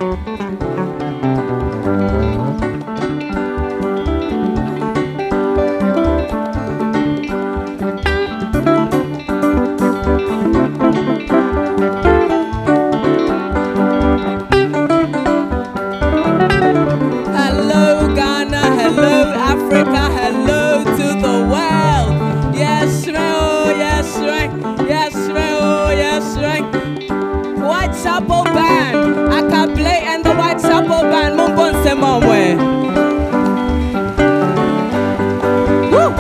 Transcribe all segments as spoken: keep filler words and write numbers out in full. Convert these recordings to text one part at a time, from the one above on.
Whitechapel Band, Akablé and the Whitechapel Band, Mumbon Semomwe. Woo!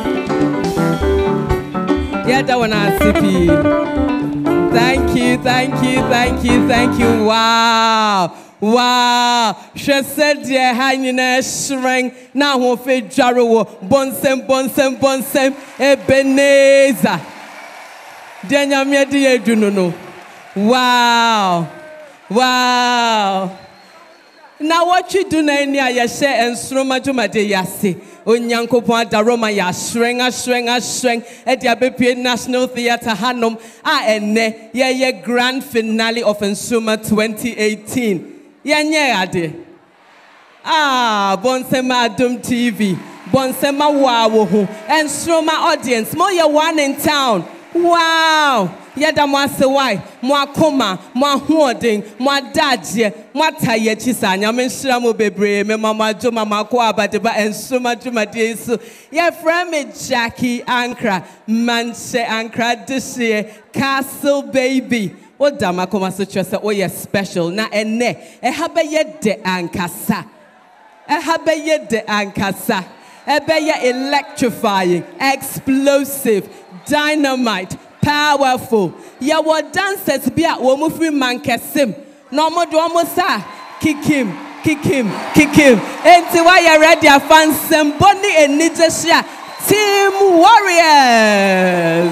Yeah, that one I C P. Thank you, thank you, thank you, thank you. Wow. Wow. She said, "Dear Hanyina Shreng, now who fe Jaro, Bonsem, Bonsem, Bonsem, Ebenezer. Denya Media Duno. Wow. Wow. Now what you do na ni ayeshe ensroma dwumade yase onyankopon adaroma ya shreng ashreng ashreng e dia bepie National Theatre hanom a enne ye ye grand finale of Ensroma twenty eighteen yenye ade ah Bonsema Adom T V Bonsema wawo ho Ensroma audience mo ye one in town. Wow. Yada mwase wai, mwa koma, mwa huoding, mwa dadje, mwa taye chisa, nyamenshira mo bebre, me mama joma makwa abadeba, Ensroma juma diesu. Ye frame Jackie Ankra, Manche Ankra, Dishie, Castle Baby. O dama koma so chose, o ye special, na ene, e habe ye de ankasa. E habe ye de ankasa. E be ye electrifying, explosive, dynamite, powerful. Ya wa dancers be at womu free man kesim. No more do almost sa kick him, kick him, kick him. Enti why you ready a fan semboni and nijeshia Team Warriors.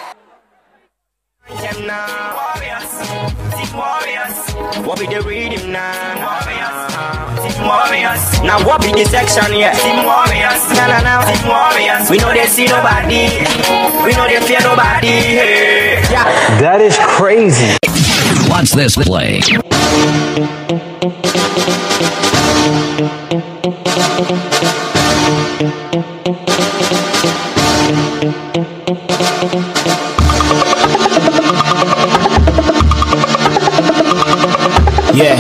What be the rhythm now? Team Warriors. Now what be the section here? Team Warriors. Now now now. Team Warriors. We know they see nobody. We know they fear nobody. Hey. Yeah. That is crazy. Watch this play. Yeah.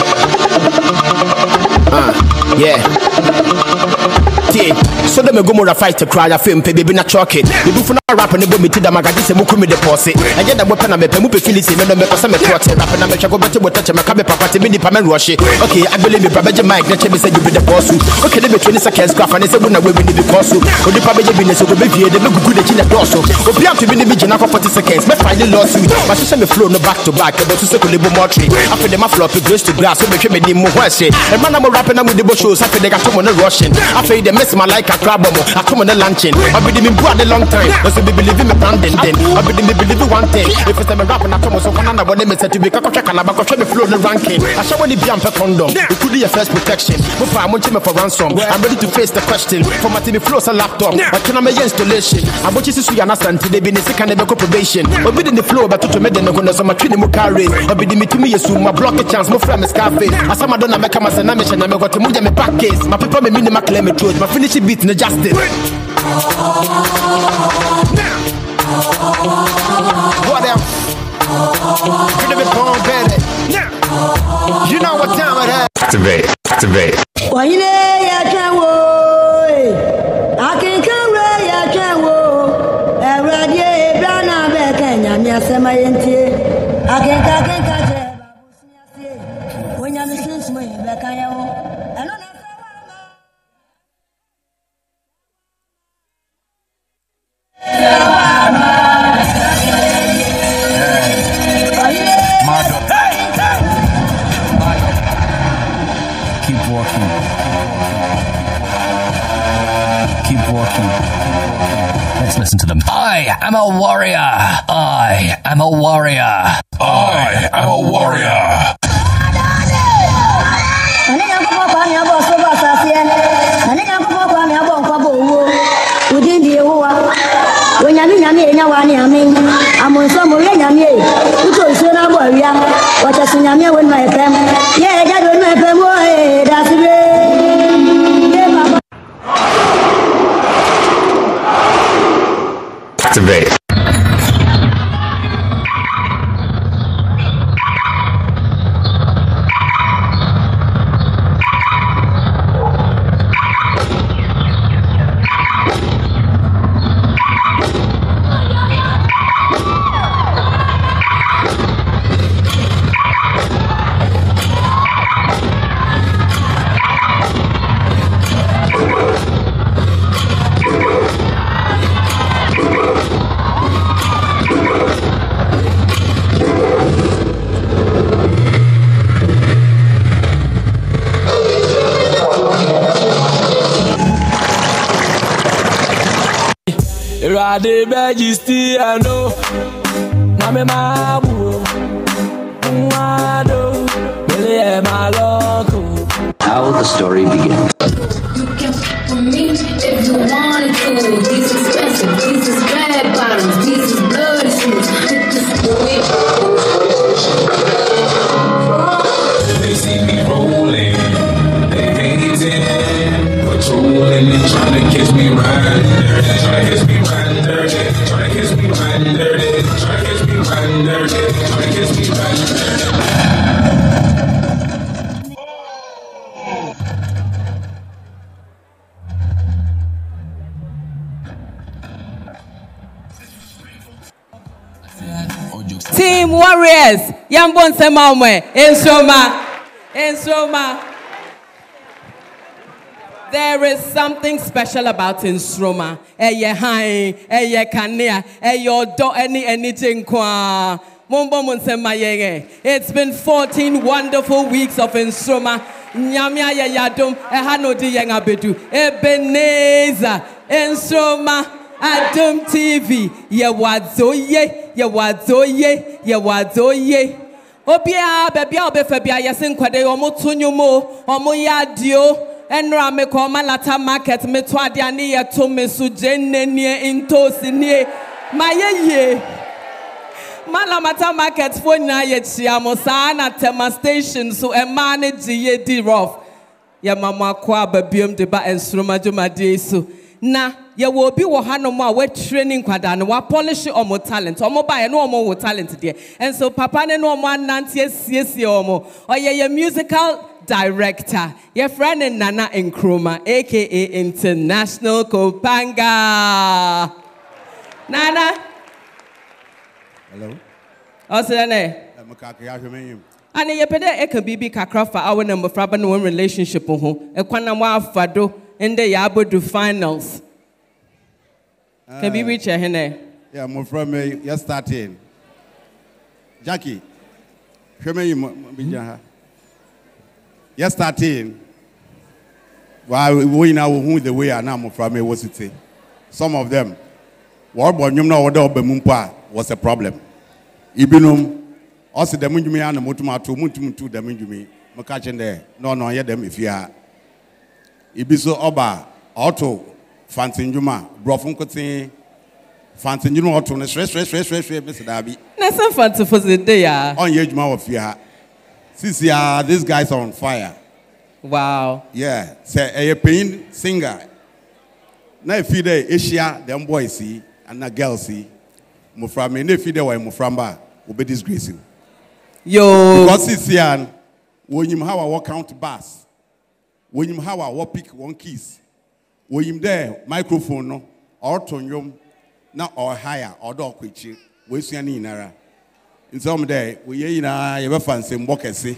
Uh, yeah. Yeah. So them go more fight to cry a film baby na chocolate. The do for na rap and the me to the magazine se muku me deposit. I get that weapon and me pe mu pe Phillips me no me pasa me court rap na me go better with touch me ka be papa te me ni pa me rush. Okay, I believe me brother Mike na che me say you be the boss. Okay, let me twenty seconds graph and say we na we be the boss. O di pa be business go be vie de me gugu de china doso. Obi am to be ni be jina for forty seconds. Me find the lawsuit. My sister me flow no back to back but to say ko lebo more tree. After them flop grace to grass so me hwe me ni mo ho ase. E man na mo rapping na mo de bo shows after they got to no rushing. After they miss my like a crab mo. I come on the luncheon. I be the me bro a long time. So be believe me branding then. I be the me believe one thing. If it's me rapping I come so one na one me say to be ka ka na ba ko me flow the ranking. I show when the be am pe condom. We could be your first protection. Mo fa mo me for ransom. I'm ready to face the question. For my team flow a laptop. I can make installation. I want you to see understand today be the kind of probation. I be in the flow but to me then go no so my twin mo carry. I be the me to me yesu my block a chance mo from Scarface. As I'm done make am say na me na me got to mo me back case. My people me minimum claim me truth. My finish beat no justice. What else? You know what time it is. Activate. Activate. Why you there? I can't wait. I can't come away. I can't wait. Every day, Brana back and Yamia Samayanti. I can't, I can't catch it. When you're missing some back, I am. Keep walking. Keep walking. Let's listen to them. I am a warrior. I am a warrior. I am a warrior. I'm on some Yamie, who told Sona Boria, what a tsunami when my family. Yeah. Activate. Rade Majesty, I know. Name Mabu, Mwado, Billy Maloko. How will the story begin? You can f with me if you wanted to. These is expensive, these is bad bottoms, these is bloody shoes. Hit this boy. They see me rolling, they hating, patrolling and trying to catch me riding dirty, trying to catch me riding dirty, trying to catch me riding dirty, trying to catch me riding dirty, trying to catch me riding dirty. Team Warriors, Yambon Semamwe, Ensoma, Ensoma. There is something special about Ensoma. Eye hai, eye kania, eye odo any anything kwa. Mumbo Munsema yenge. It's been fourteen wonderful weeks of Ensoma. Nyamya ya yadum, ehano di yenga bedu. Ebenezer, Ensoma. Adum T V, ye wazoye, ye wazoye, ye wazoye. Obia, baby, obe febia, yasin kwade, omo tunyumo, omo yadio, enra me koma lata market, me twadiani ya to me sujene nye intosi nye, maye ye. Malamata market for na ye chiamo sana tema station, so e manage ye di rough. Ya mama kwa babium deba en sroma juma desu. Na ya will be wahanoma we training kwadano wa polish omo talent omo ba no omo wo talent there and so papa ne no omo nantie siesie omo oye ye musical director your friend Nana Nkrumah aka International Kopanga. Nana, hello osene I'm kakya and ye pede e can be kakra for our number for no relationship ho e kwana mo afado in the Yabodu finals. Uh, Can we reach a hene? Yeah, I'm from me. You're starting. Jackie, show me you. You're starting. While we now who the way I am from me was it? Some of them. What born you know order Bemumpa was a problem. Ibinum, also the Munjumi and the Mutumatu, Mutum, the Munjumi, Makachen there. No, no, yet them if you are. Ibiso Oba, Auto, Fancy Juma, Brofun Cotin, Fancy Juma Auto, and stress, stress, stress, stress, stress, Mister Darby. That's not fancy for the day. On Yejma of Fia. Since yeah, these guys are on fire. Wow. Yeah, say a pain singer. Now, if you day Asia, them boys see, and a girl see, Muframe, and if you day why Muframba will be disgracing. Yo. Because it's here, when you have a walk out bus. When you have a pick one keys, when you there microphone no or tonyum now or higher or dog which we see any nara. In some day we ye na you fancy mbokese.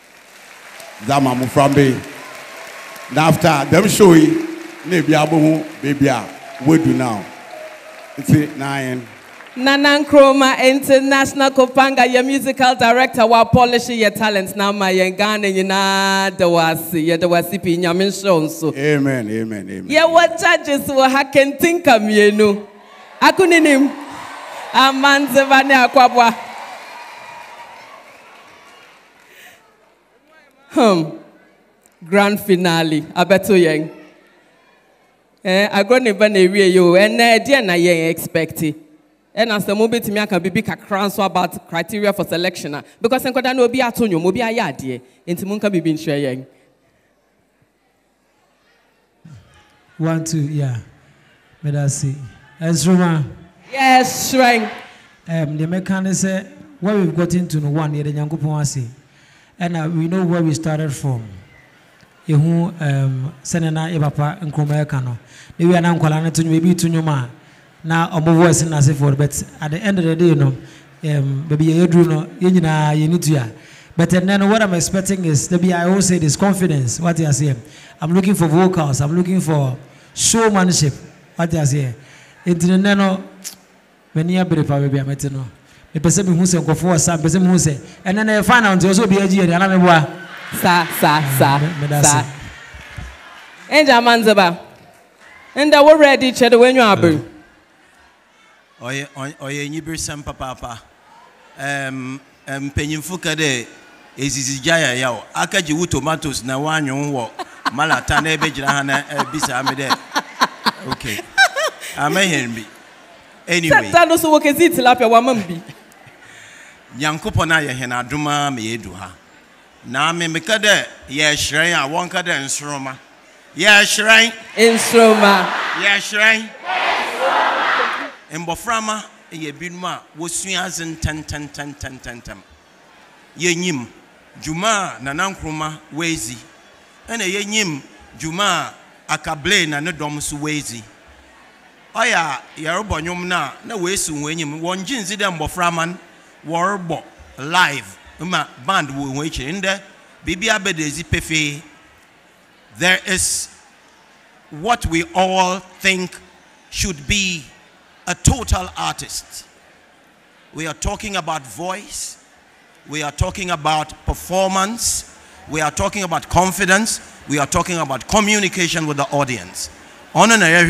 Zama muframbe. Now after them show you, maybe abu baby we do now. It's it nine. Nana Nkrumah, International Kopanga, your musical director, while polishing your talents now, my young Ghana, you know, the wasi, yeah, the wasi pi nyamin shown so. Amen, amen, amen. Yeah, what judges were hacking think of me, you know. I couldn't him. A man Zevane Akwabwa. Hmm. Grand finale. I bet you young. Eh, I got never near you, and I didn't expect it. And as the mobile to me, can be big a about criteria for selection. Because I can't know be at home, maybe a yard, dear. Into Munka be been sharing. One, two, yeah. But I see. Ensoma. Yes, shrine. Um, the mechanic said, where we've gotten to know one year, the Yankupon and uh, we know where we started from. You um, Senana Ebapa and Cromercano. They were now calling to maybe to your man. Now, I'm voice in as if for, but at the end of the day, you know, um, baby, you do know, you need to. But then what I'm expecting is, to be, I always say this confidence, what you are saying. I'm looking for vocals, I'm looking for showmanship, what you are saying. Into the nano, when you are very far, baby, I met you know. The person who said, go for some person who said, and then I find out also be a G and I'm a sa, sa, sa, sa. And I'm Manzaba. And I were ready to when you are blue. Oye, oye, you bring some papa. Um, um, penny fukade. Is Jaya yao. Akaji wu tomatoes na wanyo wo. Mala tane bejira hana bisa amede. Okay. Amehenbi. Anyway. Tano so wokezi tilapia wa mambi. Nyankopon na ye hena aduma me yedu ha. Na me mekade ye shrine a won kade nsroma. Ye shrine nsroma. Ye shrine. Mboframa ye binuma wo suazen ten ten ten ten ten ten. Ye nyim Juma na nankroma wezi. Ene ye nyim Juma akable na ne dom su wezi. Oya yarobo nyom na na wesu wenyim wonjin zide mboframan warbo live ma band wo wechi inde bibia bedezi pefe. There is what we all think should be a total artist. We are talking about voice. We are talking about performance. We are talking about confidence. We are talking about communication with the audience. But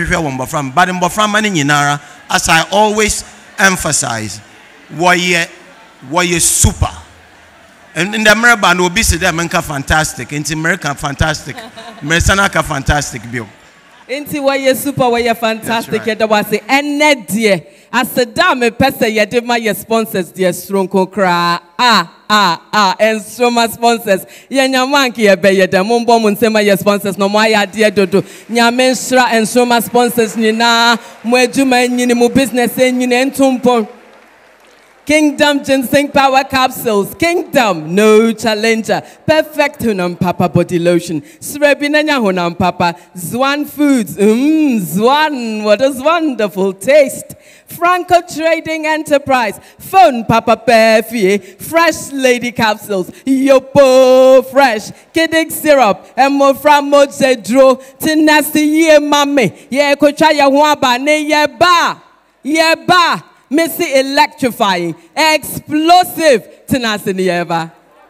as I always emphasize, why you super. And in the America, no be said America fantastic. In America fantastic. America fantastic. Inti why you super, why you fantastic. That was the end dear. As a dame pesa ya de my sponsors dear strong kra ah ah ah and so my sponsors ya nyamanki ya be ya de mumbo mun say my sponsors no my dear dodo nyamensra and so my sponsors ni na mo adwuma nyini mo business nyini entumpo. Kingdom Ginseng Power Capsules. Kingdom, no challenger. Perfect Hunam Papa Body Lotion. Srebinanya Hunam Papa. Zwan Foods. Mmm, Zwan. What a wonderful taste. Franco Trading Enterprise. Phone Papa Perfie. Fresh Lady Capsules. Yopo Fresh. Kidding Syrup. Emo from Mojedro. Tinasi ye mame. Ye kochaya waba. Ne ye ba. Ye ba. Missy electrifying, explosive, tenacity ever.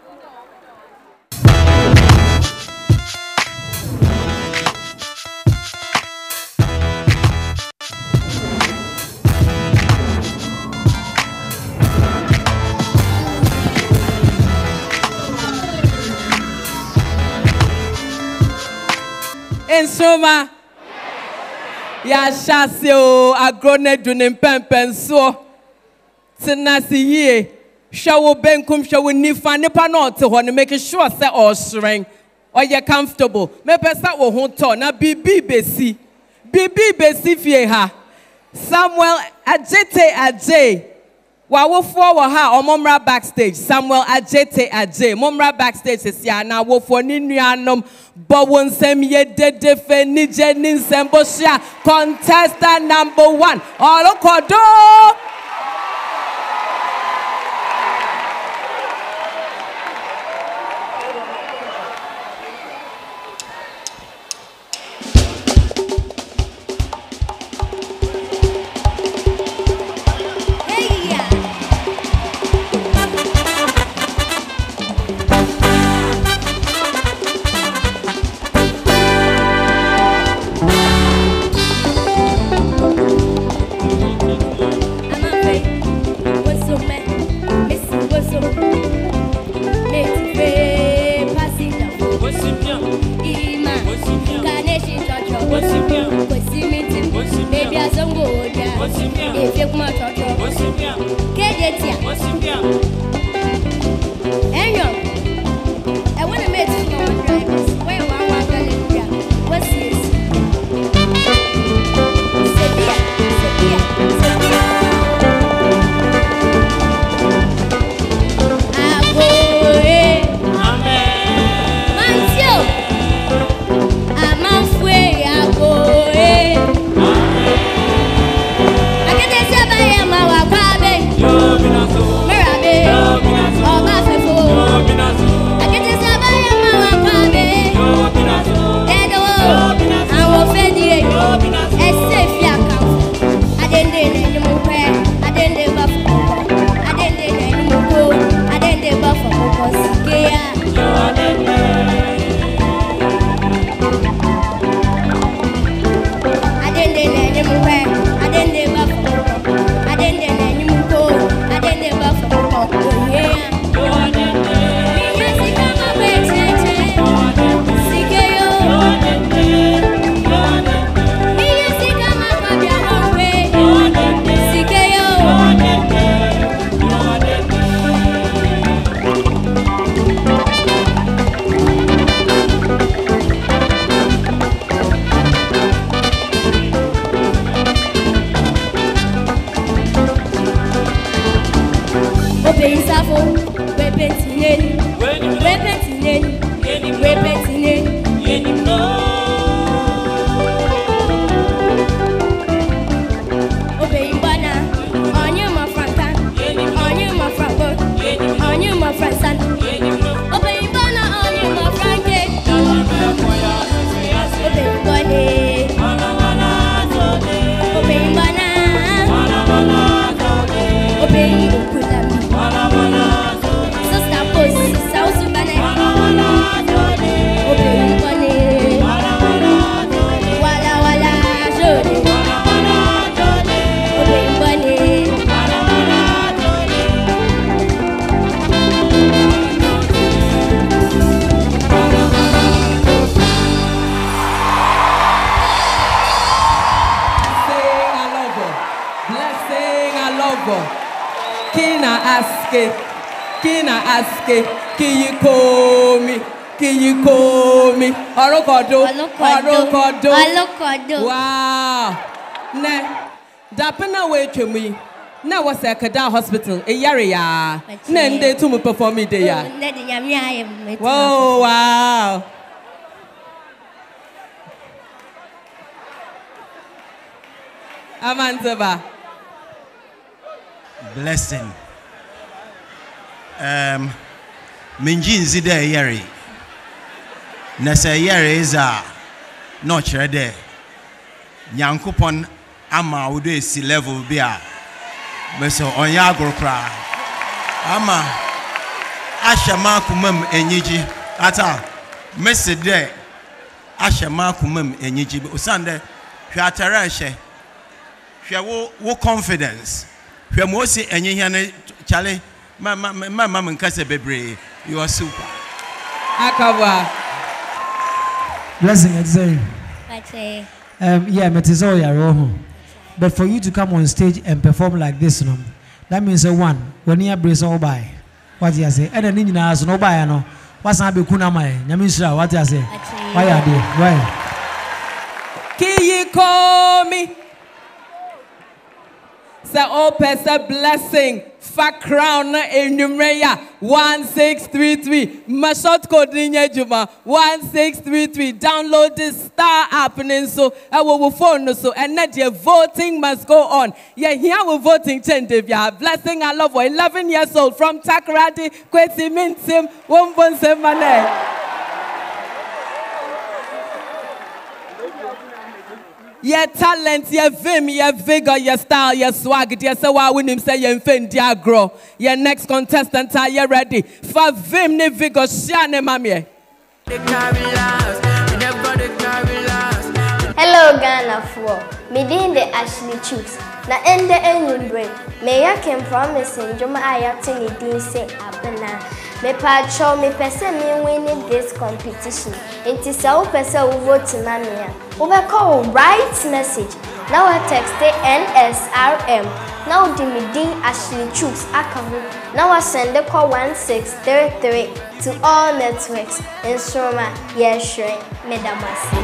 In Soma. Ya shasio agrone dunim pempen so tenasi ye shawo benkum shawo nifa nipa no te ho ne make sure say all shrine or you comfortable me pesa wo ho to na bibi besi bibi besi fie ha Samuel Ajete Aje wa wo fo wo ha omomra backstage Samuel Ajete Aje momra backstage sia na wo fo ni nuanom but one sem ye dede fe ni jenin sembosia contestant number one Olokodo. Sevilla, Sevilla, Sevilla. aske, kina aske, kiyikomi, kiyikomi. Orokodo, orokodo, orokodo. Wow. Ne, dapena we chumi. Na was a Kada hospital, a yarea. Nende to me perform it there. Whoa, wow. Amanzaba. Blessing. Um, Minjin Zide Yeri. Nasa Yeri is a notch right there. Yankupon Ama would do sea level beer. Meso Onyagro cry. Ama Ashama kumem enyiji. Ata Messi de Ashama kumem enyiji. Usande Fiatarashe. Fia wo wo confidence. Fia mo si enyi hiane chale. Ma ma ma ma nkase bebre. You are super. Akawa. Blessing exam. Okay. Um yeah, metizo ya roho. But for you to come on stage and perform like this, no, that means a one. When you brace all by, what you say? And then you know, no buy, no. What's not be kuna mai? Yamisha, what you say? Why are they? Why? Kiyikomi. Say, oh, a blessing. Fa crown in Numreya one six three three. My short code in Juma one six three three. Download the Star app and so I will phone so and that your voting must go on. Yeah, here we're voting ten Divya. Blessing I love for eleven years old from Takrati, Kwesi Mintim, one point seven. Your talent, your vim, your vigor, your style, your swag, your so why when him say your infant grow. Your next contestant, are you ready? For vim, ne vigor, shane mami. Hello Ghana for me din the Ashley Chooks. Na ende enyu brain. Me ya can promising Juma ayating it din say abena. Me pa show me person me winning this competition. Inti sa u person u vote na me ya. Ube call right message. Now I text N S R M. Now di me din Ashley Chooks akavu. Now I send the call one six three three to all networks. Instruma yes sure medamasi.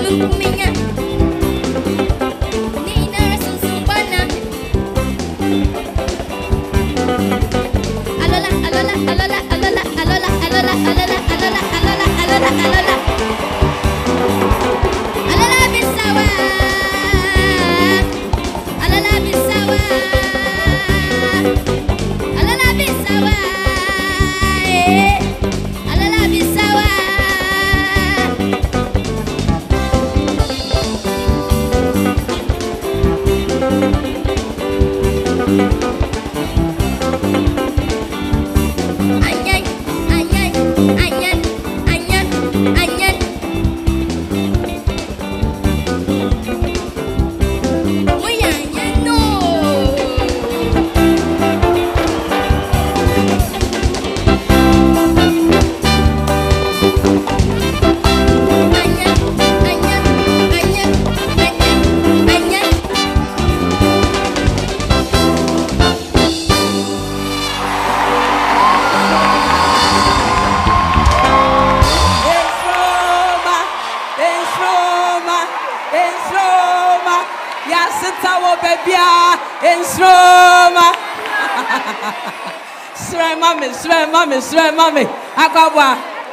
Mommy, swear, mommy. Akabwa.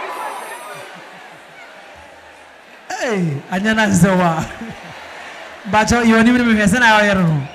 Hey, Anyana Zewa. But you only me person I hear.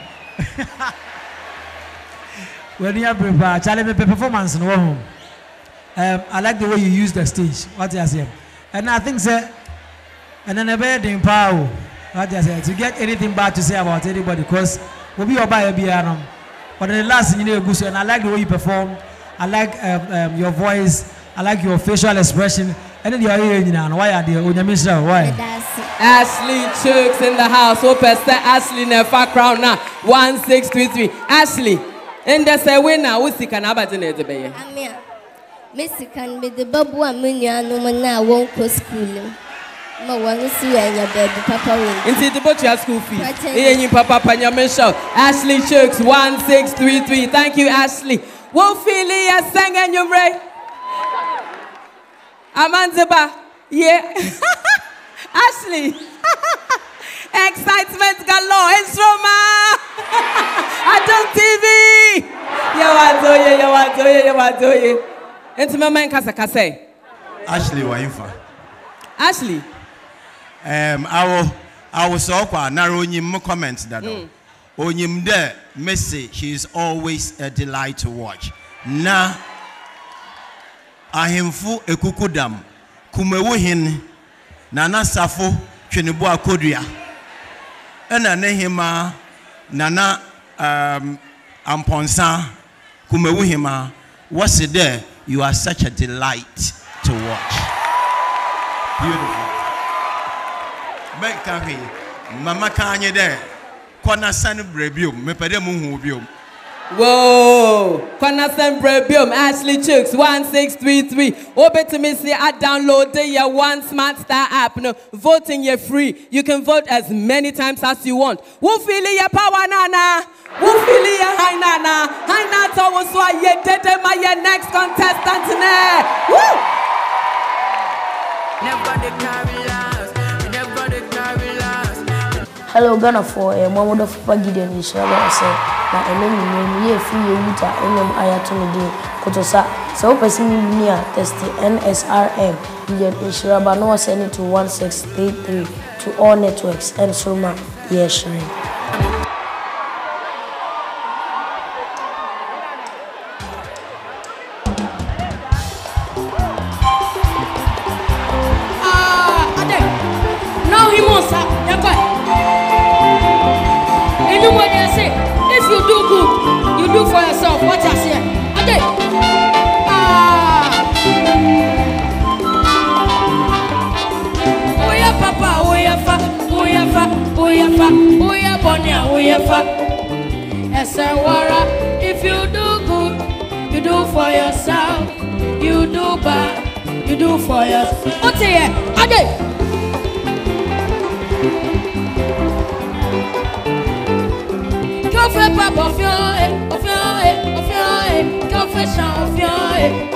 When you are prepared, Charlie, me performance no home. Um, I like the way you use the stage. What you say? And I think sir, and then a bed in power. What you say? To get anything bad to say about anybody, because we'll be your buyer be around. But the last thing you know, good, and I like the way you perform. I like um, um, your voice. I like your facial expression. And then you're here now. Why are they? Why? Ashley Chooks in the house. Open say Ashley in the background now. One six three three. Ashley. And there's a winner. Who's the can about in it? Amia. Mister can be the babu and minya no man now won't go school. No one will see you and your baby papa will. Into the boat your school fee. Hey, papa Panya show. Ashley Chooks one six three three. Thank you, Ashley. Wofili ya sanga nyumre. Amanzeba. Yeah. Ashley. Excitement galore. It's Roma. Adon T V. Yawadoye, yawadoye, yawadoye. Enti mama nkasa kase. Ashley Wainfa. Ashley. Um, I will, I will so kwa narrow nyim comments that. Mm. Onyim de Messi, she is always a delight to watch. Na ahemfu ekukudam kumewo hin na na safo twenibo akodua ena nehima nana um amponsa kumewo hima. What's there? You are such a delight to watch. Beautiful. Mekari mama kanye there. Kwana san brebium, me pede mu hu biom. Whoa! Kwana san brebium, Ashley Chooks one six three three. Open to me say I download the your one smart star app. No, voting you free. You can vote as many times as you want. Who feel your power nana? Who feel your high nana? High nana was why you did my next contestant ne. Woo! Never the carry last. Never the carry last. Hello Ghana for a moment of Pagidian is say na enemy ye free wuta enyam ayatoni de kotosa so person near test N S R M Indian Insuraba no send it to one six three three to all networks and Soma ye sharing. Do for yourself, what I say. Okay. Ah. Oya papa, oya fa, oya fa, oya fa, oya bonya, oya fa. Esawara, if you do good, you do for yourself. You do bad, you do for yourself. What's here? Okay. Go for papa, of your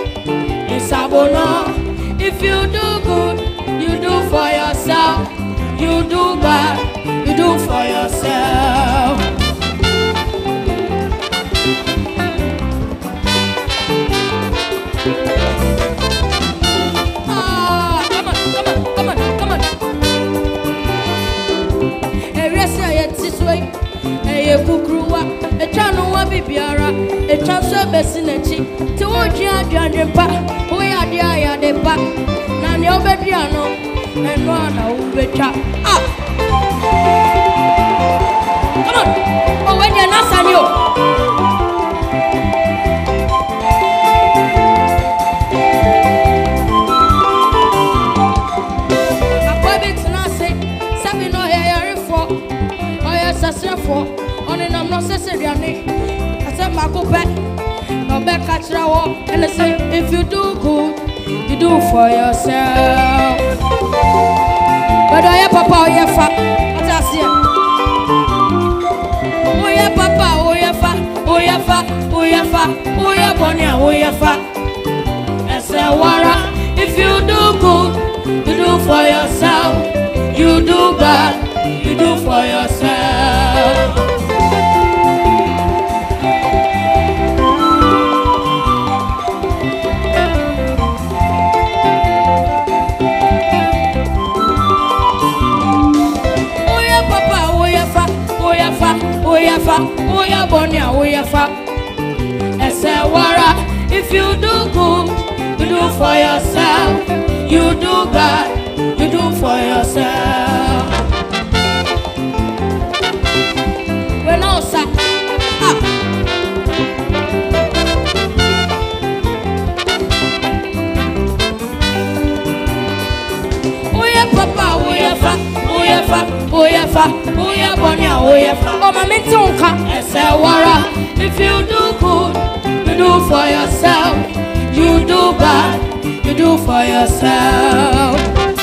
if you do good, you do for yourself. You do God, you do for yourself. Ah, come on, come on, come on, come on. Hey, yes, I this way. Hey, Kukruwa, a channel wa bibiara, a transfer besinachi. To what you are doing, pa, we are the eye de pa. Nani obediano, and one over chat. Ah, come on. Oh, when you're not on you. On in I'm not necessary. I said, Marco Pet, no back catch the wall, and I say, if you do good, you do for yourself. But I have papa, oh yeah, fa, what I see. Oh yeah, papa, oh yeah, fa, oh yeah, fa, oh yeah, fa, oh yeah, Bonia, oh yeah, fa. I say, Wara, if you do good, you do for yourself. You do God, you do for yourself. Oh yeah, papa, oh yeah, fa, oh yeah, fa, oh yeah, fa, oh yeah, Bonia, oh yeah, fa. I say, Wara, if you do good, you do for yourself. You do God, you do for yourself. When all sat up. Oh yeah, papa, oh yeah, fa, oh yeah, fa, oh yeah, fa, oh yeah, Bonia, oh yeah, fa. Oh my mentonka, I say, Wara, if you do good, you do for yourself. You do bad, you do for yourself.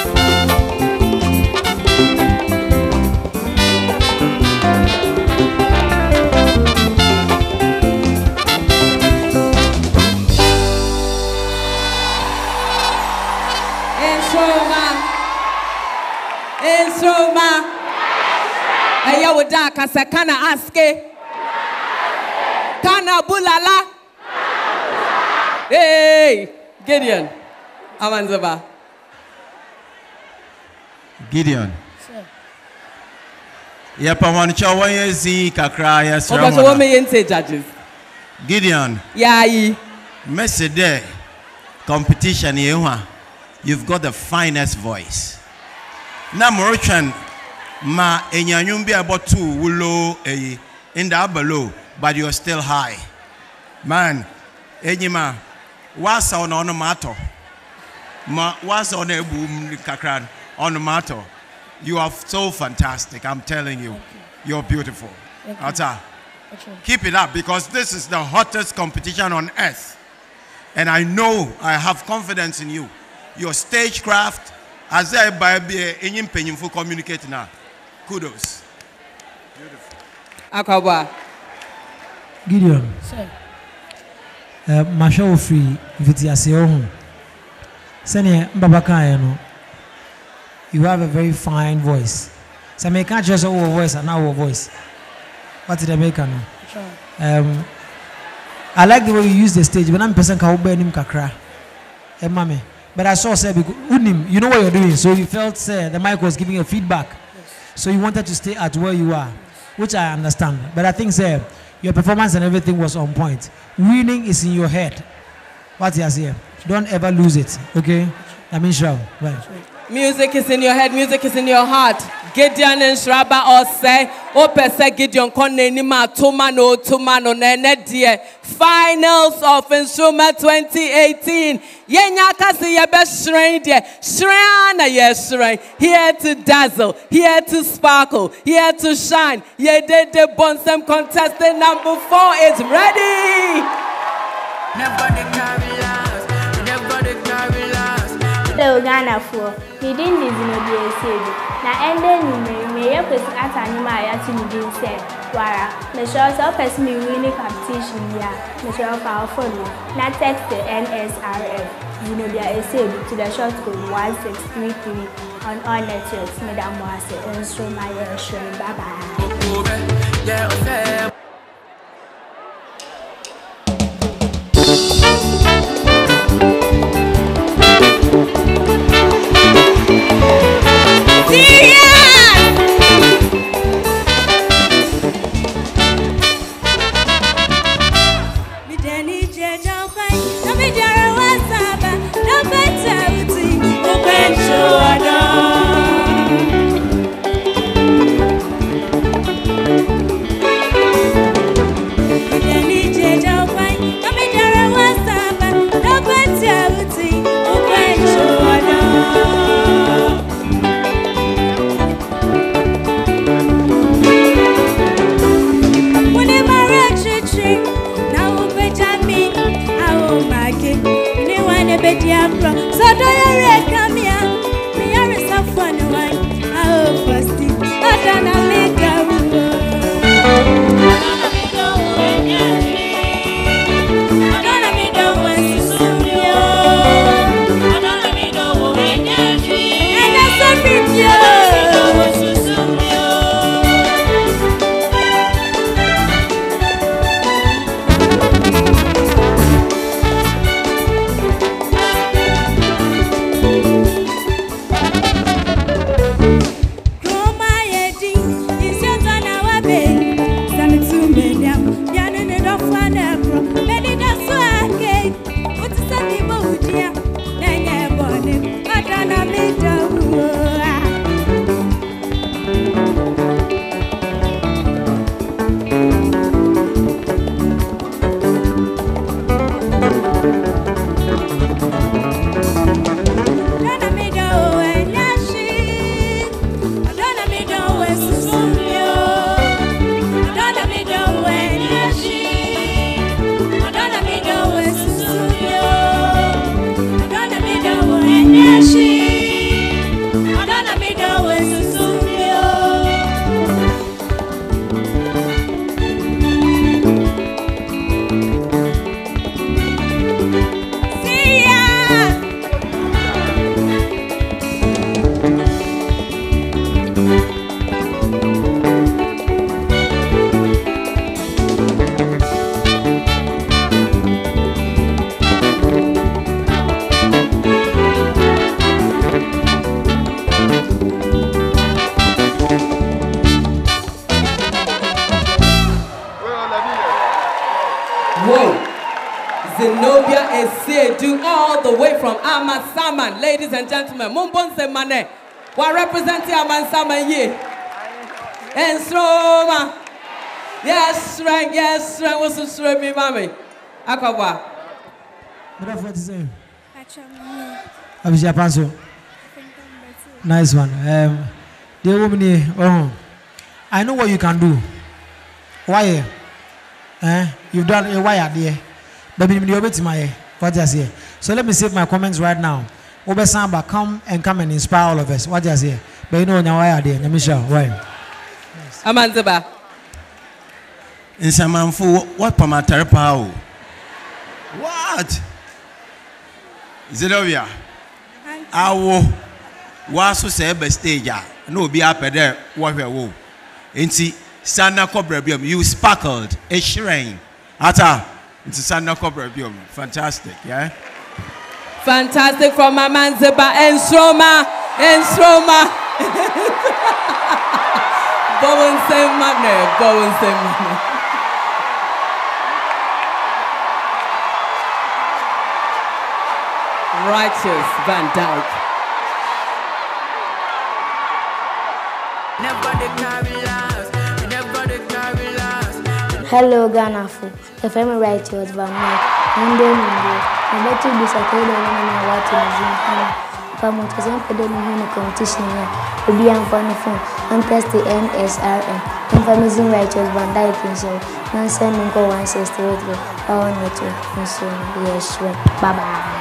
Instroma. Aya wodaka se kana aske. Kana bulala. Hey, Gideon. Amanzaba. Gideon. Ya pamoja wanye zi kakra ya sramona. Oba so wame yente judges. Gideon. Yayi. Mesede competition yewa. You've got the finest voice. Na Moroccan ma enyanyumbi about two wulo eh in the below, but you're still high. Man, enyima wasa on onomato. Ma wasa on ebu kakran onomato. You are so fantastic, I'm telling you. You're beautiful. Ata. Keep it up because this is the hottest competition on earth. And I know I have confidence in you. Your stagecraft, as I by any painful communicate now. Kudos. Beautiful. Akaba. Gideon. Sir. Uh, Masha free Vitiase Ohun. Sene Mbabaka, no. You have a very fine voice. So I can't just our voice and our voice. What did I make? No? Sure. Um, I like the way you use the stage. When I'm person can obey him kakra. Hey, mommy. But I saw say because you know what you're doing, so you felt say the mic was giving you feedback. Yes. So you wanted to stay at where you are, yes. Which I understand. But I think say your performance and everything was on point. Winning is in your head. What you say? Don't ever lose it. Okay? I mean sure. Right. Music is in your head, music is in your heart. Gideon and Shraba all say, Opese Gideon Kone Nima Tumano Tumano Nene Dear. Finals of Instrument twenty eighteen. Yenya Kasi Yebe Shrine dear. Shrine yes shrine. Here to dazzle, here to sparkle, here to shine. Ye did the Bonsem contestant number four is ready. Never declare relax, never declare relax. The Ghana for Nidin is in the na ende ni me me ye kwesi ata nyima ya ti nidin se Wara, me sure so person me winning competition here. Me sure for phone. Now text the N S R M. You know they are saved to the short code one six three three on all networks. Madam Wase and so my show. Bye bye. So do you reckon me? Me are so funny one. I hope first it. I don't know me go. I don't know me go when you see me. I don't know me go when you see me. And that's a bit yo. Zenobia Esedu, all the way from Amasaman. Ladies and gentlemen, Mumbon Semane, what representing Amasaman here? And Stroma. Yes, right, yes, right. What's the story, me, mommy? Akaba. What have you to say? Abisha Panso. Nice one. Um, the woman here, oh, I know what you can do. Why? Eh? You've done a wire there. Baby, you obey to my what just here. So let me save my comments right now. Obe Samba, come and come and inspire all of us. What just here? But you know now why are there? Let me show. Why? Amanzeba. In Samanfu, what pamatare pao? What? Zenobia. Awo. Wasu sebe stage. No be up there. What we wo. Inti Sana Cobra Bium. You sparkled. A shrine. Ata. It's a Sana Cobra Bium. Fantastic, yeah? Fantastic from Amanzeba and Stroma. And Stroma. Bowen same man. Bowen same man. Righteous Van Dyke. Hello, Ghana folk. The family righteous Van Dyke. Monday, Monday. I'm about to be second and I'm watching the Zoom. From what was in the competition here, will be on phone and test the N S R M. Information righteous Van Dyke in show. Nansen and go one sixty-eight. Our network. And so, yes, sure. Bye bye.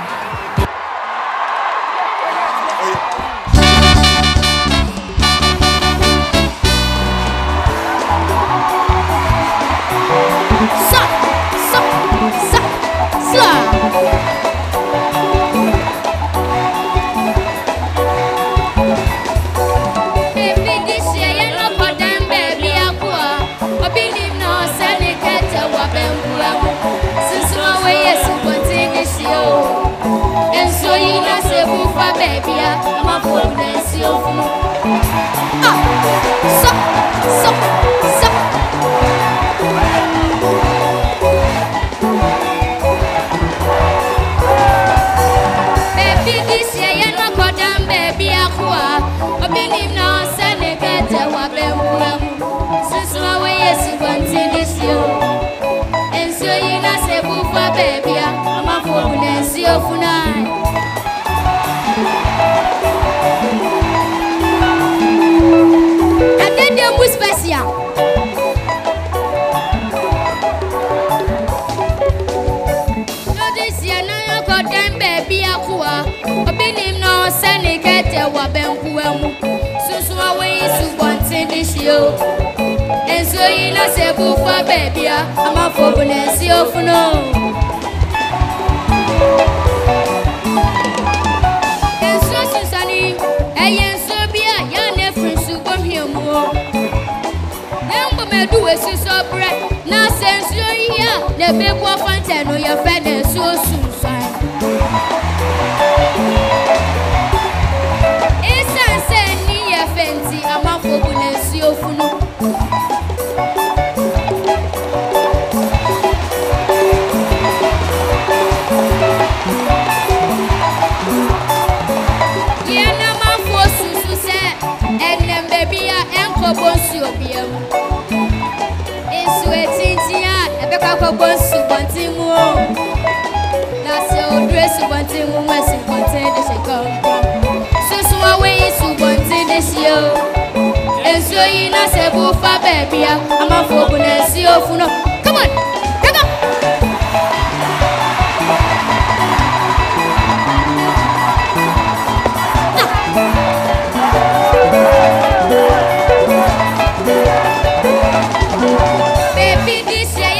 So, so, so. Baby, this year you're not caught down, baby. Aqua, opening now, sending get a wabem. Since my way is going to this year, and so you not say, Buffa, baby. I'm a phone and see you for night. Special. No this year no you got them baby akua. Obi nim no send it get a wabenku emu. So so away is wanting this year. And so you know say Buffa baby I'm a phoboness you for no. And so Susani, ayen so be a yan efrin su bom here more. Do a so bread, now sense you here, the big fountain or your friend and so soon. It's a send me a fancy, I'm a phoboness you for no. Yeah, no man for Susu said, and then baby, I am for you. Papa wants to want him more. That's your dress, want him more. Messing, wanted this come from. So, so away to wanting this year. And so, you know, say, Buffa, baby, I'm a phoboness, you for no. Come on, come on. Baby, this year.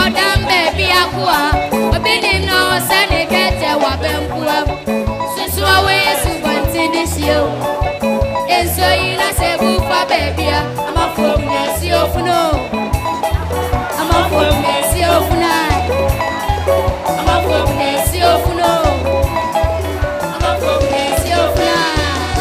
And so you know say Buffa baby I'm a phoboness you for no. I'm a phoboness you for night. I'm a phoboness you for no. I'm a phoboness you for night.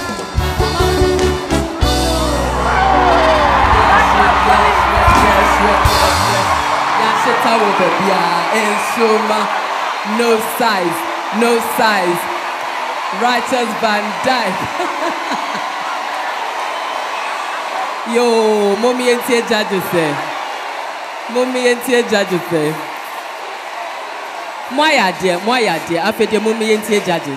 That's it, I will be in Suma. No size, no size. Righteous Van Dyke. Yo, mommy and tea judges say. Mommy and tea judges say. My idea, my idea. After the mommy and tea judges.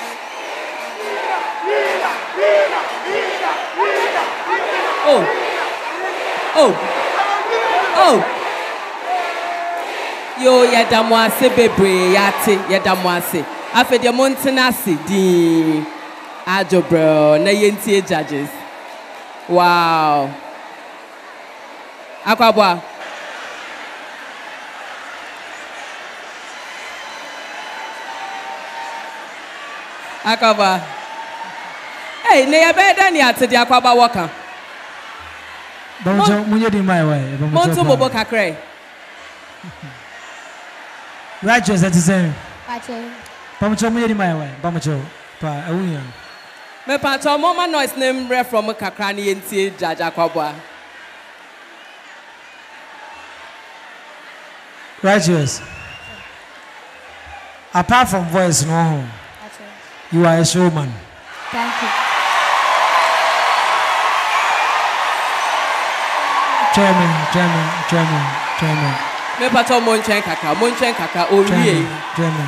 Oh, oh, oh. Yo, yadamwase bebre yate, yadamwase. After the Montanasi, the Ajo bro, na yentie judges. Wow. Akwabwa. Akwabwa. Hey, ne ya better ni ate di akwabwa waka. Bonjo, munye di my way. Monto bobo kakre. Righteous at the same. Pache. Pamucho munye di my way. Pamucho. Pa awunya. Me pacho mama noise name re from kakra ni yentie judge akwabwa. Righteous. Apart from voice, no. You are a showman. Thank you. Chairman, chairman, chairman, chairman. Me pacho monchen kaka, monchen kaka orie. Chairman.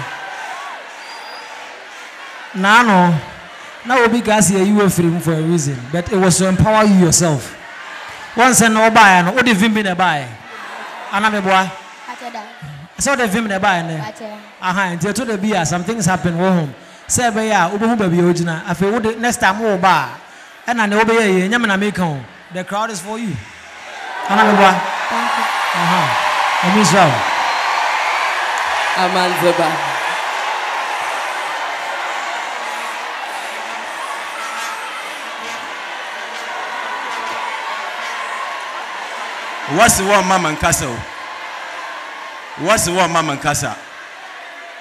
Nano. Now we gas here you were free for a reason, but it was to empower you yourself. Once and no buy and what the vim in a buy. Aname boy. I saw the vim in a buy. Aha, until to the beer, some things happen home. Say, yeah, Ubu baby original. I feel next time more bar. And I know be a Yamana Mekon. The crowd is for you. Aname boy. Thank you. Aha. I miss you. Amanzoba. What's the one Mama and Casa? What's the one Mama and Casa?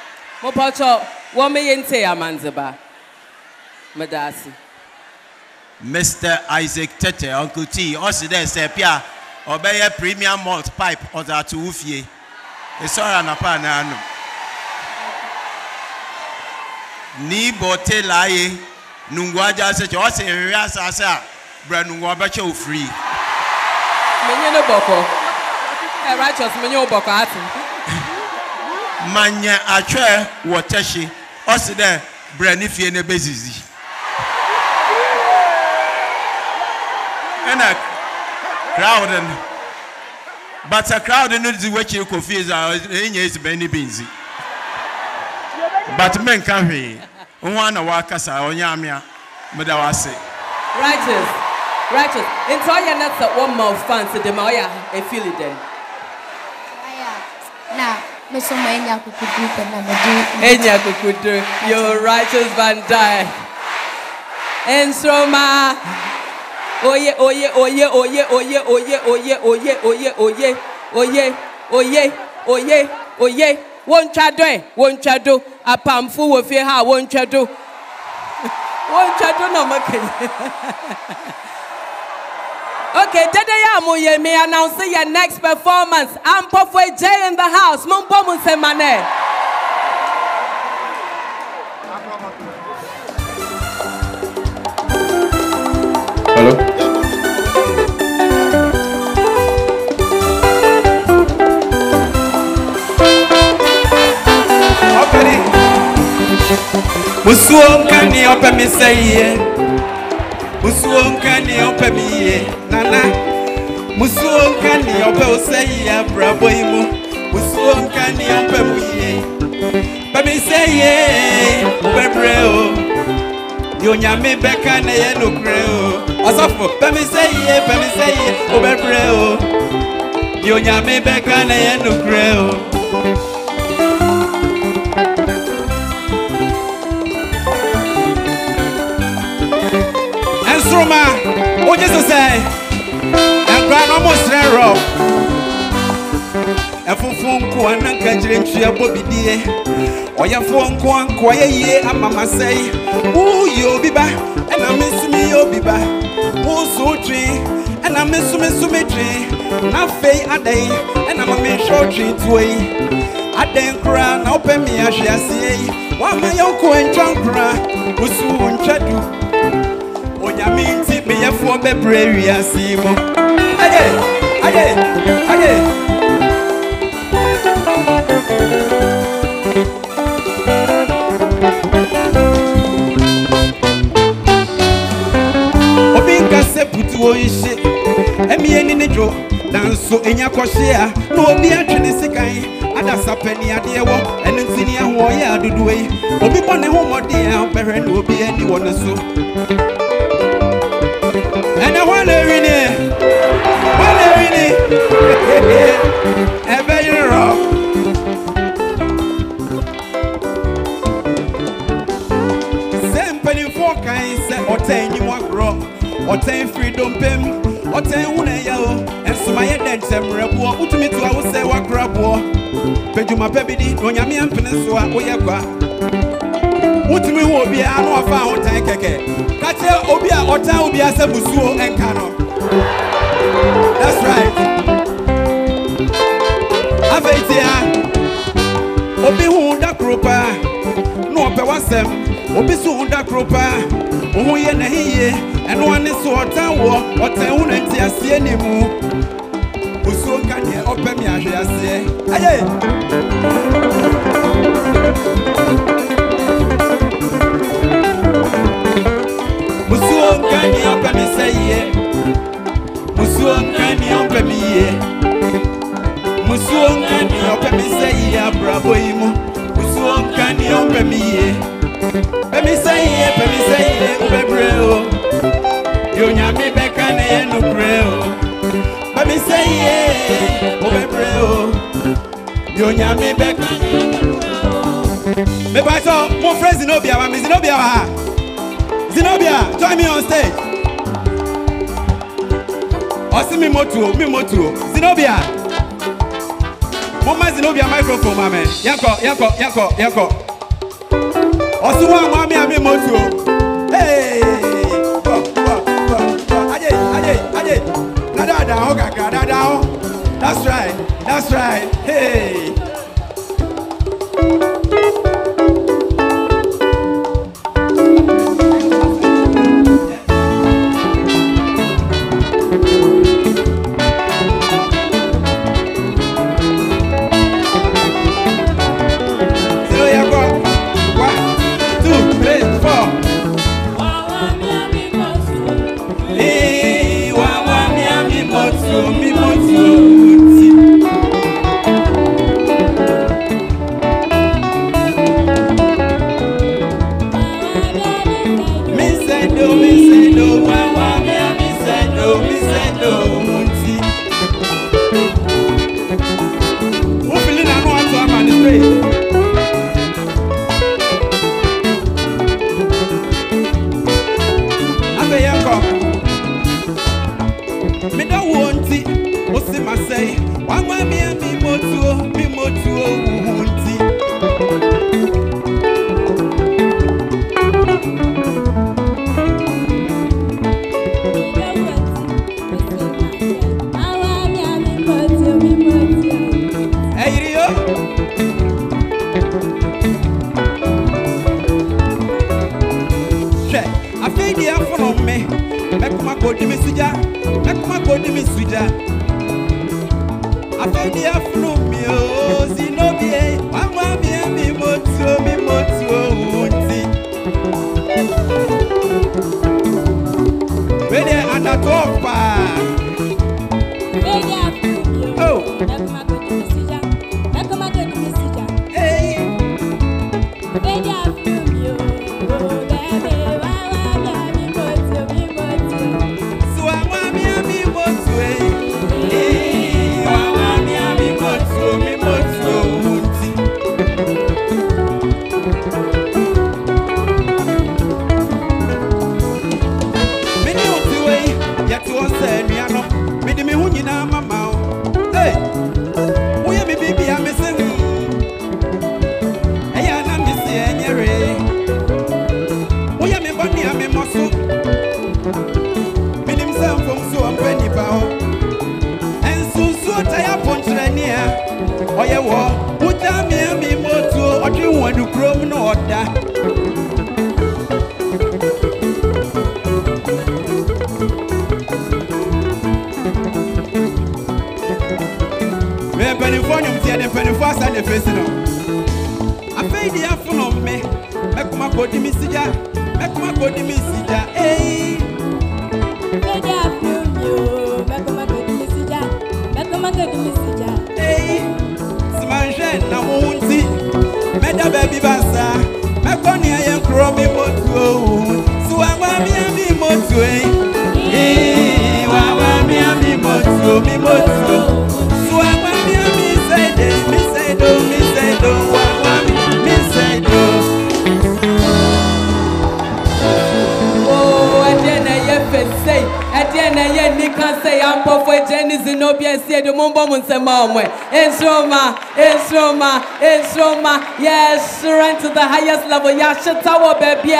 Mopacho, what may you say, Amanzoba? Madasi. Mister Isaac Tete, Uncle T, also there, say, Pia, obey a premium malt pipe or that to Ufie. It's all an apana. Ni bote laye, Nungwaja said, you also in Riasa, Branungwa Bacho free. Menyo boko. A righteous menyo boko atin. Manya achwe wateshi. Also there, Branifie ne bezizi. And a crowd and but a crowd and the way you confuse are is many busy. But men can be one a wakasa on Yamia, Madawase. Righteous, righteous. Into your nuts at one more fancy the Maya and feel it then. Now, Miss Omania could do it. Enya could do your righteous Van Dyke. And so, ma. Oye, oye, oye, oye, oye, oye, oye, oye, oye, oye, oye, oye, oye, oye. Won't chado, won't chado. A pamfu will fear how won't chado. Won't chado no make. Okay, Dedeyamu ye may announce your next performance. I'm Pofwe J in the house. Mumpomu semane. Hello? Operi Musuo nkani ope mi seye Musuo nkani ope mi ye Nana Musuo nkani ope useye Bravo imu Musuo nkani ope mu ye Pe mi seye Ubebreo Yonyame beka na ye no kreo Asafo pe mi seye pe mi seye Ubebreo Yonyame beka na ye no kreo Enstroma o Jesus say and grand almost rough Efufun ko ananka jire ntua bobidie Oyafo nko anko ye amama say Wo yo biba ena mesumi yo biba Wo so twi ena mesumi sumi twi Na fei adai ena mame show twi tuoi Aden kra na opemi ahwiase yi Wa ma yonko entwankra usu ntwadu Onyame nti me yefo bebre wiase mo Aye aye aye Obinka seputu oyise emieni nejo danso enya kwhye no obi atwene sekan adasa pani ade wo enntini aho ye adudu yi obi bone ho mode a behwe no obi ani wona so ena wale wini wale wini ebe yiro sempeni fokan se otanyi mo agro otan freedom pem otan hune ya o ensuma ye dentem rebo utumi to awo se wakrabo pejuma pebidi onyame ampene so a wo ye kwa utumi wo obi a no afa otan keke kache obi a otan obi ase busuo enka no that's right afetia obi hu da kropa no ope wasem obi su hu da kropa ohu ye na hiye eno ane so otan wo otan hu na nti ase animu busuo nka ne ope mi ahwe ase aye Musuo nkani ope mi seye Musuo nkani ope mi ye Musuo nkani ope mi seye abrabo imu Musuo nkani ope mi ye Pe mi seye pe mi seye ubebreo Yonyame beka na ye no breo Pe mi seye ubebreo Yonyame beka Me baito mon frère Zinobia wa mi Zinobia wa Zenobia, join me on stage. Osi mi motu, mi motu. Zenobia. Mama Zenobia microphone, mama. Yanko, yanko, yanko, yanko. Osi wa mami ami motu. Hey. Go, go. down, kakra down. That's right, that's right. Hey. Instroma, instroma, instroma. Yes, strength to the highest level. Yashitawa baby.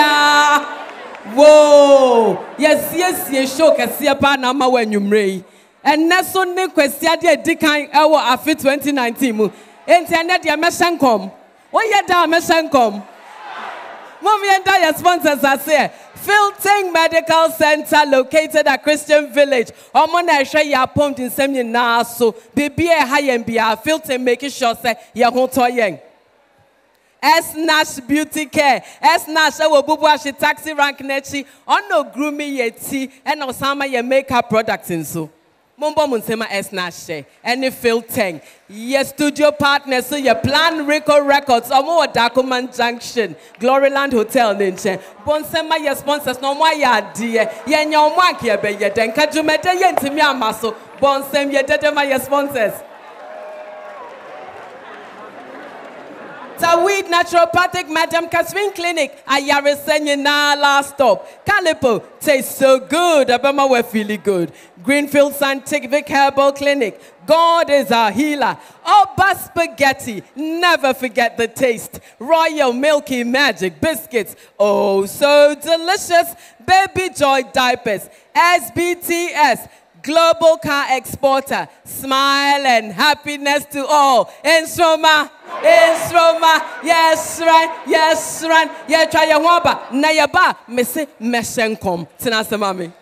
Whoa. Yes, yes, yes. Show kasia pa na ma when you mray. And neso ne kwestia de dikan ewo afi twenty nineteen mu. Internet ya meshankom. What ya da meshankom? Mom yenda your sponsors are say. Filting Medical Center located at Christian Village. Omona share ya pumped in semi na so baby e high and be a filting making sure say ya won't toy. S Nash Beauty Care. S Nash will bubu ashi taxi rank nechi on no grooming yeti and osama ye makeup products in so. Mumbo Munsema S Nash any filting. Yes, studio partners, so your Plan Rico Records, or more Dacoman Junction, Gloryland Hotel, Ninche. Bonsema, your sponsors, no more ya dear. Yen your mark here, be ye then. Kajumeta yen to me, Amaso. Bonsem, ye dead my sponsors. Tawid Naturopathic Madam Catherine Clinic. Ayare Senye na last stop. Calipo tastes so good. Abama we feeling good. Greenfield Scientific Herbal Clinic. God is our healer. Oba Spaghetti. Never forget the taste. Royal Milky Magic Biscuits. Oh, so delicious. Baby Joy Diapers. S B T S. global car exporter. Smile and happiness to all. Ensroma, Ensroma, yes, right, yes, right. Yeah, try your waba. Na yaba, mese meshenkom. Tinasa mami.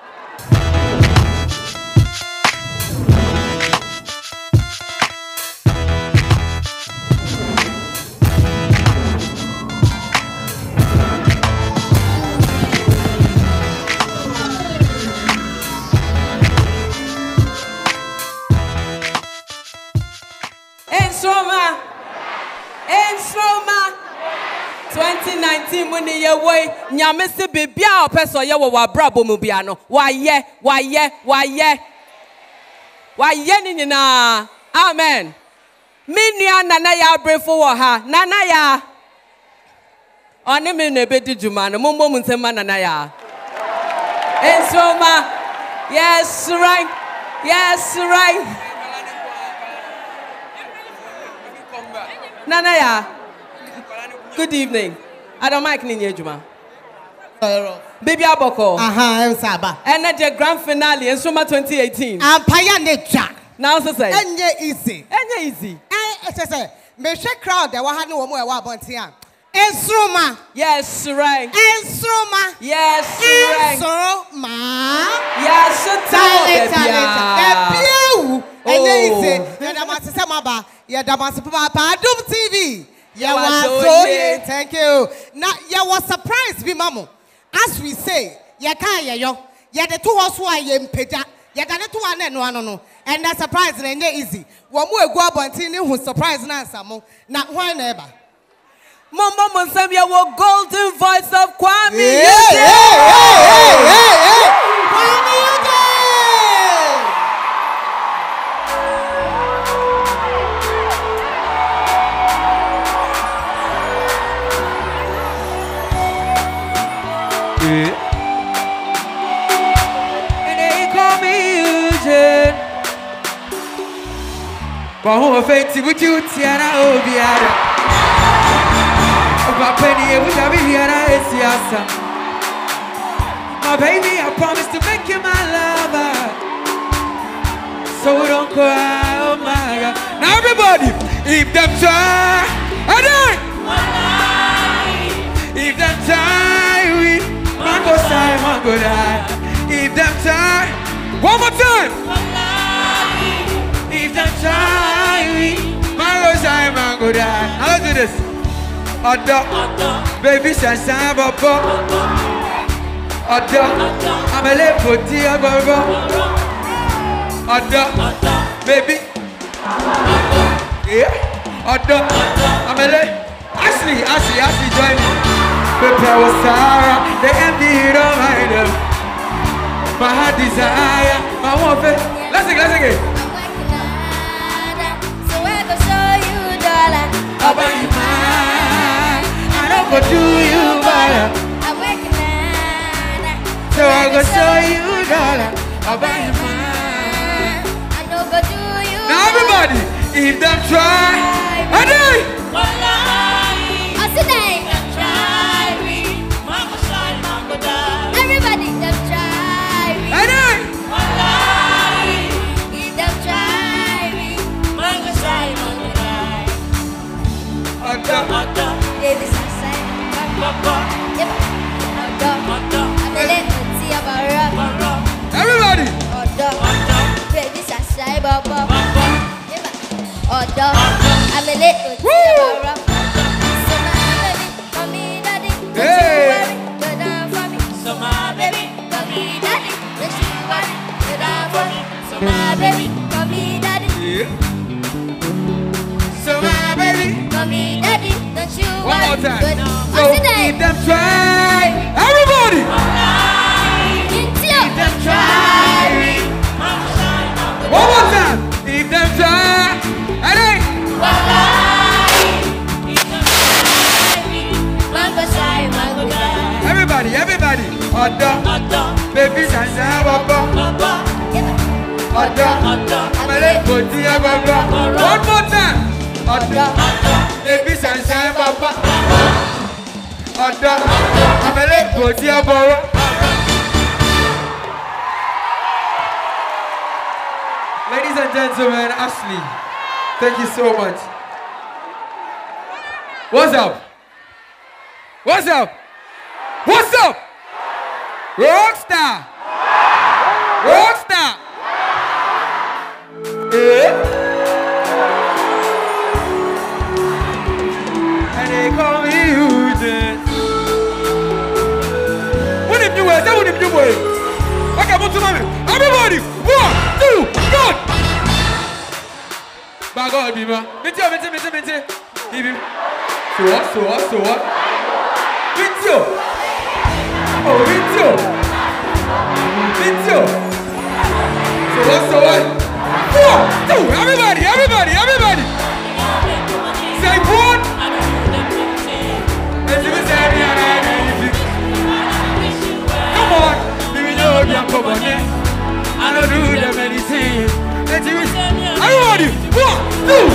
Ensroma, Ensroma. twenty nineteen muni ye way nyame se bibia opeso ye wo wabrabo mu bia no waye waye waye waye ni nyina amen minua nana ya brefo wo ha nana ya oni me ne bedi juma no mombo mu nsema nana ya Ensroma, yes right, yes right. Nana ya. Good evening. I don't mind Ninye Juma. Baby Aboko. Aha, I'm Saba. And at the grand finale in Summer twenty eighteen. I'm Paya Nature. Now, so say. Enye easy. Enye easy. Eh, say. Me share crowd. There was no more about Bontian. Ensroma. Yes, right. Ensroma. Yes, right. Ensroma. Yes, so talent. Talent. Enye easy. And I'm at Samaba. Yeah, Damas Papa Doom T V. Yeah, was so thank you. Now, you was surprised, be mamu. As we say, ya can ya yo. Ya the two horse who I am peda. Ya the two one and one no. And that surprise and easy. One more go up until who surprise na samo. Not one ever. Mama Monsambia will golden voice of Kwame. Yeah, yeah, yeah, yeah, yeah, yeah. Kwame Yuge. And they call me Eugene. But who are fancy with you, Tiana Obiara? About penny, which I be here, it's Yasa. My baby, I promise to make you my lover. So don't cry, oh my God. Now, everybody, if them try, I do it. If them try, we. Mango side, mango die. If them try, one more time. If them try, mango side, mango die. Now let's do this. Oda, baby, sunshine, baba. Oda, I'm a little putty, a baba. Oda, baby. Yeah. Oda, I'm a little. Ashley, Ashley, Ashley, join me. Prepare with Sarah, the empty don't mind them. My heart desire, my one fit. Let's sing, let's sing it. So I go show you, darling. I'll buy you mine. I don't go do you, darling. I'm working on. So I go show you, darling. I'll buy you mine. I don't go do you. Now everybody, if them try, I do it. I see that. Everybody, them try me. I know. If them try me, mango shy, mango die. Oda, oda, baby, say, papa, yep, oda, oda, I'm a little tea about rock. Everybody. Oda, oda, baby, say, papa, yep, oda, I'm a little tea about rock. So my baby, mommy, daddy, don't you worry. So my baby, call me daddy. Don't you worry, you're not for me. So my baby, call me daddy. Yeah. So my baby, call me daddy. Don't you worry. One more time. So if them try, everybody. If them try, one more time. If them try, and then. Everybody, everybody. Oda, baby, sunshine, baba. Oda, I'm a little putty, baba. One more time. Oda, baby, sunshine, baba. Oda, I'm a little putty, baba. and gentlemen, Ashley, thank you so much. What's up? What's up? What's up? Rockstar! Rockstar! Yeah. And they call me Eugene. What if you were? What if you were? Okay, what's the money? Everybody, one, two, go! By God, Bima. Mitchell, Mitchell, Mitchell, Mitchell. So what, so what, so what? Mitchell! Oh, Mitchell! Mitchell! So what, so what? One, two, everybody, everybody, everybody! Say one! And you will say me and I need. Come on! Baby, no, come on, yeah. I don't do them anything. And you will say me and I need. Everybody! One, two!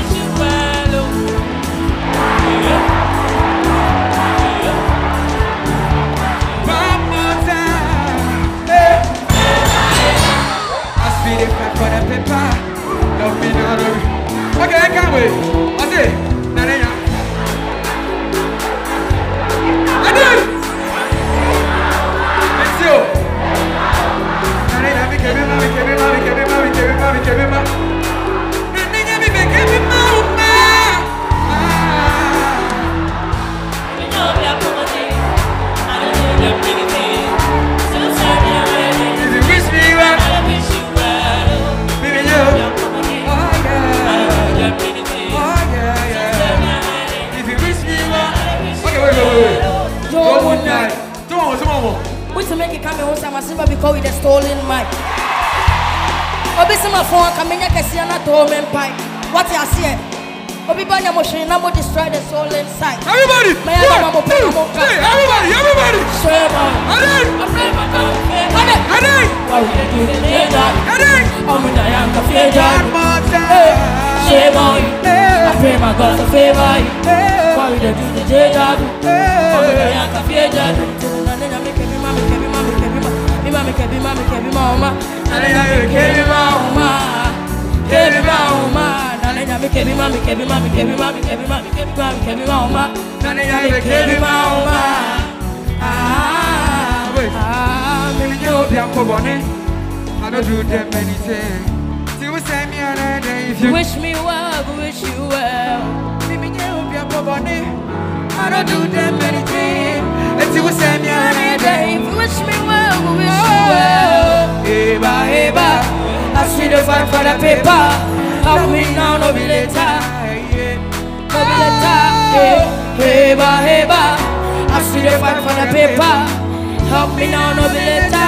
Feed it back for the paper. Don't be no hurry. Okay, I can't wait. I say, Nanaya. I do it. It's you. Nanaya, me kebi ma, me kebi ma, me kebi ma, me kebi ma, me kebi ma. Nanaya, me kebi ma, ma. Me know me a poverty. I don't need them anything. So sorry, I'm ready. If you wish me well. We to make it come home some simple because with a stolen mic. Obi some phone coming here can see another home empire. What you see? Obi banya machine now destroy the soul inside. Everybody! One, two, three, everybody, everybody! Shame on. Adai! Adai! Adai! Why would you do the dad? Adai! I'm in the young cafe dad. Shame on. I pray my God to favor you. Why would you do the dad? I'm in the young cafe dad. Mama, kebi mama, kebi mama, nalenya kebi mama, kebi mama, nalenya kebi mama, kebi mama, kebi mama, kebi mama, kebi mama, kebi mama, nalenya kebi mama. Ah, ah, me know be a cobone. I don't do them anything. See, we say me another day. If you wish me well, we wish you well. Me know be a cobone. I don't do them anything. Let's see, we say me another day. If you wish me well, we wish you well. Eba, eba, I see the fight for the paper. Help me now, no be later. No be later. Eba, eba, I see the fight for the paper. Help me now, no be later.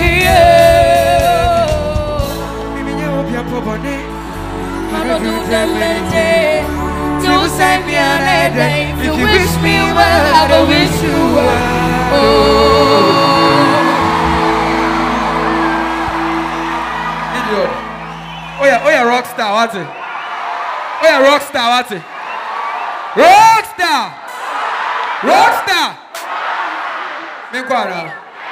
I don't do them anything. You send me another day. If you wish me well, I don't wish you well. Oh. Oh yeah, oh yeah, rockstar, what's it? Oh yeah, rockstar, what's it? Rockstar! Rockstar! Me quara.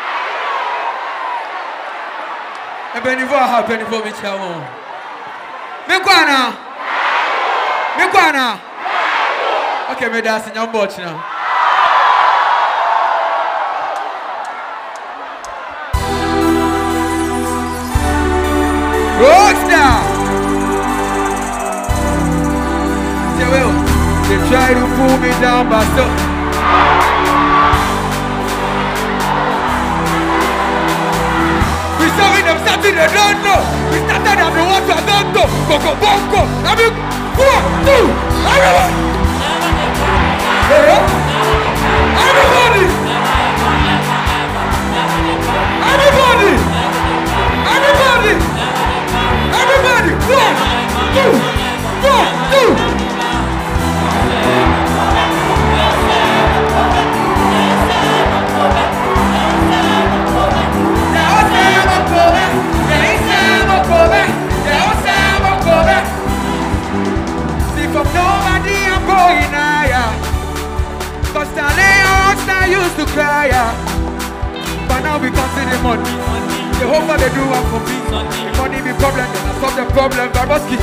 E benivo a benivo me chamo. Me quara. Me quara. Okay, me dance in your watch now. Rockstar! They will. They try to pull me down, but still. We started them starting the don't know. We started them the ones I don't know. Go go bongo. I mean, one, two, everyone. Everybody. Everybody. Everybody. Everybody, one, two, one, two. See from nobody I'm going higher. they do one for me. If money be problem, then I solve the problem. Barboski.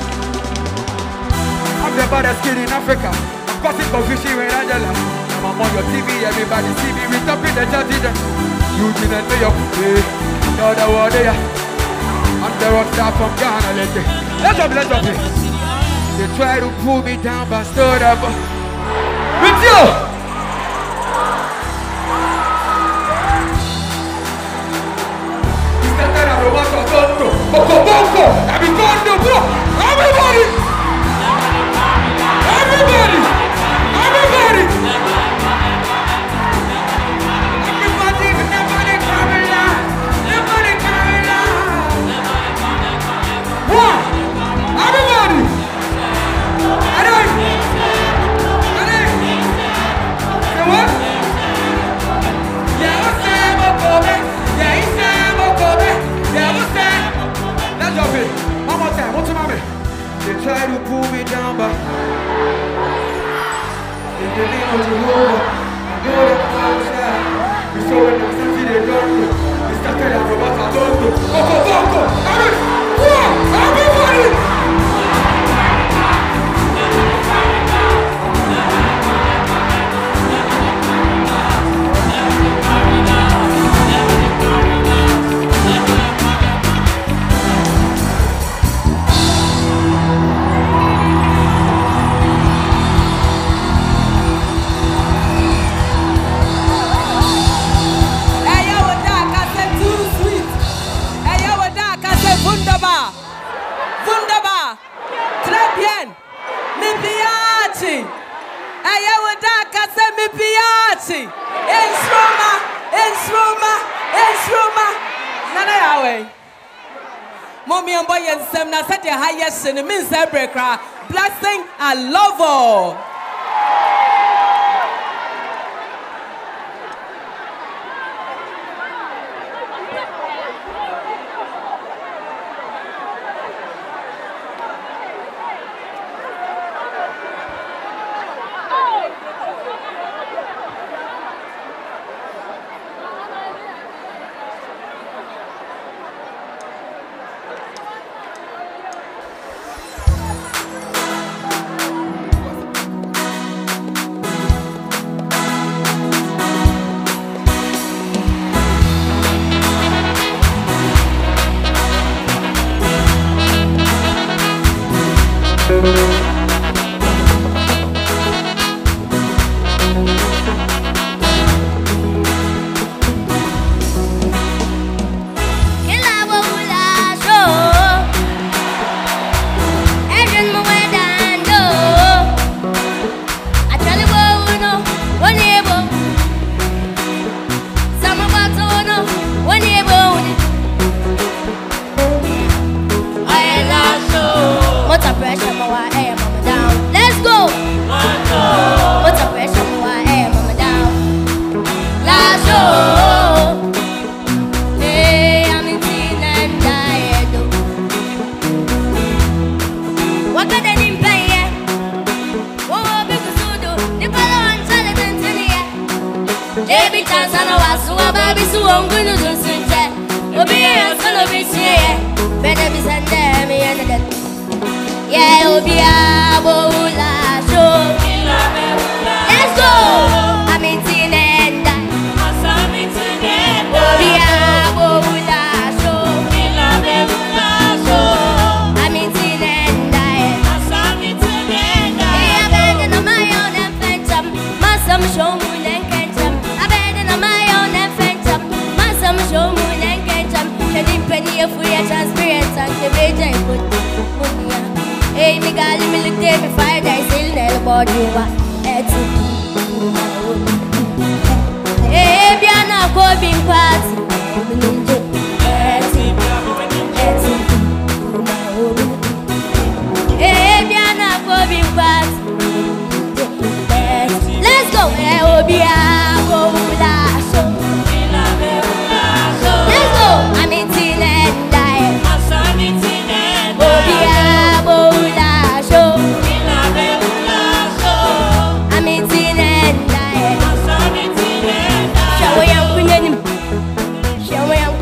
I'm the baddest kid in Africa. I'm causing confusion with Angela. I'm on your T V, everybody see me. We top in the chatty. You didn't know your hey, you're the one there. I'm the rock star from Ghana. Let's go. Let's go, let's go. They try to pull me down, but stood up. With you! Everybody! Everybody! Everybody! Everybody! Everybody coming down! Everybody coming down! One! Everybody! Ready? Ready? Say what? Yeah, what's that, Mokobe? Yeah, he's that, Mokobe. Yeah, what's that? Let's jump in. One more time. What's your mommy? They try to pull me down, but in the name of Jehovah, I know that I was there. We saw when they see they don't do. We started at Robert, I don't do. Boko, Boko, everybody! Mommy and boy and Sam na set the highest in the means blessing and love all. Show me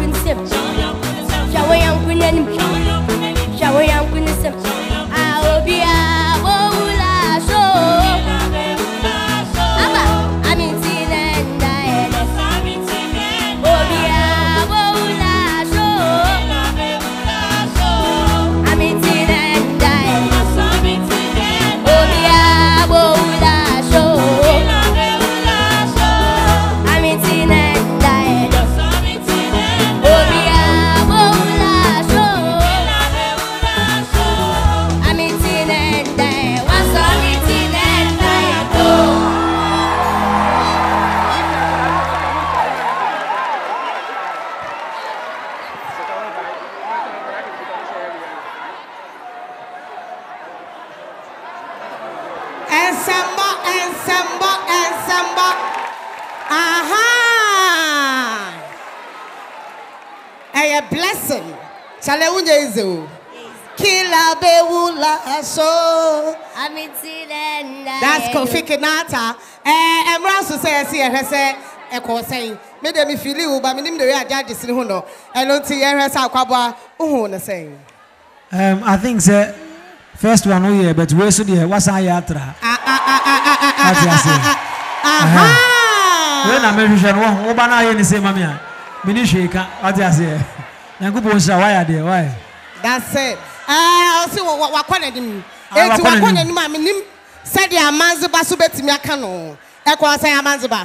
blessing. Chale unye izo. Kila bewula so. That's Kofi Kinata. Eh, Emra so say see e say e ko say. Me de me feel you ba me nim de we ajaje sini ho no. E no ti e hwesa akwabo uhu na say. Um I think say first one we here but we so there was ayatra. Ah ah ah ah ah ah. Aha. We na me hwehwe no wo ba na ye ni say mami a. Me ni hweka ati ase. Nyankopon sha why there why? That's it. Ah, I see what what kwana dim. Eti wa kwana nim a me nim said ya manziba so betimi aka no. E kwa say amanziba.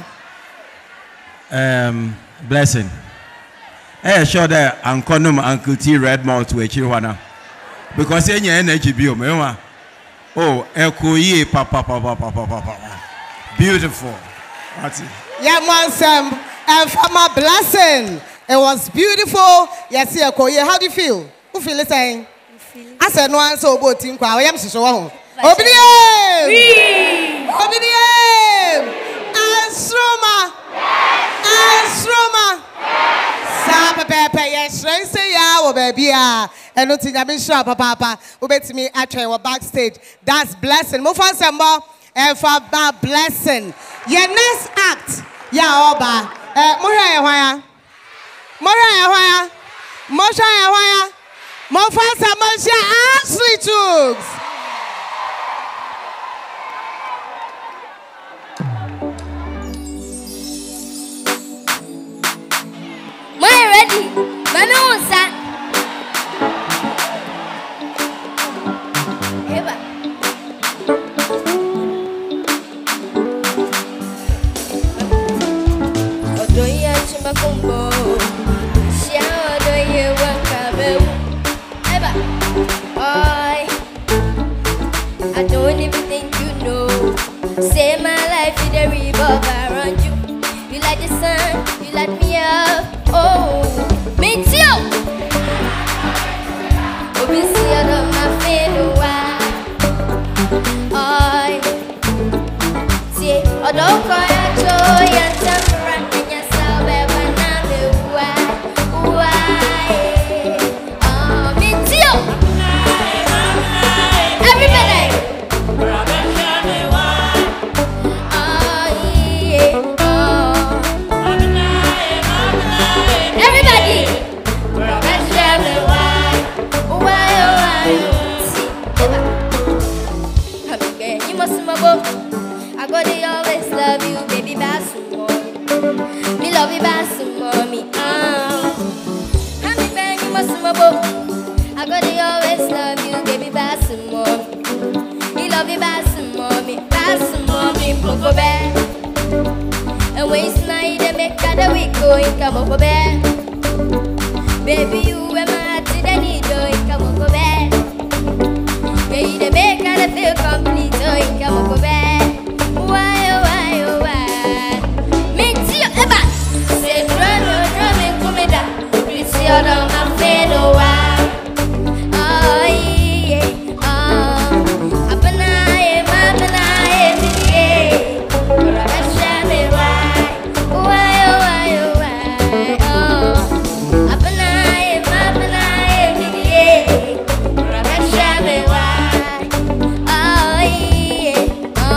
Um blessing. Eh sure that Uncle Num Uncle T Redmount we chirwana. Because any energy bi o me wa. Oh, ekoyi papa papa papa papa. Beautiful. That's it. Yeah, Mansam, and for my blessing. It was beautiful. Yes, ekoyi. How do you feel? Who feel it saying? I said no answer about team kwa. I am so ho. Obidiem. Obidiem. Asroma. Asroma. Sa pepe yes, say ya wo baby ah. And no thing I been sure papa papa. Obetimi atwe wo backstage. That's blessing. Mo for sembo and for that blessing. Your next act. Ya oba. Eh mo hwa ya hwa ya. Mo hwa ya hwa ya. Mo hwa ya hwa ya. Mo for sembo share Ashley Chuks. Ready? Manosa. Eba. Odoya chimakombo. Shia odoye wakabe. Eba. Oi. I don't even think you know. Say my life in a revolve around you. You like the sun, you light me up. Oh, me too. Oh, we see it on my face. I see. Oh, don't call it joy and temperament in yourself. When I'm the why, why? Oh, me too. Everybody. I gotta always love you, baby, by some more. Me love you by some more, me ah. I'm me bang you must my boat. I gotta always love you, baby, by some more. Me love you by some more, me by some more, me poco bad. And when it's night, they make that we go in come over bed. Baby, you and my heart to the needle, in come over bed. Yeah, they make that feel complete, so in come over bed. Why, oh, why, oh, why? Me too, Eba. Say, drum, drum, and come in down. Please, you're on my face, oh, why? Oh, yeah, oh. Up and I am, up and I am, yeah. But I bet you me why. Why, oh, why, oh, why? Oh. Up and I am, up and I am, yeah. But I bet you me why. Oh, yeah, oh.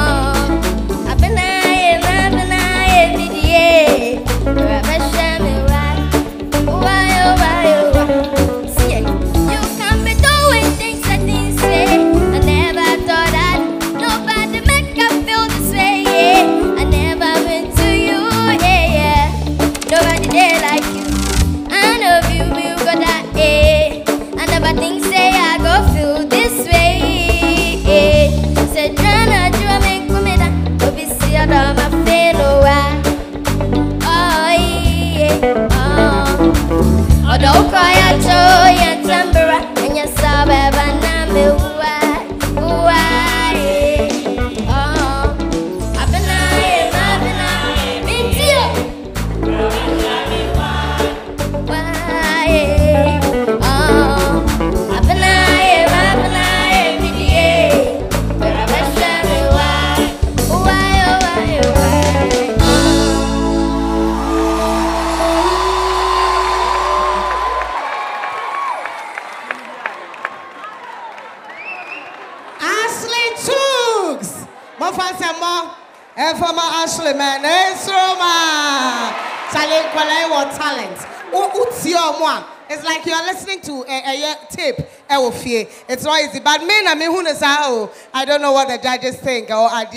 fancy more. And for my Ashley, man, it's Roma. Talent, what talent? What's your one? It's like you're listening to a, a, a tape. It's not easy. But me, I don't know what the judges think. Or how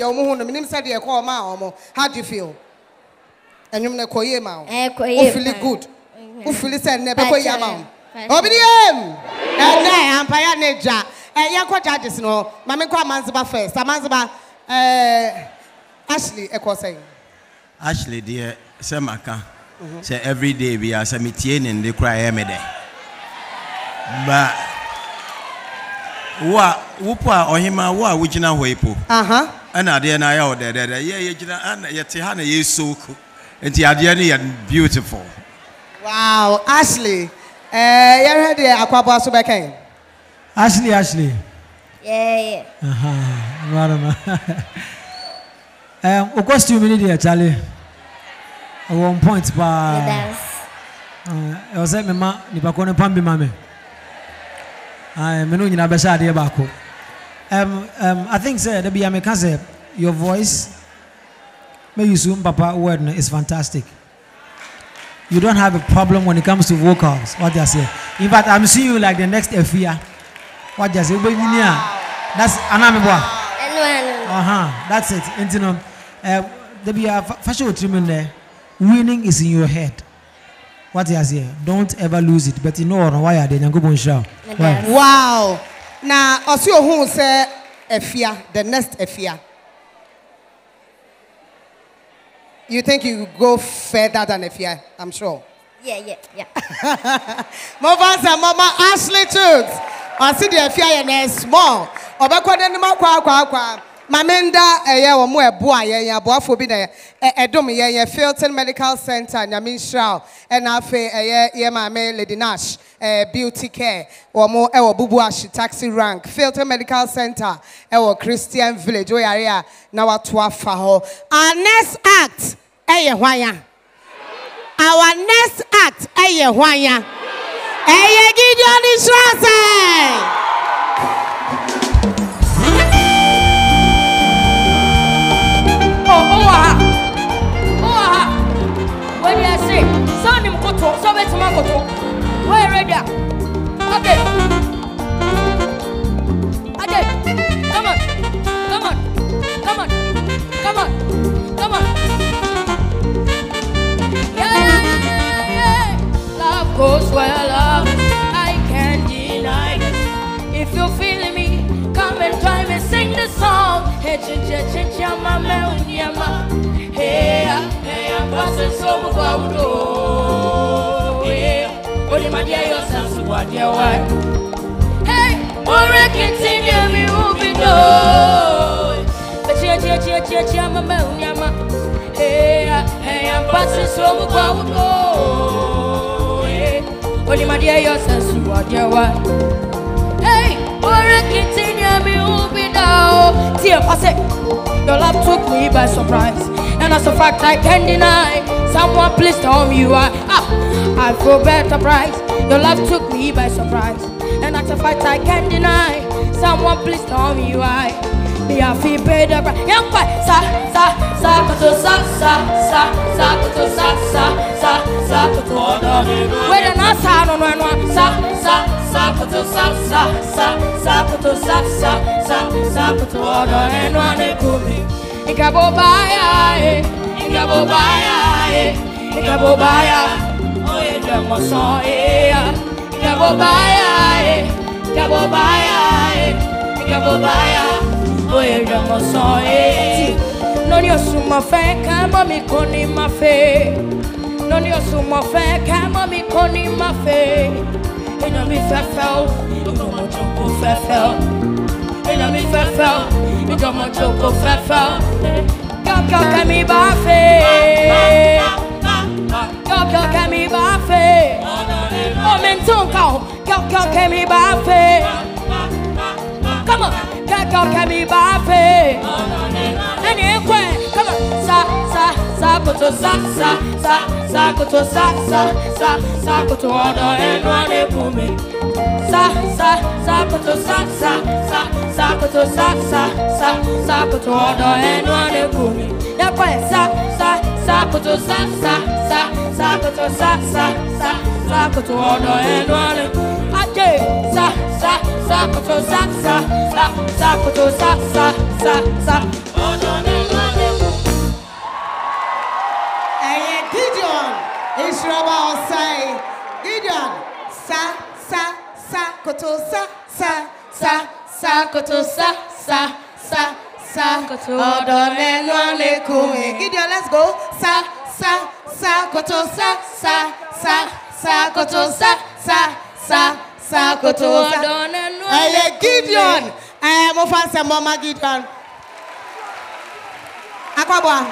do you feel? And you're not going to feel good. Who feel it? Never go your mouth. Obedience. And I am Paya Neja. And you're judges, no. Mamma Manzaba first. Amanzaba. Ashley, echo saying. Ashley, dear, Samaka. Say every day we are submitting and they cry every day. But what Whoop or him are which now wepo. Uh huh. And I didn't know that. Yeah, yeah, Tihana is so cool. And Tiadiani and beautiful. Wow, Ashley. Eh, you're ready, Aquaba Subaka. Ashley, Ashley. Yeah, yeah. Uh huh. I don't know. Um, of course, two minutes, Charlie. At one point, pa. I was at my ma, Nipakone Pambi Mame. I am no in Abashadi Abako. Um, um, I think, sir, the Biamekaze, your voice, may you soon, Papa, word is fantastic. You don't have a problem when it comes to vocals. What I say. In fact, I'm seeing you like the next Efia. What I say. That's Anamibwa. Uh huh. That's it. Intino. Uh, there be a fashion treatment there. Winning is in your head. What I say. Don't ever lose it. But you know why I didn't go on show. Wow. Now, also who say Efia, the next Efia. You think you go further than Efia? I'm sure. Yeah, yeah, yeah. Mama and Mama Ashley Toots. I see the Efia and small. Obako de nima kwa kwa kwa. Mamenda eye wo mo eboa ye ya boafo bi na edom ye ye Filton Medical Center Nyamin Shao and afe eye ye mame Lady Nash eh beauty care wo mo e wo bubu ashi taxi rank Filton Medical Center e wo Christian Village we area na watu afa ho. Our next act eye hwanya. Our next act eye hwanya. Eye Gideon Israel. When you say, son him go to, so let's go to. Where ready? Okay. Okay. Come on. Come on. Come on. Come on. Come on. Yeah, yeah, yeah, yeah. Love goes where love I can't deny it. If you're feeling me, come and join me, sing the song. Hey, cha cha cha cha, mama, unyama. Hey, hey, I'm passing so much. Hey, only my dear, your sense of what you want. Hey, or I can sing you, me will be done. But cha cha cha cha cha, mama, unyama. Hey, hey, I'm passing so much. Hey, only my dear, your sense of what you want. Hey, or I can sing you, me will be done. See, I say, your love took me by surprise. And as a fact I can't deny. Someone please tell me you are. Ah, I feel better price. Your love took me by surprise. And as a fact I can't deny. Someone please tell me you are. Me I feel better price. Young boy, sa sa sa kuto sa sa sa sa kuto sa sa sa sa kuto. Where the nasa no no no sa sa sa kuto sa sa sa sa kuto sa sa sa sa kuto. And one kumi. Ikabobaya, eh, Ikabobaya, eh, Ikabobaya, oh yeah, Jamoson, eh, Ikabobaya, eh, Ikabobaya, eh, Ikabobaya, oh yeah, Jamoson, eh. No ni osuma fe, kama mi koni ma fe. No ni osuma fe, kama mi koni ma fe. Ina mi fe fel, ina mo jumbo fe fel. Ina mi fe fel. You don't want to go far. Come, come, come, me baffy. Come, come, come, me baffy. Oh, men don't come. Come, come, come, me baffy. Come on, come, come, come, me baffy. Anyway, come on, sa, sa, sa, go to sa, sa, sa, sa, go to sa, sa, sa, sa, go to order and run it for me. Sa, sa, sa, go to sa, sa, sa, sa, go to sa, sa, sa. sa sa koto odo enu ane kumi. Yapa sa sa sa koto sa sa sa sa koto sa sa sa sa koto odo enu ane kumi. Aje sa sa sa koto sa sa sa sa koto sa sa sa sa odo enu ane kumi. Hey, Gideon, Israel say, Gideon, sa sa sa koto sa sa sa sa koto sa sa sa sa koto odo enu ane kumi. Gideon, let's go. Sa sa sa koto sa sa sa sa koto sa sa sa sa koto odo enu ane. Hey, Gideon, eh mo fa se mama Gideon. Akwabwa.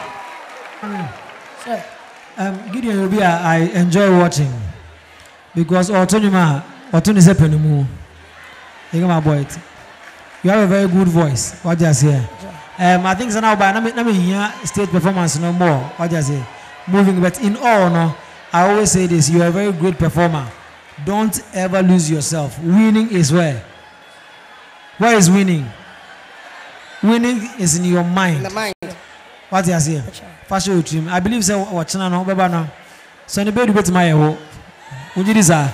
Um, Gideon Obia, I enjoy watching because Otonima, Otoni Sepenimu, my boy. You have a very good voice. What do you say? Um, I think so now, but I'm here stage performance no more. What do you say? Moving, but in all, no, I always say this: you are a very great performer. Don't ever lose yourself. Winning is where? Where is winning? Winning is in your mind. In the mind. What do you say? Fashion team. I believe so. Watching now, baba now. So the baby bet my ho. Would you desire?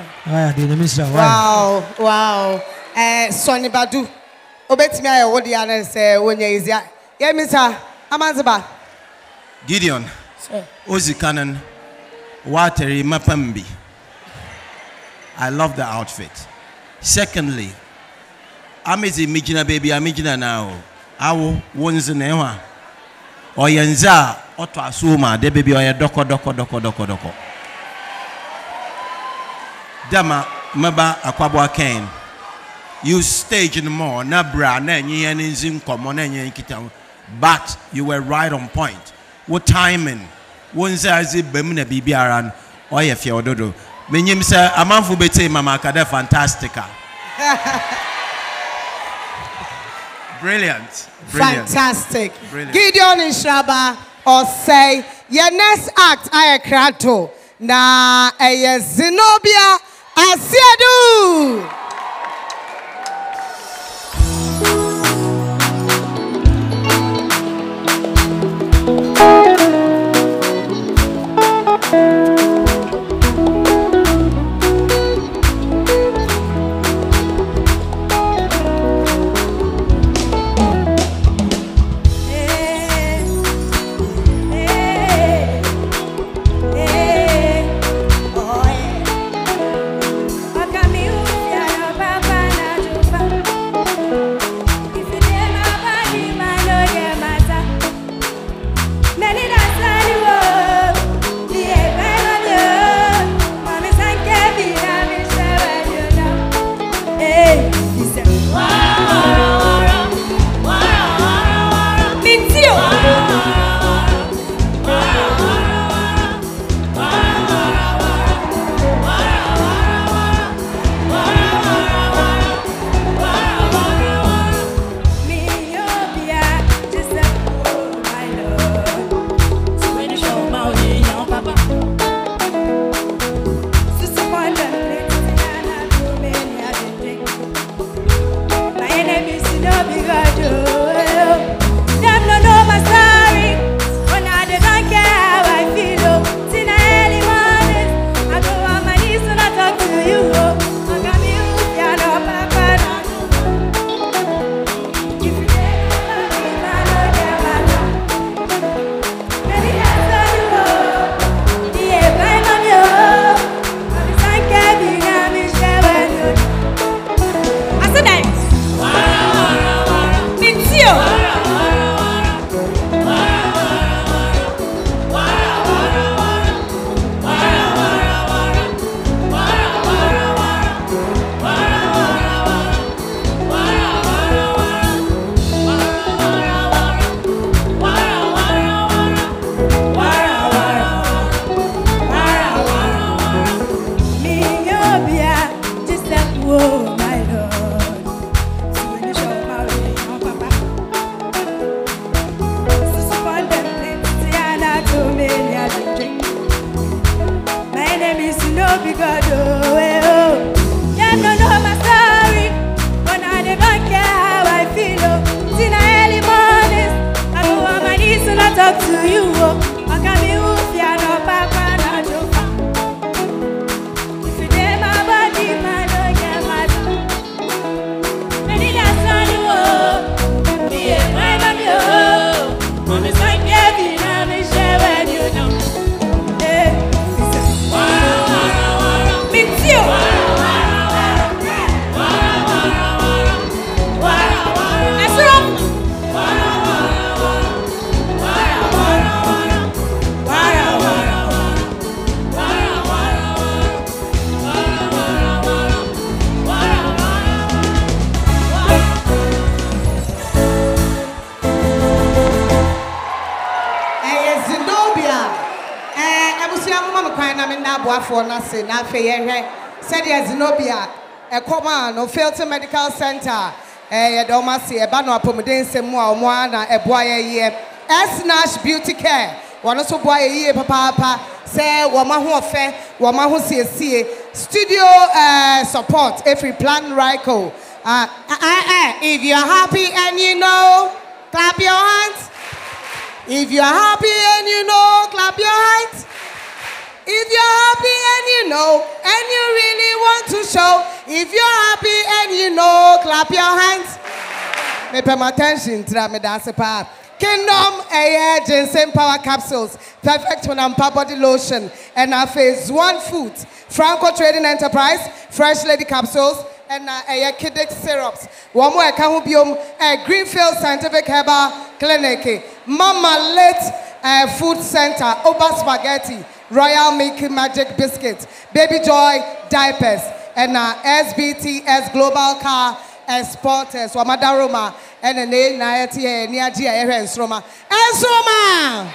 Wow, wow. Eh, Sonny Badu. Obet me I what the other say when you is ya. Yeah, Mister Amanzaba. Gideon. Sir. Ozi Cannon. Wateri Mapambi. I love the outfit. Secondly, I'm a Mijina baby. I'm Mijina now. Awo won's newa. Oyenza oto asuma de baby oya doko doko doko doko doko. Dama maba akwabwa Ken. You stage in more na bra na nyi nzin komo na nyi kita. But you were right on point. What timing? Wonza azi bem na bibiaran oya fie ododo. Menyim se amanfu bete mama kada fantastica. Brilliant. Brilliant. Fantastic. Brilliant. Gideon Inshaba or say your next act I krato na a Zenobia Asiedu. Got me aboafo na se na fe ye hwe said ye Zenobia e koma no Filter Medical Center eh ye do ma se e ba no apomuden nsem a omo ana e boa ye ye S Nash Beauty Care wono so boa ye ye papa papa say wo ma ho ofe wo ma ho siesie studio uh, support every plan Ryco uh, uh, uh, if you're happy and you know clap your hands. If you're happy and you know, clap your hands. If you're happy and you know, and you really want to show, if you're happy and you know, clap your hands. Me pay my attention to that, me dance pa. Kingdom Air Ginseng Power Capsules, perfect when I'm body lotion, and our phase one food, Franco Trading Enterprise, Fresh Lady Capsules, and a Kidic syrups. One more account biome a Greenfield Scientific Herbal Clinic, Mama Lit uh, Food Center, Oba Spaghetti, Royal Milk Magic Biscuits, Baby Joy Diapers, and uh, S B T S Global Car Exporters, Wamada Roma, and the name Nayati Nia Gia Ensroma. Ensroma!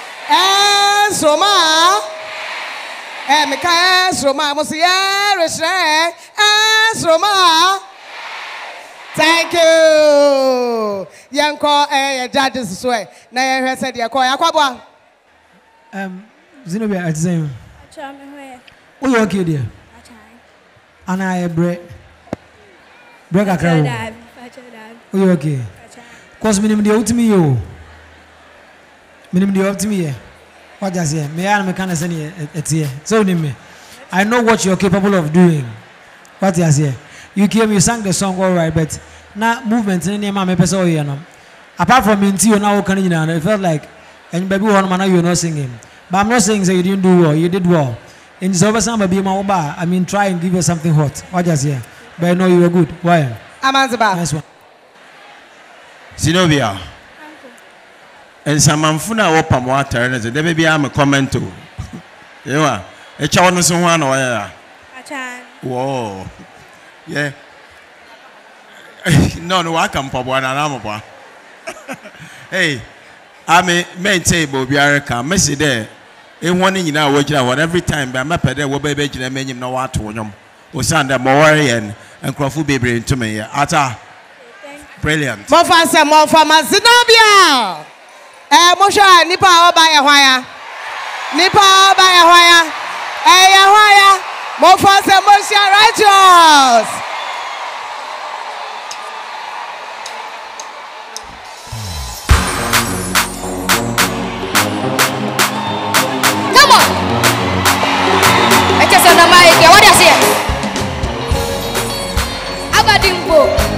Ensroma! Eh, me ka Roma, mo si eh, Roma. Thank you. Yanko eh judges so eh. Na ye hwe said ye call yakwabo. Um Zenobia at same. Acha me hwe. Wo you okay there? Acha. Ana e bre. Bre kakra wo. Acha dad. Wo you okay? Acha. Cause minim de utimi yo. Minim de utimi ye. What does he? Me and me can say it here. So me. I know what you're capable of doing. What is here? You came, you sang the song all right, but now movement in your mama person you know. Apart from me, you now can you know. It felt like and baby one man you're not singing. But I'm not saying that you didn't do well. You did well. In the over some baby my bar. I mean, try and give you something hot. What is here? But I know you were good. Why? Amanzaba. Nice one. Zenobia. And some manfuna wapa mo atare ne de be bia me comment o. Yewa, e cha wono so ho ana oya. Acha. Whoa. Yeah. No, no, I come for one and I'm a Hey, I may maintain Bobiara can mess it there. In one in our watch out every time by my pedal will be making a menu no what to them. O Sanda Morian and Crawford baby to me. Ata. Brilliant. More fast and more for Zenobia. Eh, Mosha, Nipa by a wire. Nipa by a wire. Eh, a wire. More fast and Mosha righteous. Come on. I just on the mic. What is it? Abadimbo.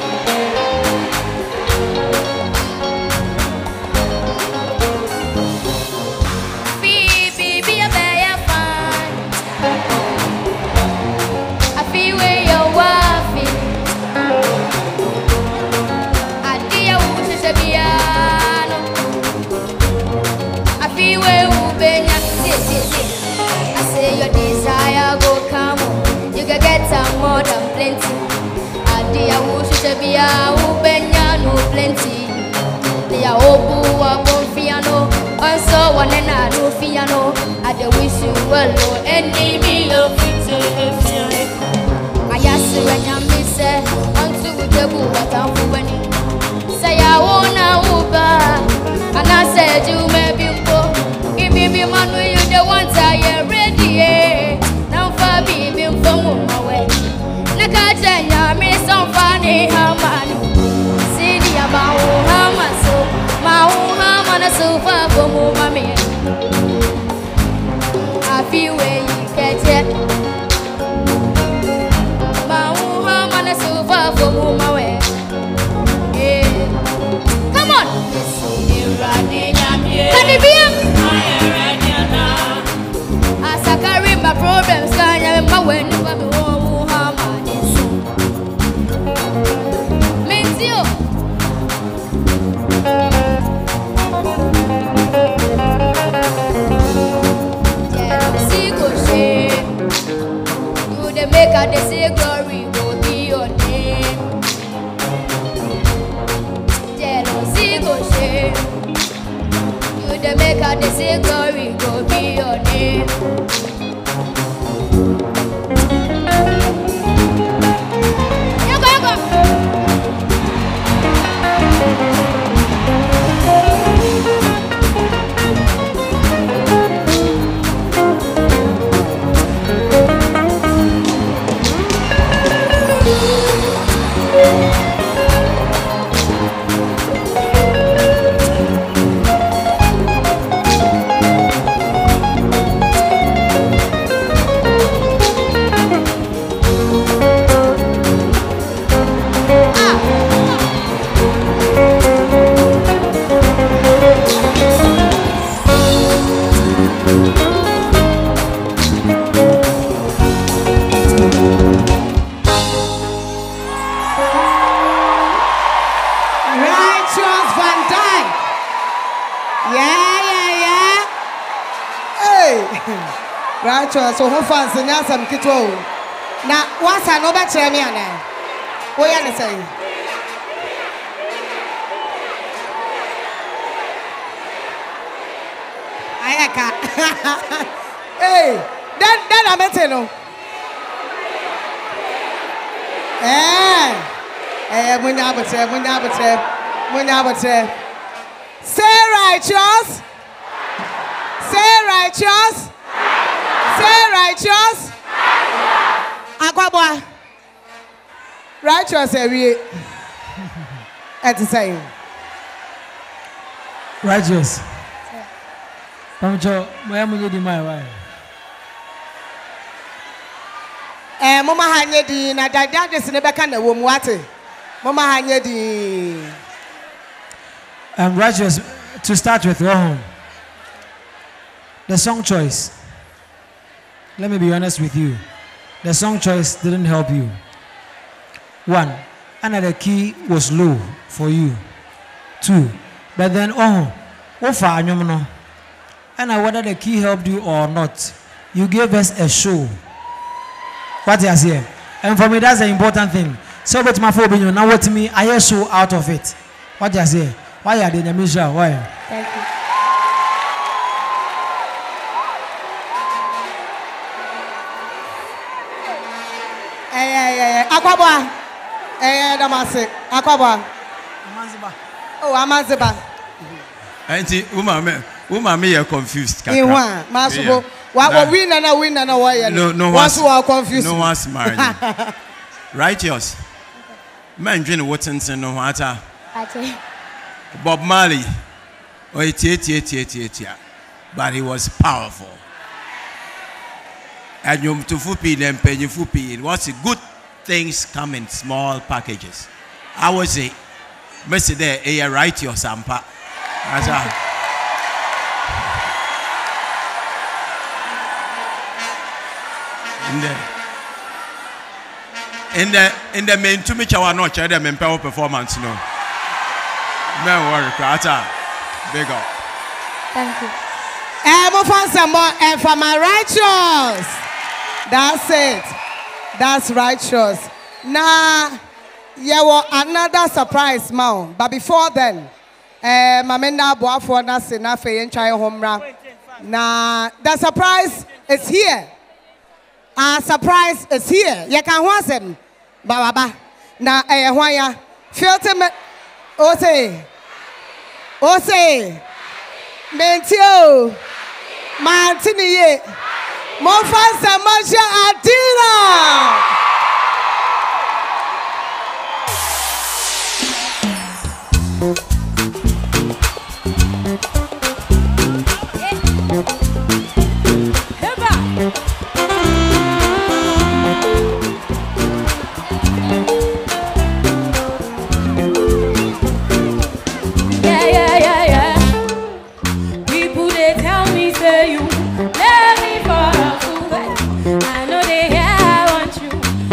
More than plenty. Adia wusha bia ubenya no plenty. Dia obu wa bonfiano. Also one na no fiano. Ade wish you well no any me love it. Ayasi wanya mi se onto utebu watamfu weni. Say I wanna uba. And I said you may be mpo. If you be man you the ones I ready. Now for be from my way. Nakajanya me some funny hamani. Sidi about hamaso, mau hamana sofa for mummy. I feel where you get it. Mau hamana sofa for mummy. Come on. Can it be? As I carry my problems, can I remember when you were make a they say glory go be your name. Jealousy go shame. You the make a they say glory go be your name. So who fans in Yasam Kito? Now, what's I know about Chemiana? What are you saying? I can't. Hey, then, then I'm at you. Eh, eh, Munyabate, Munyabate, Munyabate. Say righteous. Say righteous. Say righteous. Aquabwa. Righteous every at the same. Righteous. Pamcho, where am I getting my wife? Eh, Mama Hanyedi, na dad is never can a woman water. Mama Hanyedi. I'm righteous to start with. Wrong. The song choice. Let me be honest with you. The song choice didn't help you. One, another key was low for you. Two, but then oh, offer anyumno. And whether the key helped you or not, you gave us a show. What you say? And for me, that's the important thing. So, but my phone, now what me? I show out of it. What you say? Why are they in Misha? Why? Thank you. Aquabwa. Eh, Damase. Aquabwa. Amanziba. Oh, Amanziba. Auntie, woman, woman, me are confused. In one, Masubo. What win and a win and a wire. No, no one's confused. No one's married. Righteous. Man, Jane Watson, no matter. Bob Marley. Oh, it's it, it, it, it, but he was powerful. And you to fupi them pay you fupi. It was a good things come in small packages. I would say, Mister there, a right your sampa. As a in the in the in the main to me chawa no chair them empower performance no. Man worry, Kata. Big up. Thank you. I'm a fan some more and for my righteous. That's it. That's righteous. Now, yeah, well, another surprise, mom. But before then, eh, my men now bought for us enough and try home run. Now, the surprise is here. Our surprise is here. You can watch them, Baba. Now, eh, why ya? Filter me. Ose. Ose. Mentio. Mantini. Mofansa Masha Adira. Yeah, yeah, yeah, yeah. People they tell me say you love me for a fool. I know they hear I want you.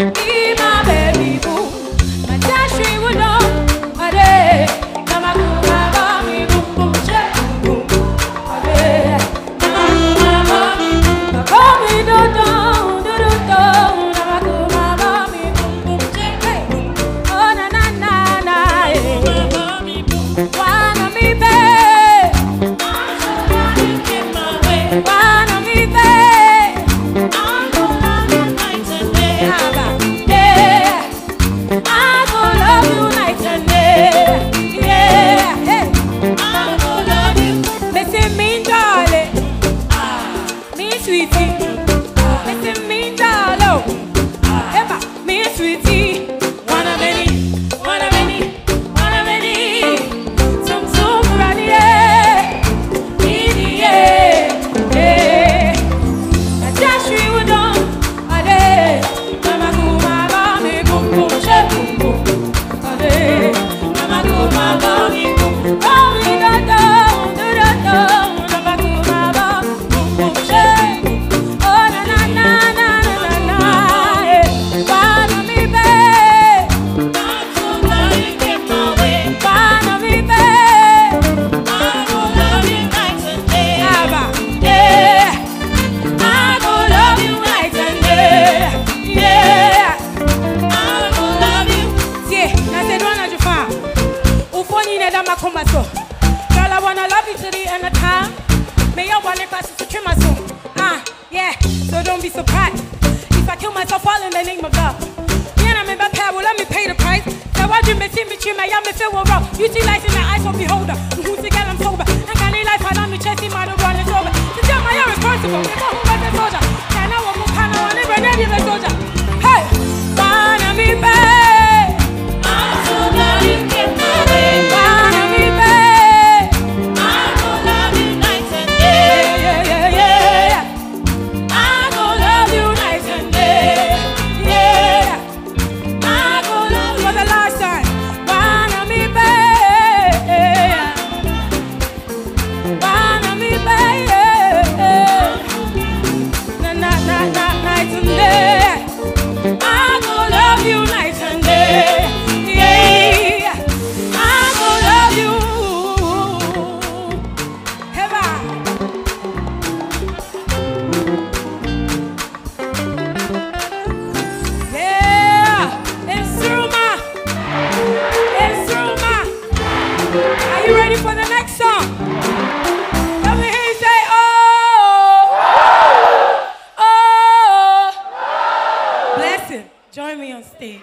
me see me trim, I am me feel raw. Utilizing the eyes of beholder. Who's the girl I'm sober? I can't life and I'm chasing my run is over. To tell my own responsible, people who was a soldier. Can I walk more can I never need a soldier? Hey, wanna me babe. I'm so glad you came my way. Wanna me babe. I'm gonna love you night and day. Yeah, yeah, yeah, yeah. I'm gonna love you night and day. Yeah. I'm gonna love you for the last time. Wanna me babe. Wanna me babe. Na na na na night and day. I'm gonna love you night and day. Yeah. I'm gonna love you. Eva. Yeah. It's Ruma. It's Ruma. Are you ready for the next song? Let me hear you say, oh. Oh. Blessing. Join me on stage.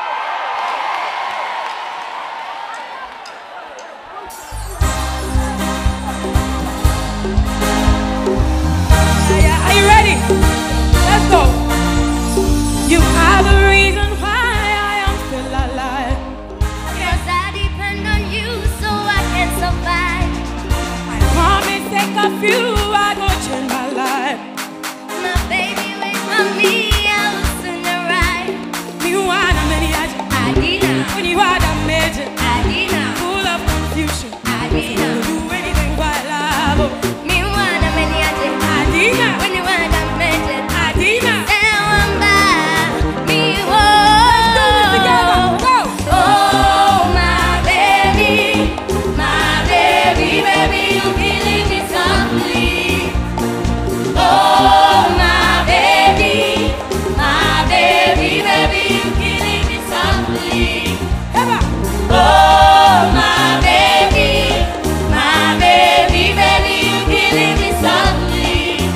Yeah, yeah. Are you ready? Let's go. You are the reason why I am still alive. Yes, I depend on you so I can survive. I promise take a few, I go change my life. My baby, wait for me, I will soon arrive. You are the many Adina. when you are the major, Adina. full of confusion. Adina. Do anything but love. Me wanna many Adina. when you want to mention Adina. Sewamba, me Let's do this together. Go. Oh, my baby, my baby, baby, you killing me softly. Oh, my baby, my baby, baby, you killing me softly. Eva. Oh, my baby, my baby, baby, you killing me softly.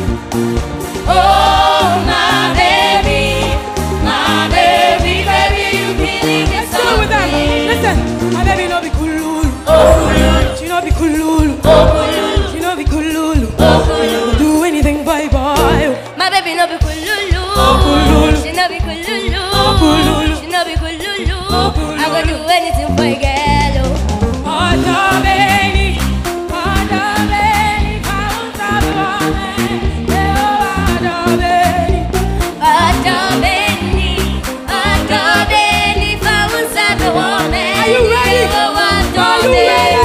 Oh, my baby, my baby, baby, you killing me Let's do it with them. softly. Listen, my baby no be kululu. Oh, She no be kululu. oh, She no be kululu. oh, Do anything, boy, boy. my baby no be kululu. kululu. She no be kululu. kululu. She no be kululu. I go do anything for a girl. oh. Adabeni, adabeni, kauntabone. Eh, adabeni. Adobeni, adobeni, fawusa the woman. Are you ready? Oh, Are you ready?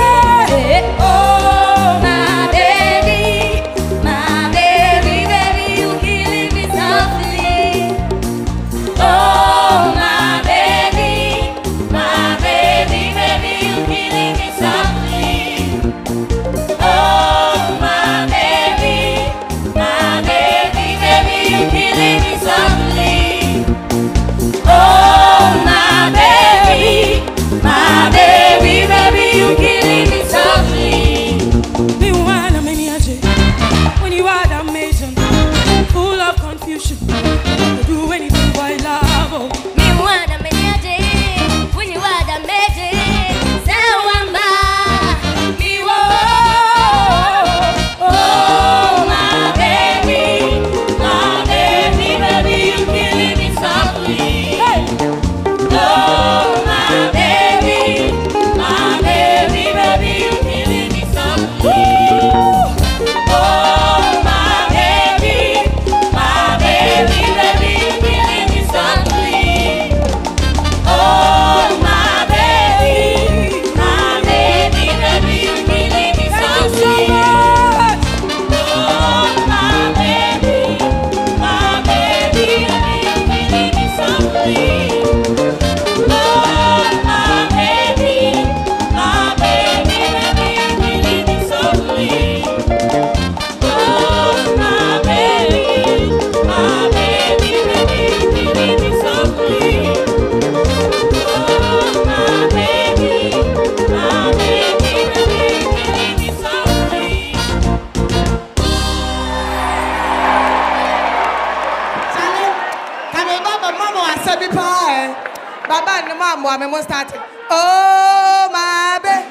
oh, my baby, my baby, baby, you killing me softly. Oh, my baby, my baby, baby, you killing me softly. Oh, my baby, my baby, baby, you killing me softly. Oh, my baby, my baby, baby, you killing me softly. Me wanna many aje. When you are the amazing, full of confusion. You do anything by love. Oh. Me wanna make a day when you are the magic. Sewamba, me oh, oh, my baby, my baby, baby, you killing me softly. Oh, my baby, my baby, baby, you killing me softly. Oh, my baby, my baby, baby, you killing me softly. Oh, my baby, my baby, baby, you killing me softly. Oh, my baby, my baby, baby, you killing me softly. baba no ma mo me start. Oh my baby.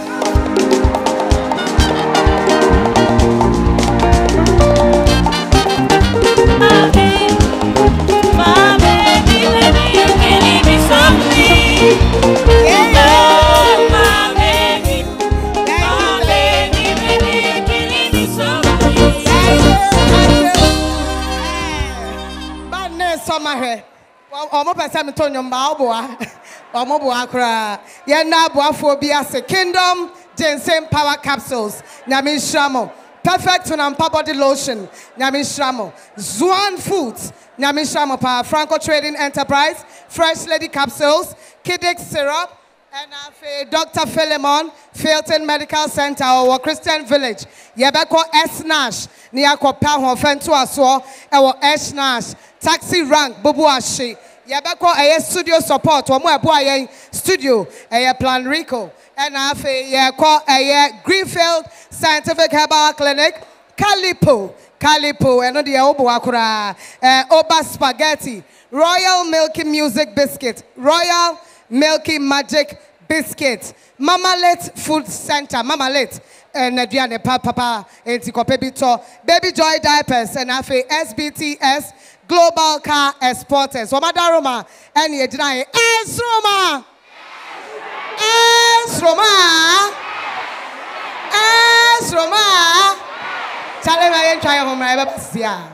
My baby, baby, you can leave me softly. Yeah, oh, my baby, my baby, baby, you can leave me softly. Bad name summer here. Omo pesa me tonyo mba oboa. Omo boa kra. Ye na boa phobia se Kingdom Ginseng Power Capsules. Nyame shramo. Perfect Tunampa Body Lotion. Nyame shramo. Zuan Foods. Nyame shramo pa Franco Trading Enterprise. Fresh Lady Capsules. Kiddick Syrup. And afe Doctor Philemon. Filton Medical Center or Christian Village. Yebeko S Nash. Niyako pa ho fentu aso. Ewo S Nash. Taxi rank bubu ashi. Yebeko eye studio support. Omo ebu aye studio. Eye Plan Rico. And afe yeko eye Greenfield Scientific Herbal Clinic. Calipo. Calipo. Eno di obo akura. Eh Oba Spaghetti. Royal Milky Music Biscuit. Royal Milky Magic Biscuit. Mama Lit Food Center. Mama Lit. And Adriane Papa. Enti Baby Joy Diapers. And afe S B T S. Global Car Exporters. Wamadaroma. And ye deny Esroma. Esroma. Esroma. Tell him I ain't trying home. I ever see ya.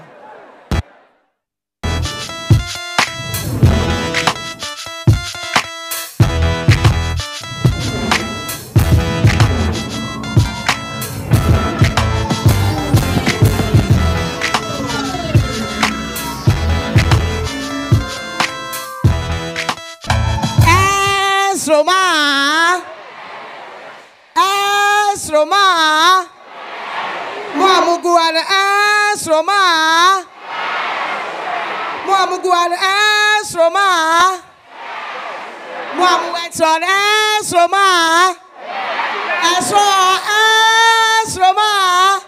Roma, as Roma, Muamuguan as Roma, Muamuguan as Roma, Muamueton as Roma, as as Roma,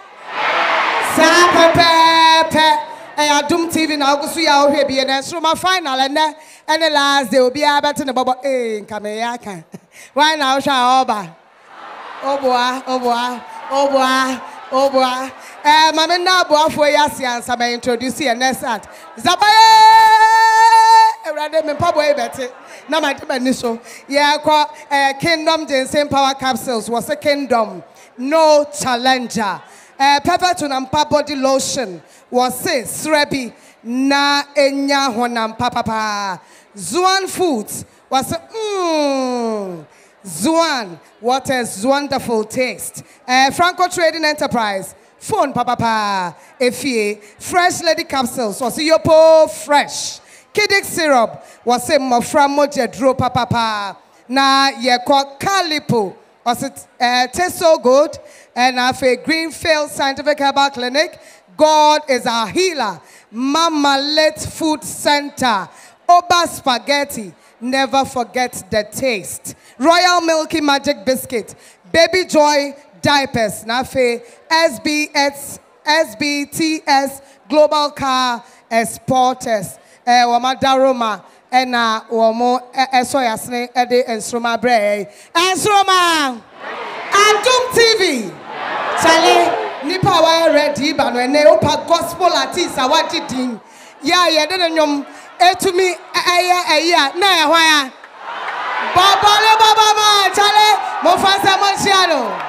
Sapepe. I Doom T V now go see how we be and Roma final and then and the last day will be able to the bubble. Eh, Kameyaka. Why now, Shaoba? Oh boy, oh boy, oh boy, oh boy. Eh, Mamma now, boy, for Yasian, some introduce you next at Zabaye. Rather than Pabway better. Now, my initial. Yeah, call Kingdom Ginseng Power Capsules was a kingdom. No challenger. Uh, Perfect Tunampa Body Lotion was say Srebi na enya honampa papa. Zuan Foods was mmm. Zuan, what a wonderful taste. Uh, Franco Trading Enterprise, phone papa Efie, Fresh Lady Capsules was Yopo Fresh. Kiddick Syrup was a Moframo Jedro papa. Na yeko Calipo was it uh, tastes so good. And I feel Greenfield Scientific Herbal Clinic. God is our healer. Mama Lit Food Center. Oba Spaghetti. Never forget the taste. Royal Milky Magic Biscuit. Baby Joy Diapers. Nafe S B S S B T S Global Car Exporters. Eh, Wamadaroma. Ena womo esoyasne ede ensroma bre. Ensroma. Adum T V. Chale, nipa wa ready ba no ene opa gospel artist awadi din. Ya ye de nyom etumi eye eye na e hwan ya. Baba le baba ma chale mo fa se mo chiano.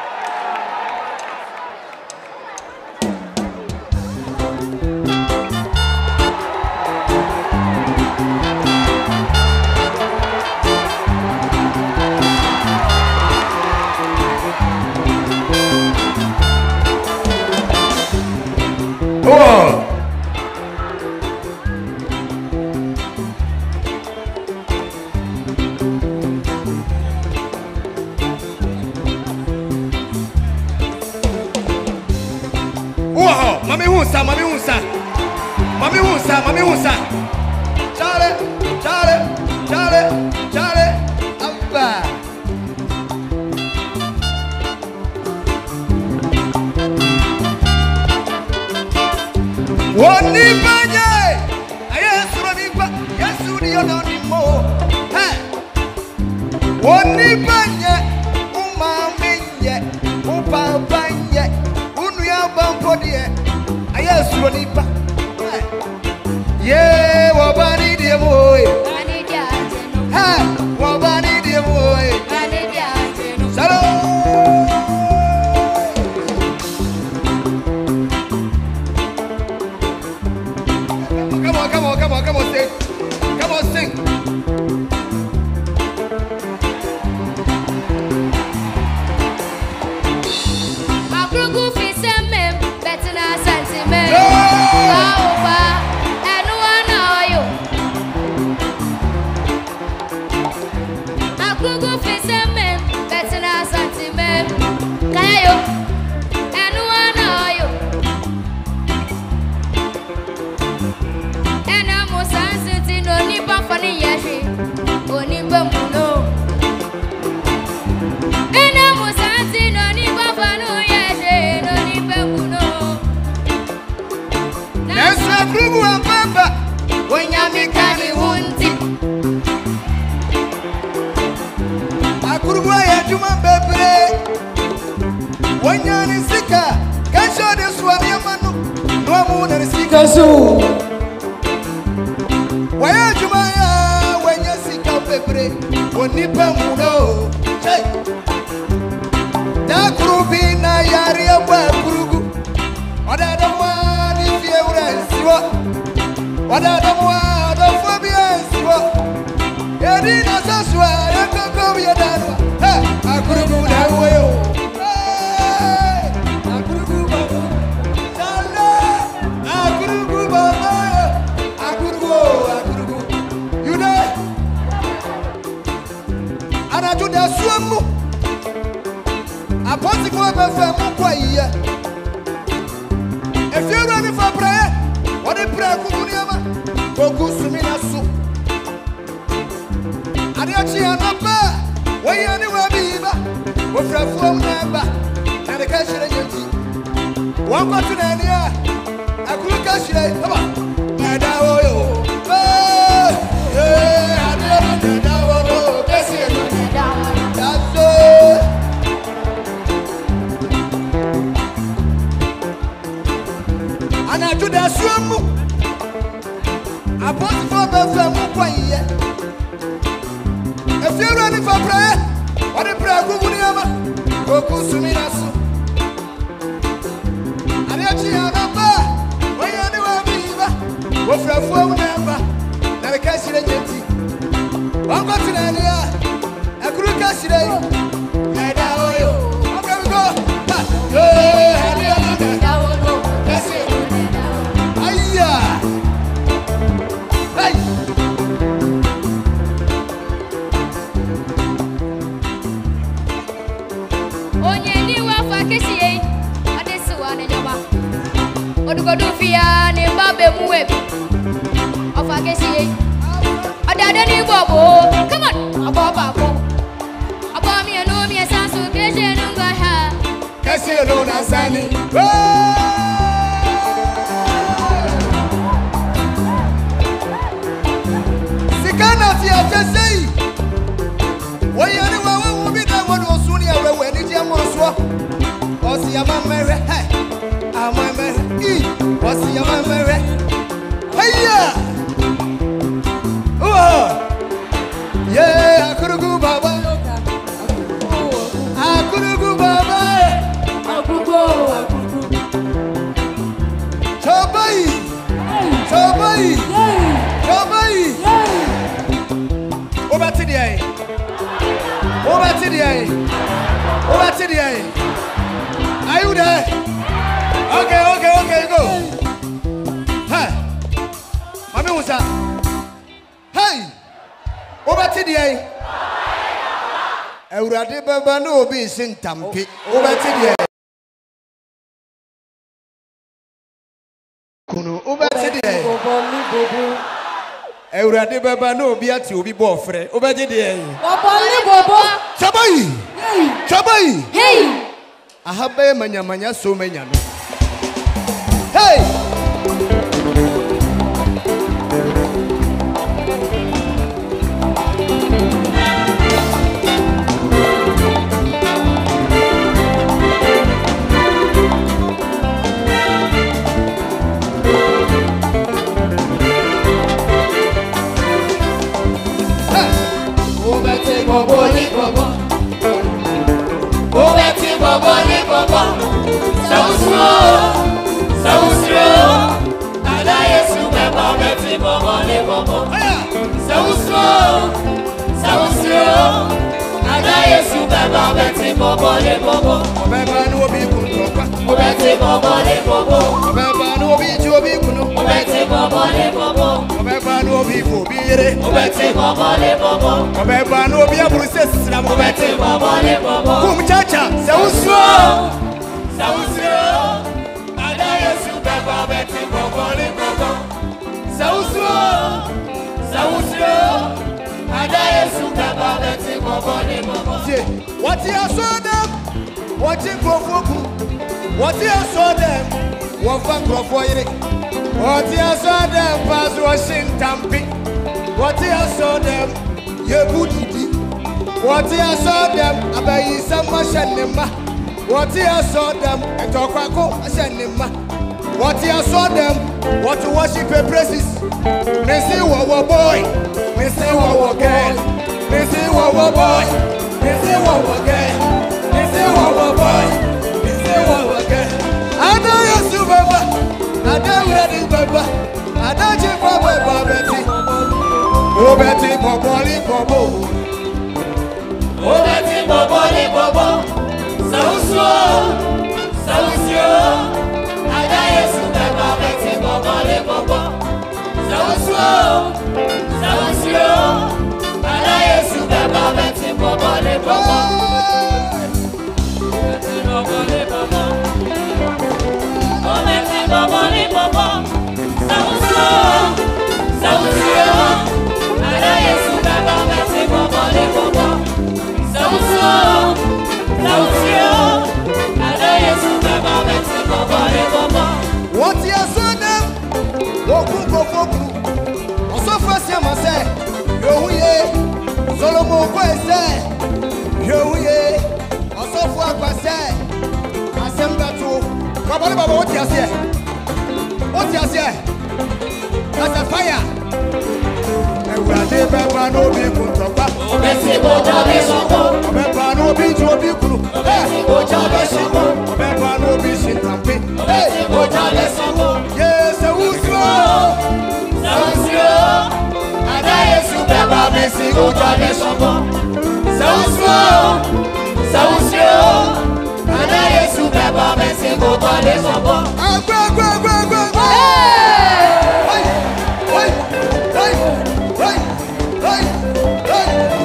Oh! Wow! Mami Hunsa, Mami Hunsa! Mami Hunsa, Mami Hunsa! Charlie, Charlie, Charlie, Charlie, Abba! Woni banye ayesu robipa yesu ni ononi mo he Woni banye, umami ye, upapa ye, unuya bampo die. Ayasu woni ba. Ye wabani die boy. Ani dia jeno. Ha, wabani die boy. Ani dia jeno. Salo. Come on, come on, come on, come on, sing. Come on, sing. Akrugu fi semem, betina sentiment. Aoba, enu anayo. Akrugu fi semem, betina sentiment. Kayo, enu anayo. Ena musansi no ni bafani yeshi, oni bemuno. Ena musansi no ni bafanu yeshi, no ni bemuno. Nesu akrugu ambamba, Wonyami kani hunti, akrugu ya juma bebre. Wanyani sika, kasho de swami amanu, nomu na sika zu. Waya juma ya, wanya sika bebre, wonipa muno. Hey, da krubi na yari abwa krugu. Oda damwa ni fie ura siwa. Oda damwa da fobia siwa. Yedi na saswa ya koko ya danwa. Hey, akrugu na wayo. Hey, akrugu baba. Sala, akrugu baba. Akrugu, akrugu. You know? Ana tu da suamu. Aponti kwa befa mu kwa iya. If you're running for prayer, what a prayer kumuniama, Goku Sumina Su. Adiachi Anapa, why anywhere Biba, with a phone number, and a cash in a one got to the end, a good cash in a come on, and I owe you. Yeah, I never did. That's it. That's it. And I do the swim. I put for the family. If you're ready for prayer, what a prayer go with you? Go to Suminasu. And actually, I'm not where you are, Viva. Go for a phone number. Now, I can't see the jetty. One got to the area. I couldn't catch it. And I owe you. Okay, we go. Yeah, I never did. That's it. Hey! onye ni wa fa kesi adesi wa ne nyoma. Odugodu fia ne babe mu ebi. Ofa kesi odade ni bobo. Come on, abo babo. Abo mi enu mi esansu kesi nu ngwa ha. Kesi no na sani. Sikana ti afesei. Wayani wa wa bi da won osuni awe we ni je mo so. Osi amamere. Hey. Amamere. I. Osi amamere. Hayya. Oh. Yeah, akurugu baba. Akurugu baba. Akurugu. Chobai. Chobai. Chobai. Over to the eye. Over to the eye. Over to the eye. Are you there? Okay, okay, okay, go. Hey. Mami Musa. Hey. Over to the eye. Eurade baba no be sin tampi. Over to the eye. Kuno over to the eye. Eurade baba no be ati obi bo frɛ. Obeje de eye. Obole bobo. Chabai. Hey. Chabai. Hey. Ahabe manya manya so manya no. Hey. Obeti bobo li bobo. Obeti bobo li bobo. Sausro, sausro. Ada Yesu beba obeti bobo li bobo. Sausro, sausro. Ada Yesu beba obeti bobo li bobo. Obeba no obi kuntoka. Obeti bobo li bobo. Obeba no obi jobi kunu. Obeti bobo li bobo. Obeba no obi fobire. Obeti bobo li bobo. Obeba no obi aburuse sisram. Obeti bobo li bobo. Kum chacha, se usro. Se usro. Ada Yesu beba obeti bobo li bobo. Se usro. Se usro. Ada Yesu beba obeti bobo li bobo. What you saw them? What you go for? What you saw them? What for for it? What you saw them? Pass washing tampi. What you saw them? Ye booty. What you saw them? Abayi sama shanema. What you saw them? And talk about shanema. What you saw them? What to worship a praises? Me see what boy. Me see what girl. Me see what boy. Me see what girl. Me see what boy. Me see what girl. I know you super baba. I know ready baba. I know you baba Betty. Oh Betty Boboli Bobo. Oh Betty Boboli Bobo. Sausro. Sausro. I know you super baba Betty Boboli Bobo. Sausro. Sausro. I know you super baba Betty Boboli Bobo. Betty Boboli Bobo. Oh Betty Boboli Bobo. Sausro. Sausro. I know you super baba Betty Boboli Bobo. Sausro. Sausro. I know you super baba Betty Boboli Bobo. What you saw them? Woku woku. Also first year must say, yo ye. Solomon go say, yo ye. Also for go say, assemble to. Baba baba what you say? What you say? That's a fire. Ewurade baba no bi kuntoba. Obeti boja be soko. Baba no bi jobi kunu. Obeti boja be soko. Baba no bi shitampe. Obeti boja be soko. Yes, usro. Sausro. Ada Yesu beba be si boja be soko. Sausro. Sausro. Ada Yesu beba be si boja be soko. Agba agba agba agba. Hey! Hey! Hey! Hey! Hey! Hey!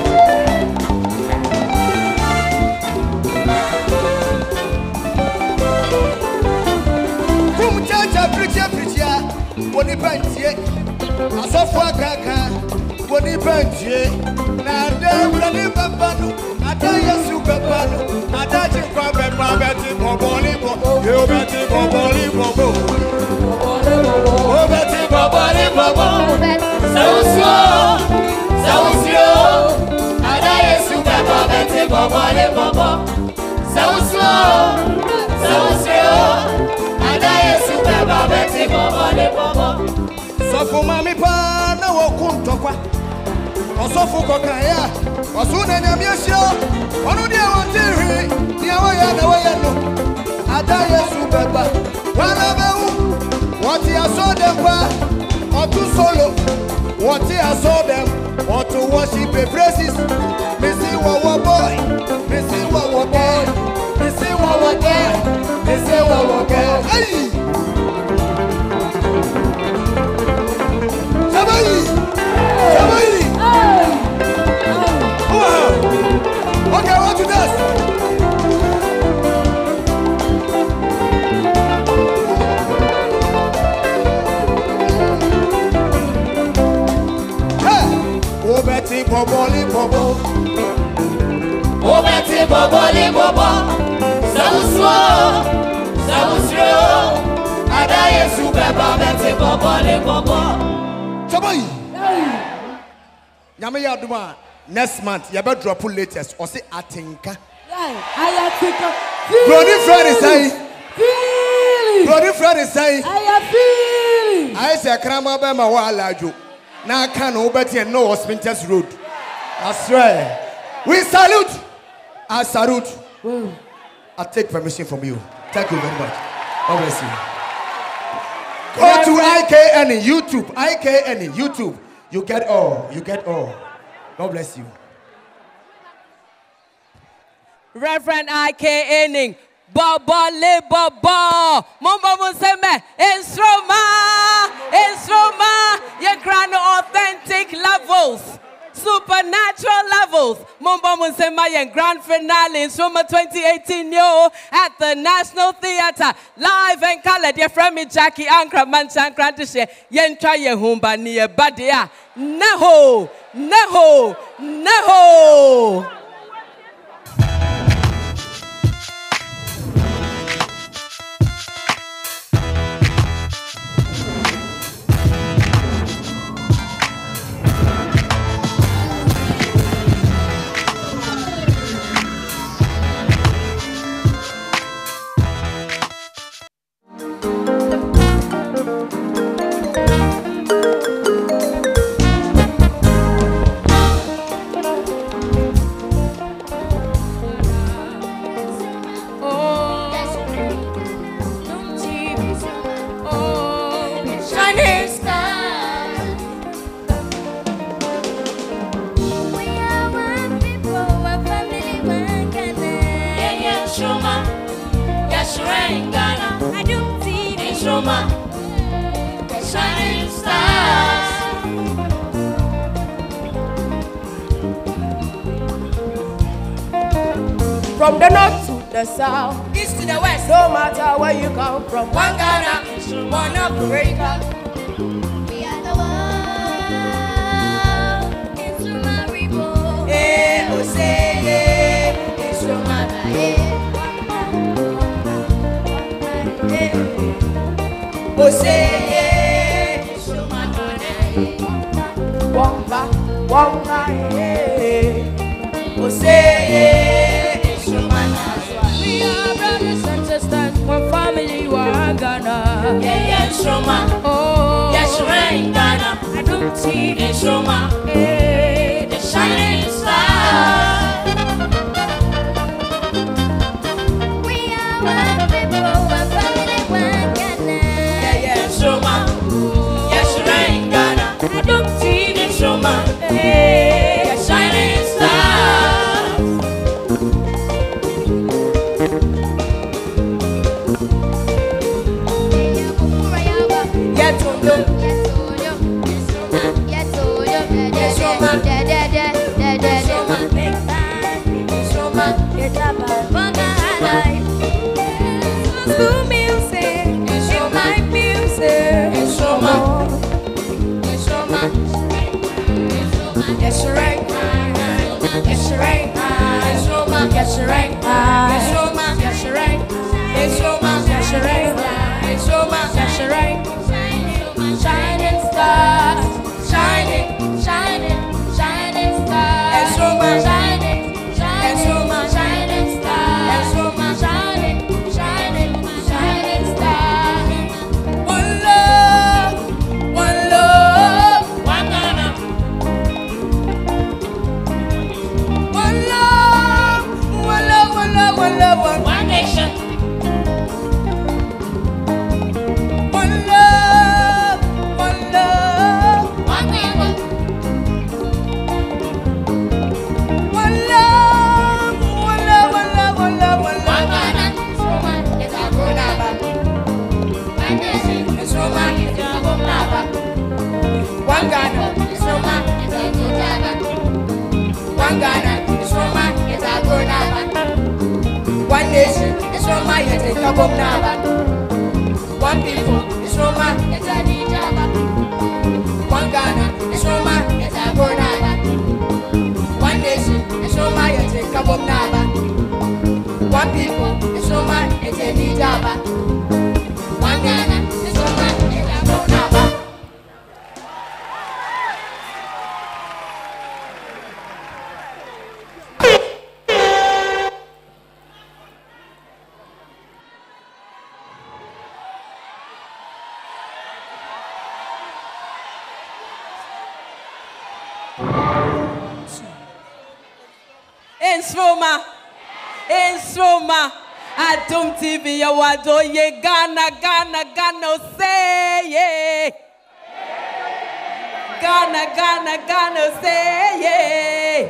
Kum chacha preacher preacher. Woni bantie. Asofo akaka. Woni bantie. Na de wurani babanu. Ada Yesu babanu. Ada chikwa beba beti boboli bobo. Yo beti boboli bobo. Oh Betty Boboli Bobo. Sausro. Sausro. Ada Yesu beba Betty Boboli Bobo. Sausro. Sausro. Ada Yesu beba Betty Boboli Bobo. Sofu mami pa na wokuntokwa. Osofu kokaya. Osuna nyamiesho. Onu dia wantiri. Dia waya na waya no. Ada Yesu beba. Wala bewu. What I saw them or to solo. What I saw them or to worship a praises. Missy Wawa boy. Missy Wawa boy. Missy Wawa girl. Missy Wawa girl. Hey! Somebody! Somebody! Wow! Okay, I want to dance. Obeti boboli bobo. Obeti boboli bobo. Sausro. Sausro. Ada Yesu beba Betty Boboli Bobo. Somebody. Nyame ya aduma. Next month, you better drop latest or say Atinka. Ayatika. Brody Fred is saying. Feeling. Brody Fred is saying. I am feeling. I say Krama Bema Walajo. Now I can't over here no Spinters Road. That's right. We salute. I salute. I take permission from you. Thank you very much. God bless you. Go to I K N in YouTube. I K N in YouTube. You get all. You get all. God bless you. Reverend I K N. Baba le baba. Mumba museme. Instruma. Instruma. Your grand authentic levels. Supernatural levels. Mumba Munsema and grand finale in Summer twenty eighteen yo at the National Theatre. Live and color. Dear friend me Jackie Ankra Manchan Krantishe. Yen try ye humba near Badia. Neho. Neho. Neho. From the north to the south, east to the west, no matter where you come from, one Ghana, one Africa. We are the world, instrument reborn. Eh, oh say, eh, instrument, eh. Oh say, eh, instrument, eh. Wamba, wamba, eh. Oh say, eh. We are brothers and sisters, one family, one Ghana. Yeah, yeah, Shoma. Oh, yes, rain Ghana. I don't see the Shoma. Hey, the shining star. We are one people, one family, one Ghana. Yeah, yeah, Shoma. Yes, rain Ghana. I don't see the Shoma. Hey, the shining star. School music, it's my music. It's yes, you're right. Yes, you're right. Yes, you're right. Yes, you're right. Yes, you're right. Yes, you're right. Yes, you're right. Shining stars, shining, shining, shining stars. Yes, you're shining, shining, shining stars. Yes, shining, shining, shining stars. One love, one love, one Ghana. One love, one love, one love, one love, one, one nation. One love, one love, one people. One love, one love, one love, one love, one love. One Ghana, Soma, it's a good number. One nation, Soma, it's a good number. One Ghana, Soma, it's a good number. One Ghana, Soma, it's a good number. One nation, Soma, it's a good number. One people, Soma, it's a good number. One Ghana, Soma, it's a good number. One nation, Soma, it's a good number. One people, Soma, it's a good number. One Ghana, Soma, it's a good number. Ensroma. Ensroma. Adum T V, ya wado ye Ghana, Ghana, Ghana, say ye. Ghana, Ghana, Ghana, say ye.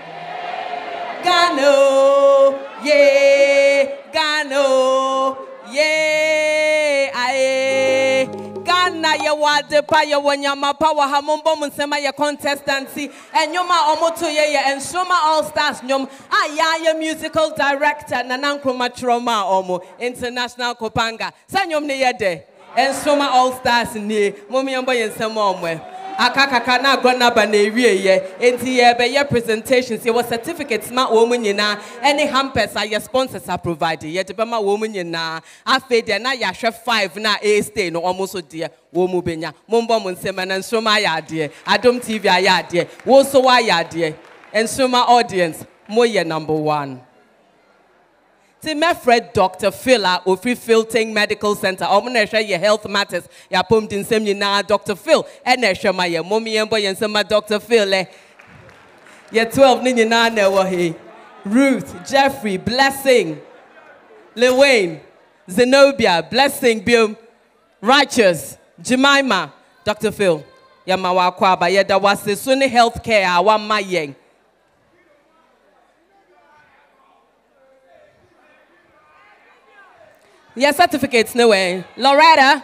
Ghana, ye. Ghana, ye. Aye. Ghana, ya wade pa ya wanyama pa wa hamombo munsema ya contestancy. And nyoma omoto ye ye and Soma All Stars nyom. Aya ya musical director Nanankroma Trauma omo international kopanga. Sa nyom ne ye de. And Soma All Stars ni. Momi yambo yensema omwe. Akakaka na grana ba na ewie ye. Enti ye be ye presentations ye was certificates ma wo mu nyina. Any hampers are your sponsors are provided. Ye de be ma wo mu nyina. Afa de na ya hwe five na A stay no almost so de wo mu benya. Mombo mu nsema na nsoma ya de. Adom T V ya de. Wo so wa ya de. Ensoma audience mo ye number one. Ti me Fred Doctor Phila Ofri Filting Medical Center. Omo na hwe ye health matters. Ya pom din sem nyina Doctor Phil. E na hwe ma ye momi yembo yensema Doctor Phil eh. Ye twelve ni nyina na wo he. Ruth, Jeffrey, Blessing, Lewayne, Zenobia, Blessing, Biom, Righteous, Jemima, Doctor Phil. Ya ma wa kwa ba ye da wase so ne healthcare a wa ma yen. Your certificates no way. Loretta.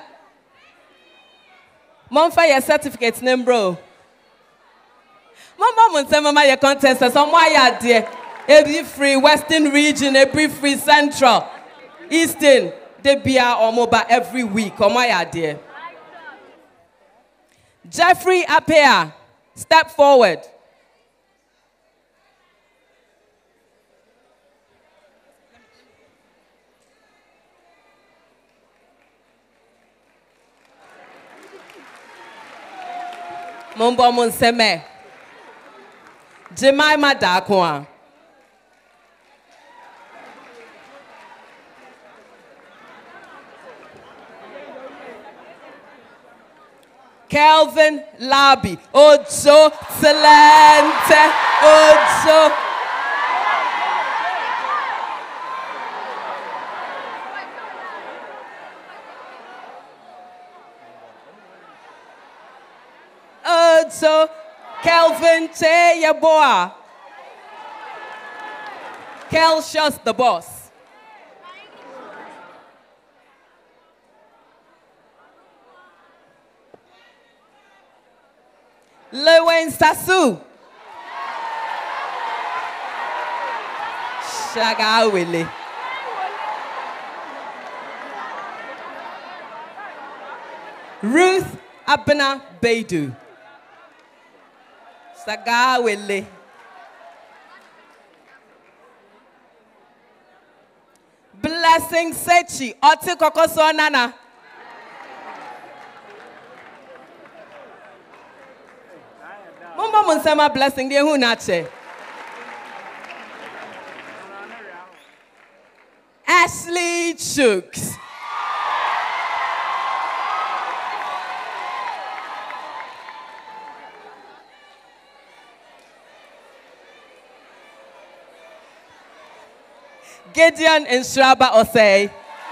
Mom for your certificates name bro. Mom mom say mama your contest some why ya there. Every free Western region, every free Central, Eastern, they be our mobile every week. Come why ya there. Jeffrey Apea, step forward. Mombo Monseme. Jemima Dakwa. Kelvin Labi. Ocho Celente. Ocho. So, Kelvin Che Yaboa. Kel Shuss the boss. Lewayne Sasu. Shaga Willie. Ruth Abena Baidu. Saga Willie. Blessing Sechi. Oti Kokoso Nana. Mumba Munsema Blessing. De hu nache. Ashley Chooks. Gideon and Shraba Osei.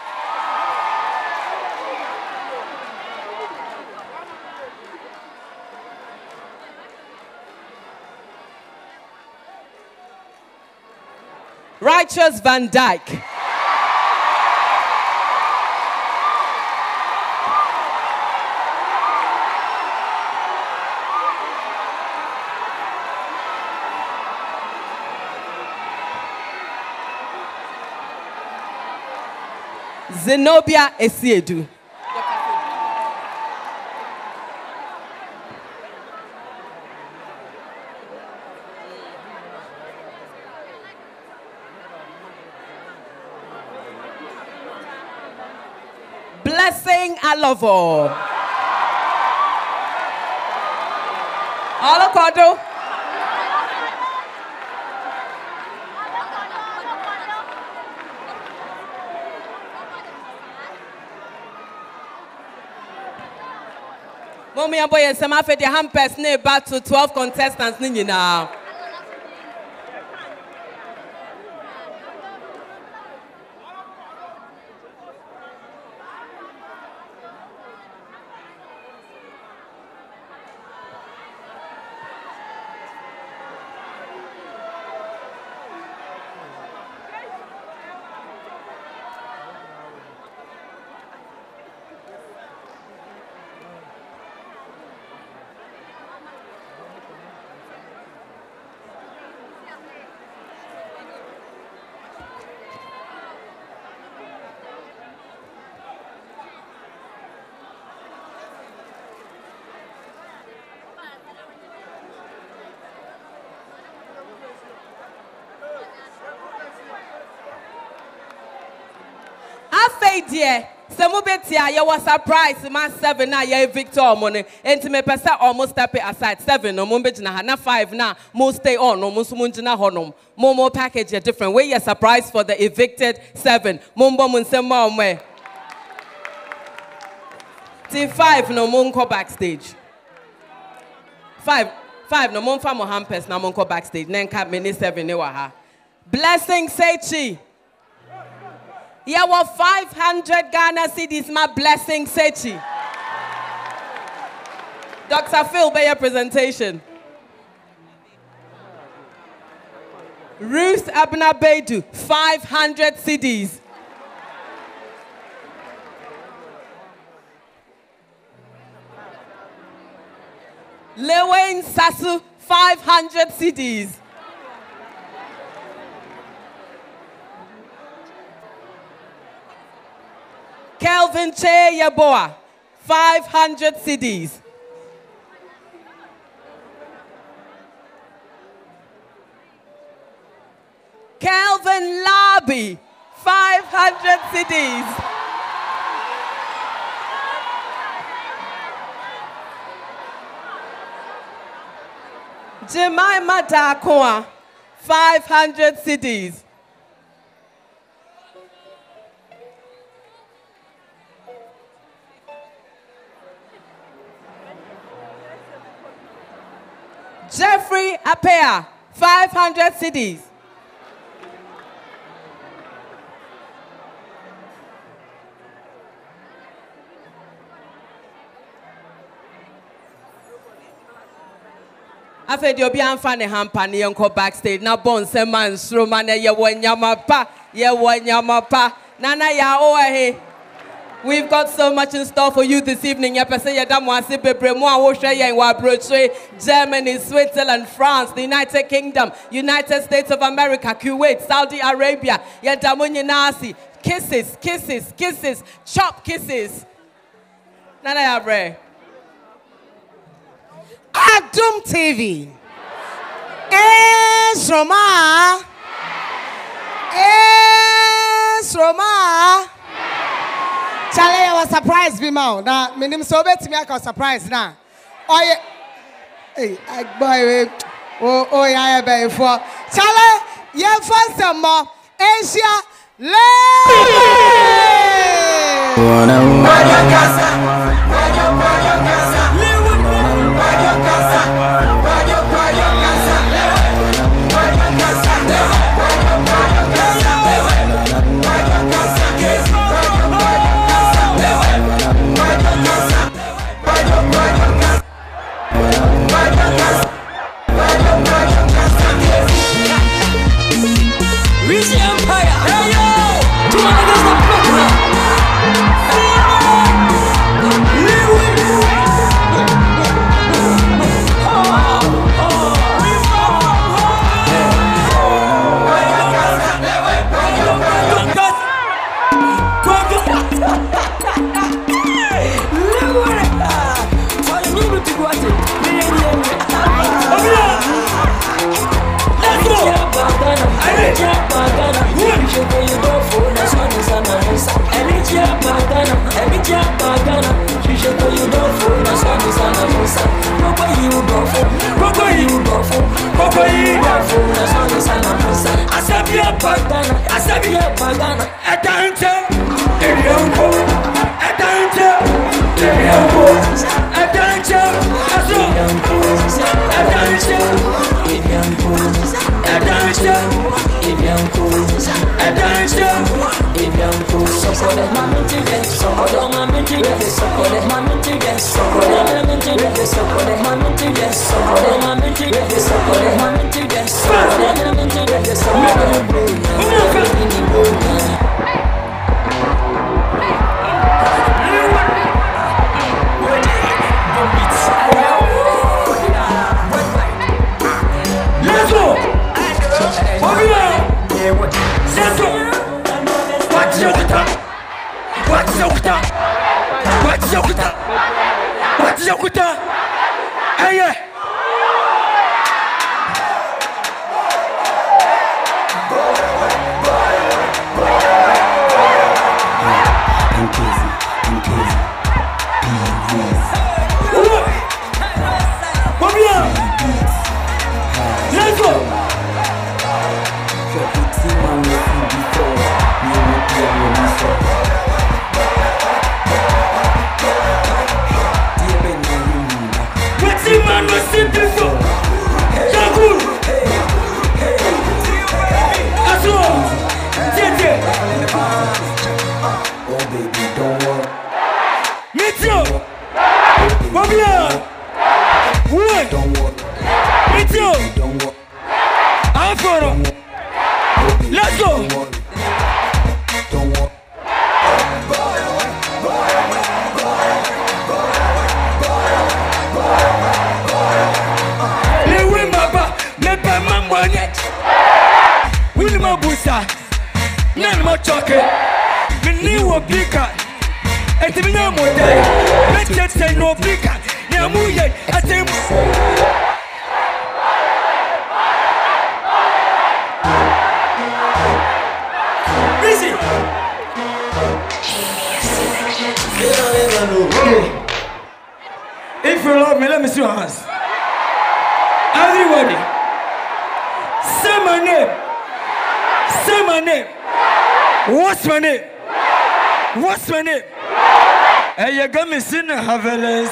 Righteous Van Dyke. Zenobia Esiedu. Blessing Alovo. Olokodo. Momi and boy and some after the hampers near back to twelve contestants now. say dear. Semubetia, you was surprised, my seven now, you Victor money. And to me, person almost step it aside. Seven, no mumbejina, na five now, more stay on, no musumunjina honum. More more package a different way. You're surprised for the evicted seven. Mumbo munsema me. T five, no munko backstage. Five, five, no munfa mohampes, na munko backstage. Nenka mini seven, ne waha. Blessing Sechi. Yeah, well, five hundred Ghana cedis, my blessing, Sechi. Doctor Phil, by your presentation. Ruth Abna Bedu, five hundred cedis. Lewain Sasu, five hundred cedis. Kelvin Che Yaboa, five hundred cedis. Kelvin Labi, five hundred cedis. Jemima Dakoa, five hundred cedis. Jeffrey Apea, five hundred cedis. After the Obian Fanny Hampani and go backstage, now Bon Seman Sromane, ya one yamapa, ya one yamapa, Nana ya oahe. We've got so much in store for you this evening. Germany, Switzerland, France, the United Kingdom, United States of America, Kuwait, Saudi Arabia. Kisses, kisses, kisses, chop kisses. Nana Yabre. Adum T V. Es Roma. Es Roma. Charlie, I was surprised, be now. Now, my name so bad to me, I was surprised now. Oh, yeah. Hey, I boy, oh, oh, yeah, baby. For Charlie, yeah, first some more. Asia, Oh baby, don't worry. Meet you. Bobia. What? Don't worry. Meet you. Don't worry. Afro. Let's go. Don't worry. Wilma Busa, none more chocolate. The new picker, and the no more day. Let's just say no picker. Namuye, at him. Busy. If you love me, let me see your hands. Everybody, say my name. Say my name. What's my name? What's my name? Hey, you got me seen a Havela.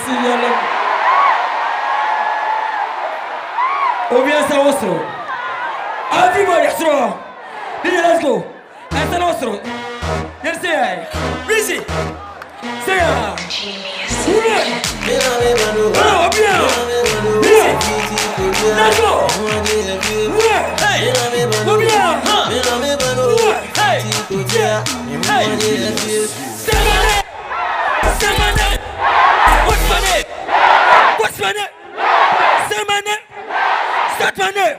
Obvious also. Everybody, throw. Let's go. That's an also. Let's say, busy. Say, ah. Oh, bien. Let's go. Hey, oh bien. Hey, yeah. Hey, say my name. Say my name. What's my name? What's my name? Say my name. Start my name.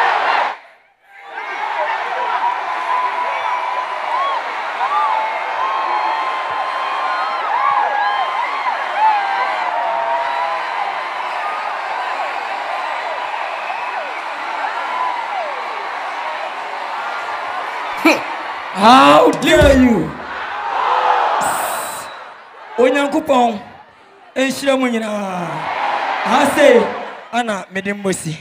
How dare you? Onyankopon enhyira mu nyina. Ha say ana medembosi.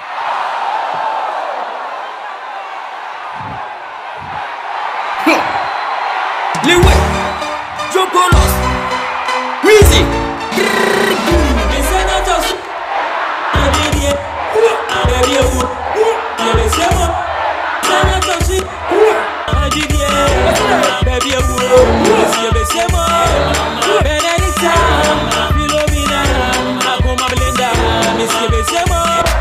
Liwe Jokolos Wheezy Isana just Abidie Abidie Abidie Sana just Abidie Abidie Abidie Benedicta Philomena Akoma Belinda Mister Besemo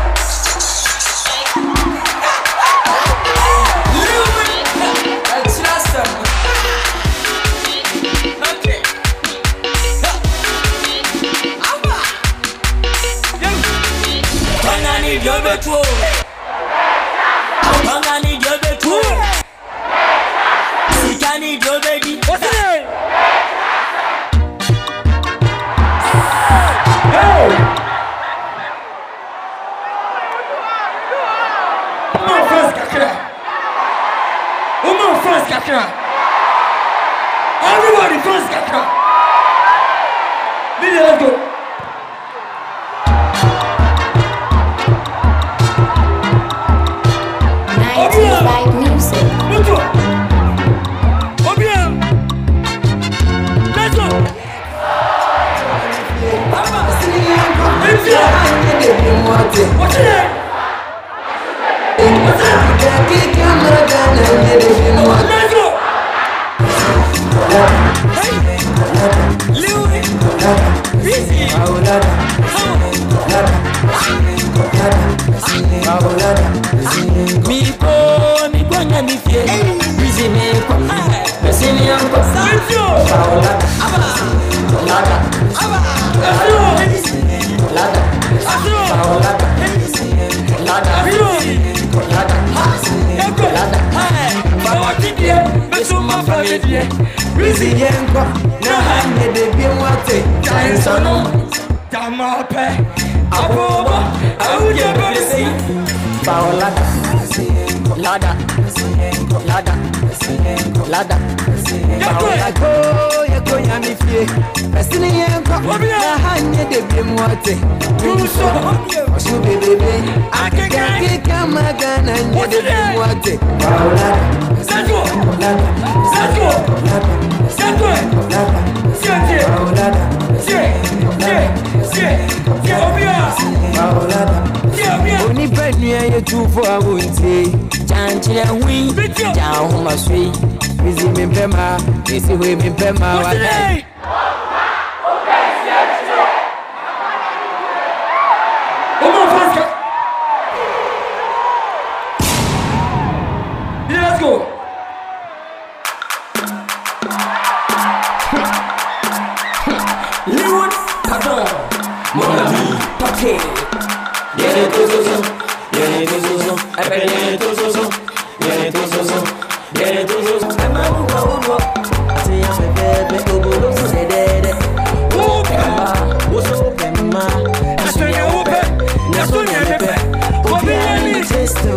Your betro, I need your betro. I need your baby. What's the name? Hey! Uma France kakra. Uma France kakra. Everybody France kakra. Video, let's go. Like music. Let's go. Oh bien. Let's go. What's it? What's it? Let's go. Louis. Busy. Mi po mi kwanya mi fie busy me kwa busy me kwa sanjo aba lada aba lada lada lada lada lada bawa tidie beso ma famedie busy yenko na hanye de bi mwate tansono tamape aboba awuje besi Paolada, lada, lada, lada. Paolada, yako yamifie. Pesini yenko, na hanye de bimwate. Yuso, osu bebebe. Akeke kama gana nye de bimwate. Paolada, Santo, Santo, Santo, Santo, Paolada, Sie, Sie, Sie, Sie, Obia, Paolada. Oni benu ye tu fo awunti chanchire hui ja ho masui Busy me pema, busy way me pema. What today? Let's go. Leon, pardon. Mon ami, papier. Viens tous aux os, viens tous aux os. Appelle viens tous aux os, viens tous aux os, viens tous aux os. Emma Mouka Obo, Tia Bebe Obo, Sedede. Pema, Oso Pema. Nasonya Ope, Nasonya Bebe. Kobiani Testo.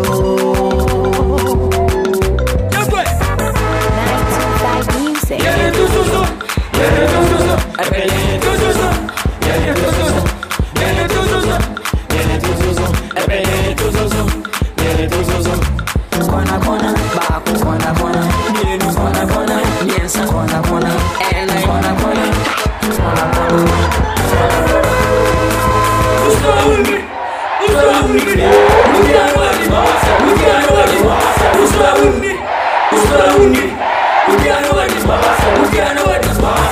Viens tous aux os, viens tous aux os. Appelle viens tous aux os, viens tous aux os. Viens tous aux os, viens tous aux os. Appelle viens tous aux os, viens tous aux os. Kona kona, baku kona kona, nienu kona kona, niensa kona kona, ena kona kona, kona kona. Usauni, usauni, ukianwani, ukianwani, usauni, usauni, ukianwani, ukianwani.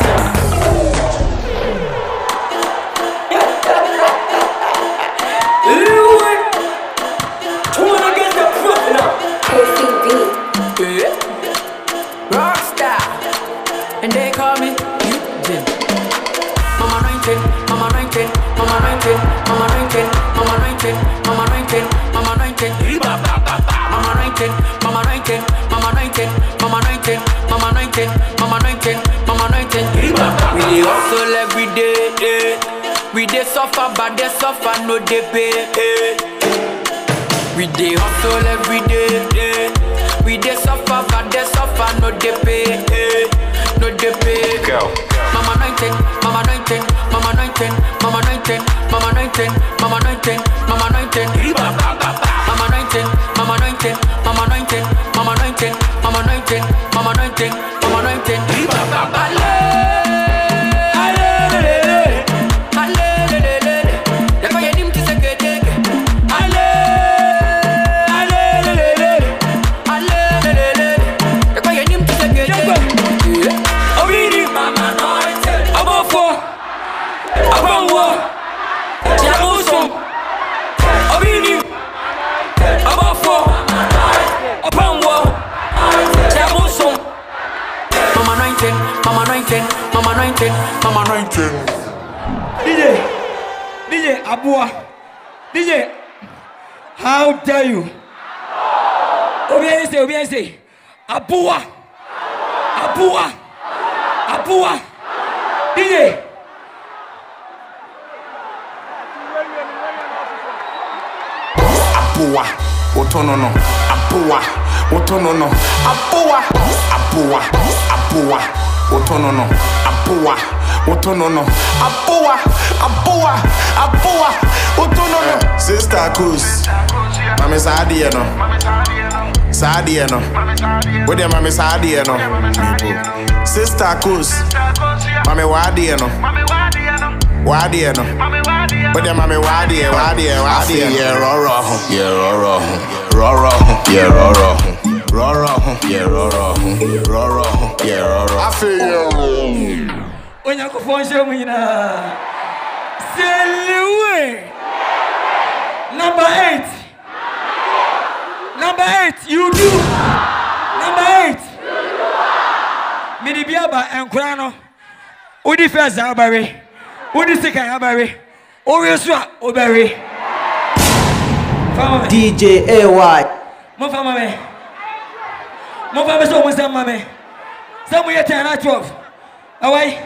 Rockstar, and they call me Eugene. Mama nineteen, Mama nineteen, Mama nineteen, Mama nineteen, Mama nineteen, Mama nineteen, Mama nineteen, Mama nineteen, Mama nineteen, Mama nineteen, Mama nineteen, Mama nineteen, Mama nineteen, Mama nineteen. We dey hustle every day, eh. We dey suffer, but they suffer no dey pay, eh. We dey hustle every day, eh. We dey suffer, but they suffer no dey pay, eh. No dey pay. Go. Mama nineteen, Mama nineteen, Mama nineteen, Mama nineteen, Mama nineteen, Mama nineteen, Mama nineteen, Mama nineteen, Mama nineteen, Mama nineteen, Mama nineteen, Mama nineteen, Mama nineteen, Mama nineteen. Mama nineteen, Mama nineteen, Mama nineteen. D J, D J Abua, D J, how dare you? Obianse, Obianse, Abua, Abua, Abua, D J. Abua, Otonono, Abua, Otonono, Abua, Abua, Abua, Otonono, Abua, Otonono, Abua, Abua, Abua, Otonono. Sister Kus, Mami Sadia no, Sadia no, where the Mami Sadia no, Sister Kus, Mami Wadia no, Wadia no, where the Mami Wadia, Wadia, Wadia, yeah, Roro, yeah, Roro, Roro, yeah, Roro. Roro, yeah, Roro, Roro, yeah, Roro. I feel you. When you go for show me now, Selue. Number eight. Number eight, you do. Number eight. Midibiaba and Kurano. Udi first Albary. Udi second Albary. Orioswa Obary. D J A Y. Mama me. Mon frère, monsieur, on s'aime, maman. Ça, moi, j'étais à twelve. Ah ouais?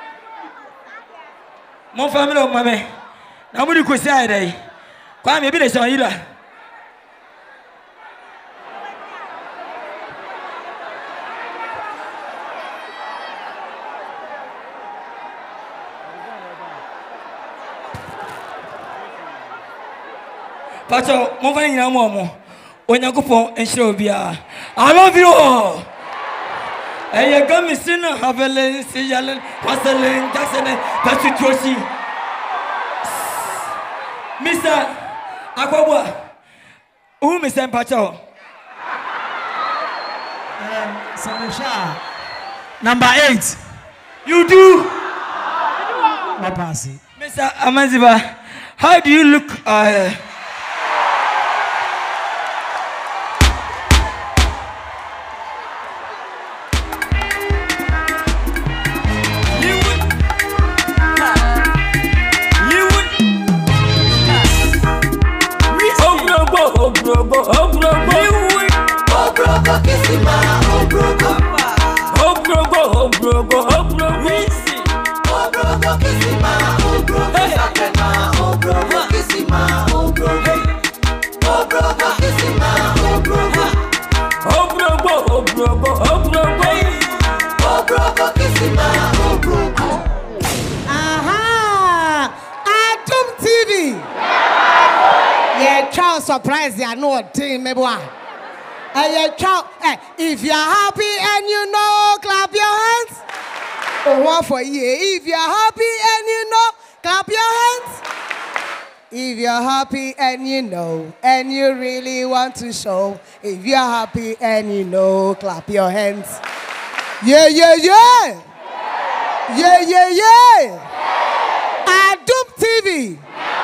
Mon frère, maman, maman. Na mu di ko sai dai. Kwa me bi da shayi da. Pacho, mon frère, nyina mo mo. Onyankopon enhyira obia. I love you all. Eye gami sina havelen siyalen paselen jaksene pasituosi. Mister Akwabwa. Who Mister Pacho? Samesha. Number eight. You do. Wapasi. Mister Amaziba, how do you look? Uh, Obrogo, Obrogo, Obrogo, Kissima, Obrogo, Obrogo, Obrogo, Obrogo, Obrogo, Kissima, Obrogo, Sakema, Obrogo, Kissima, Obrogo, Obrogo, Kissima, Obrogo, Obrogo, Obrogo, Obrogo, Obrogo, Kissima, Obrogo. Aha! Atom T V. Yeah, child surprise, they are not team, maybe one. And yeah, child, eh, if you're happy and you know, clap your hands. Oh, what for you? If you're happy and you know, clap your hands. If you're happy and you know, and you really want to show, if you're happy and you know, clap your hands. Yeah, yeah, yeah. Yeah, yeah, yeah. Adoom T V.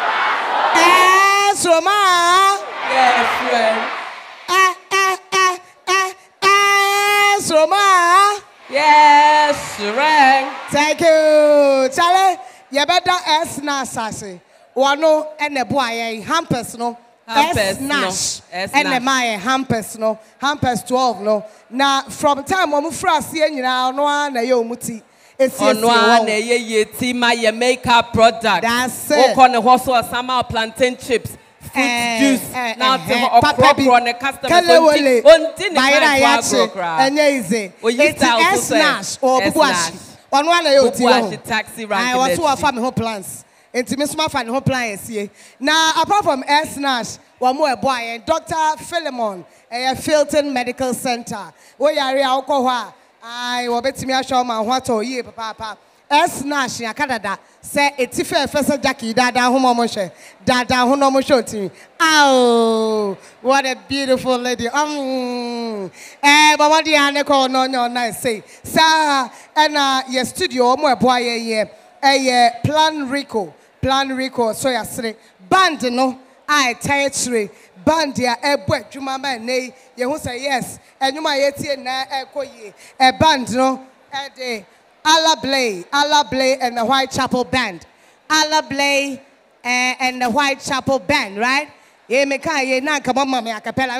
Yes, Roma. Yes, friend. Eh, eh, eh, eh, yes, Roma. Yes, friend. Thank you. Charlie, you better S Nash. Wano and the boy, Hampers, no. S Nash. And the my Hampers, no. Hampers twelve, no. Now, from time when we first see you now, no one, you muti. On one ye ye tima ye makeup product. That's it. O on the horse or summer plantain chips, fruit Eh, juice. eh, Now eh, to eh, a Papa crop bi- on the customer. Kele wole. Bayera yache. Bayera Enye ize. O yi It's style to S say. Nash or S Bubuashi. Nash. On one of your Bubuashi taxi rank. I was who family home plans. Enti me suma fan home plans here. Now apart from S Nash, one more boy and Doctor Philemon, a Filton Medical Center. We are here alcohol. I will bet me a show my what or ye papa. S Nash in Canada say it's if Professor Jackie Dada Humomoshe Dada Hunomosho to oh, what a beautiful lady. Um, eh, but what the aneko no no nice say, sir, and uh, your studio more boy ye eh Plan Rico, Plan Rico. So ya say band no, I territory band ya eh boy Juma man nay ye who say yes, and you my eighty na eh ko ye a band no eh de. Allah Blay, Allah Blay and the Whitechapel Band. Allah Blay uh, and the Whitechapel Band, right? Yeah, me ka ye na come on, mommy, a cappella.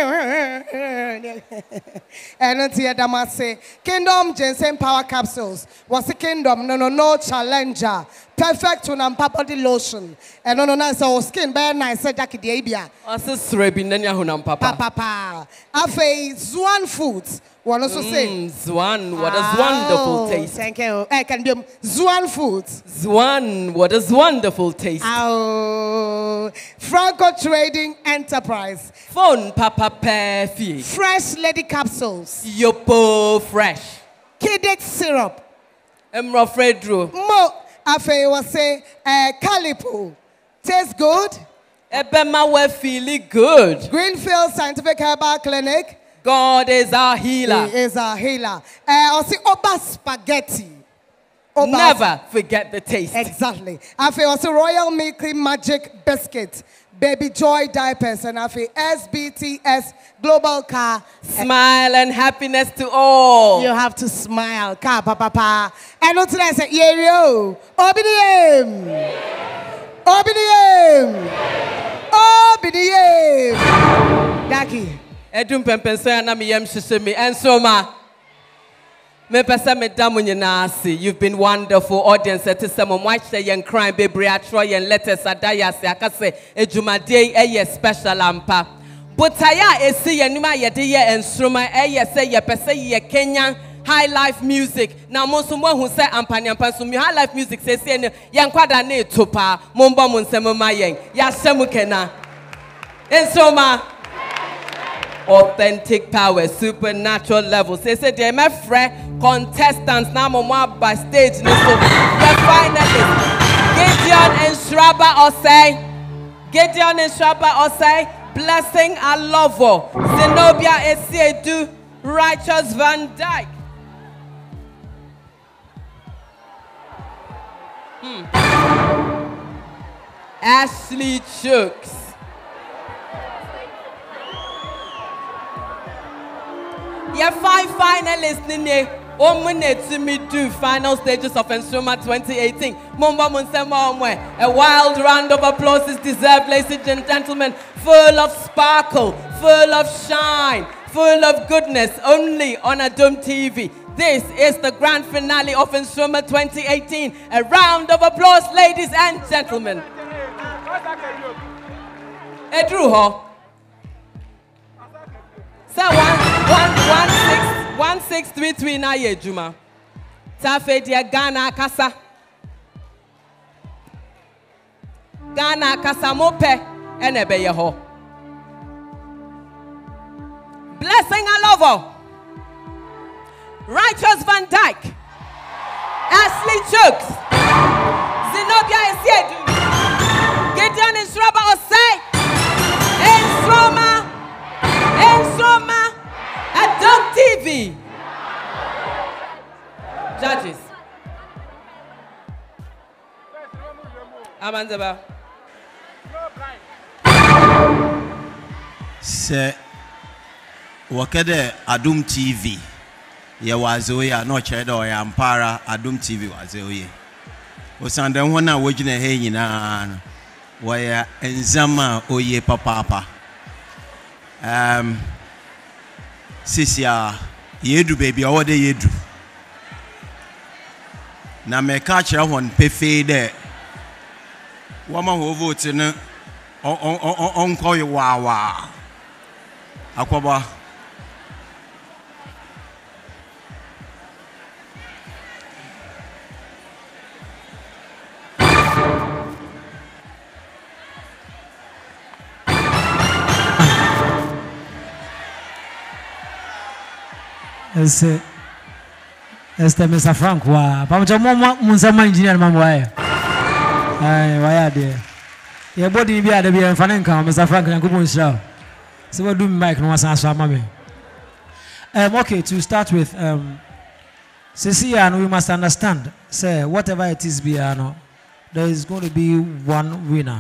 And until Dama say, Kingdom Ginseng Power Capsules was a kingdom, no, no, no challenger. Perfect to nam papa the lotion. And no, no, no, so skin very nice, Jackie the Abia. Also, Srebi, Nanya Hunam Papa. Papa. Afe Zwan Foods. One also say Zwan, what a wonderful taste. Thank you. I can do Zwan Foods. Zwan, what a wonderful taste. Oh, Franco Trading Enterprise. Phone Papa Perfy. Fresh Lady Capsules. Yopo Fresh. Kiddix Syrup. Emra Fredro. Mo, Afe was say uh, Calipo. Tastes good. Ebema we feeling good. Greenfield Scientific Herbal Clinic. God is our healer. He is our healer. Uh, also, Oba Spaghetti. Oba. Never forget the taste. Exactly. I feel also Royal Milky Magic Biscuit, Baby Joy Diapers, and I feel S B T S Global Car. Smile and happiness to all. You have to smile. Car, papa, papa. And not today, I say, yeah, yo. Obidiem. Obidiem. Obidiem. Daki. Edum pempenso na me yam hyehyɛ me enso ma me pese me da mo nyina ase. You've been wonderful audience at some mo ahye yen crime bebre atro yen letters adaya ase akase edwumade eye special ampa botaya esi yenuma yede ye enstroma eye se ye pese ye Kenya high life music na mo so mo hu se ampani ampa so mi high life music se se yen kwada na etopa mo mbo mo nsem ma yen ya hyem kena enso ma authentic power, supernatural levels. They said they're my friend contestants now by stage. So the finalists, Gideon and Shraba Osei, Gideon and Shraba Osei, Blessing Alovo, Zenobia Esiedu, Righteous Van Dyke. Hmm. Ashley Chooks. Yeah, five finalists in here. One minute to me do final stages of Ensoma twenty eighteen. Mumba Munsema Omwe. A wild round of applause is deserved, ladies and gentlemen. Full of sparkle, full of shine, full of goodness, only on Adum T V. This is the grand finale of Ensoma twenty eighteen. A round of applause, ladies and gentlemen. Edruho. So one, one, one, six, one, six, three, three, na ye Juma. Tafe dia Ghana kasa. Ghana kasa mope enebe yeho. Blessing Alovo. Righteous Van Dyke. Ashley Chooks. Zenobia Isiedu. Gideon Ensraba Osei. Ensroma. Ensroma. Adum T V. Judges. Amandaba. Se wakede Adum T V. Ye wazoya no chedo ya ampara Adum T V wazoye. Osande hona wojine he nyina no. Waya enzama oye papa. Um, Sisia, yedu baby, all day yedu. Na me catch her one pefe there. Woman who votes in on on call you wawa. Akwaba. Ese este Mister Frank wa pamoja mwa munzama engineer mambo haya ai waya de ye body bi ade bi enfane nka Mister Frank yankubu nshira so we do mic no wasan so amame. Um okay, to start with, um Cecilia, and we must understand, say whatever it is biano, there is going to be one winner.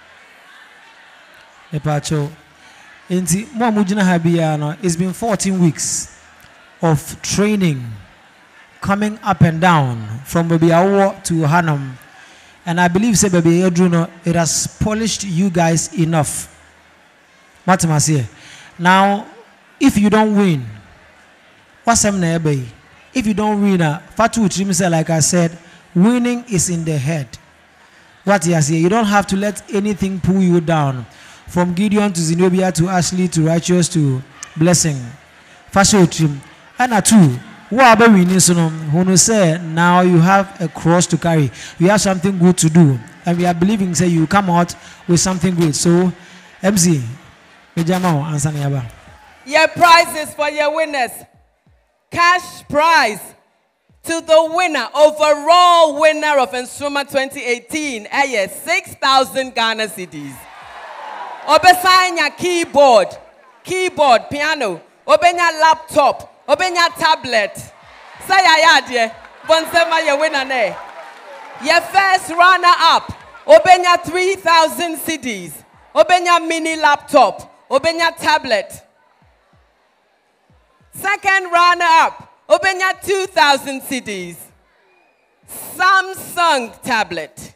Epacho enti mo mujina ha biano, it's been fourteen weeks of training, coming up and down from Baby Awo to Hanum. And I believe, say, Baby Edruno, it has polished you guys enough. Matamasi. Now, if you don't win, what's happening? If you don't win, Fatu Trimse, like I said, winning is in the head. What you say, you don't have to let anything pull you down. From Gideon to Zenobia to Ashley to Righteous to Blessing. Fashion Trim. And a two, what about we need who say now you have a cross to carry, you have something good to do, and we are believing say you come out with something great. So, M C, Mejama answer Yaba. Your prizes for your winners. Cash prize to the winner, overall winner of Ensoma twenty eighteen, eh, six thousand Ghana cedis. Obesanya keyboard, keyboard, piano, obenya laptop. Obenya tablet. Say ya dear. Bonsema ye winner ne. Your first runner up. Obenya three thousand cedis. Obenya mini laptop. Obenya tablet. Second runner up. Obenya two thousand cedis. Samsung tablet.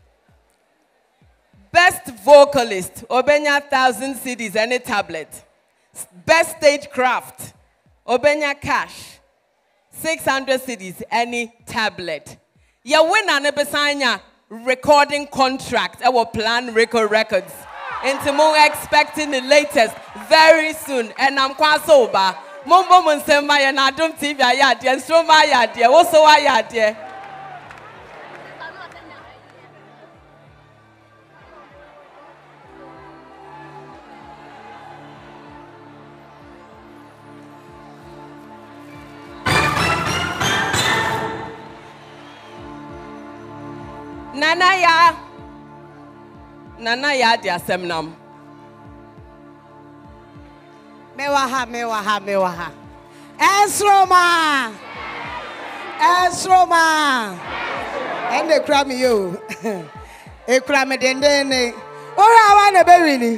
Best vocalist. Obenya one thousand cedis any tablet. Best stagecraft. Obenya cash, six hundred cedis, any tablet. Your winner nebesanya recording contract. Our plan Rico Records. Into more expecting the latest very soon. And I'm quite sober. Mumbo Munsema and Adum T V ayadi and Stroma ayadi. Also ayadi. Nana ya Nana ya dia semnam. Mewaha, mewaha, mewaha. Esroma. Esroma. And they cram you. They cram it in there. Or I want to bury.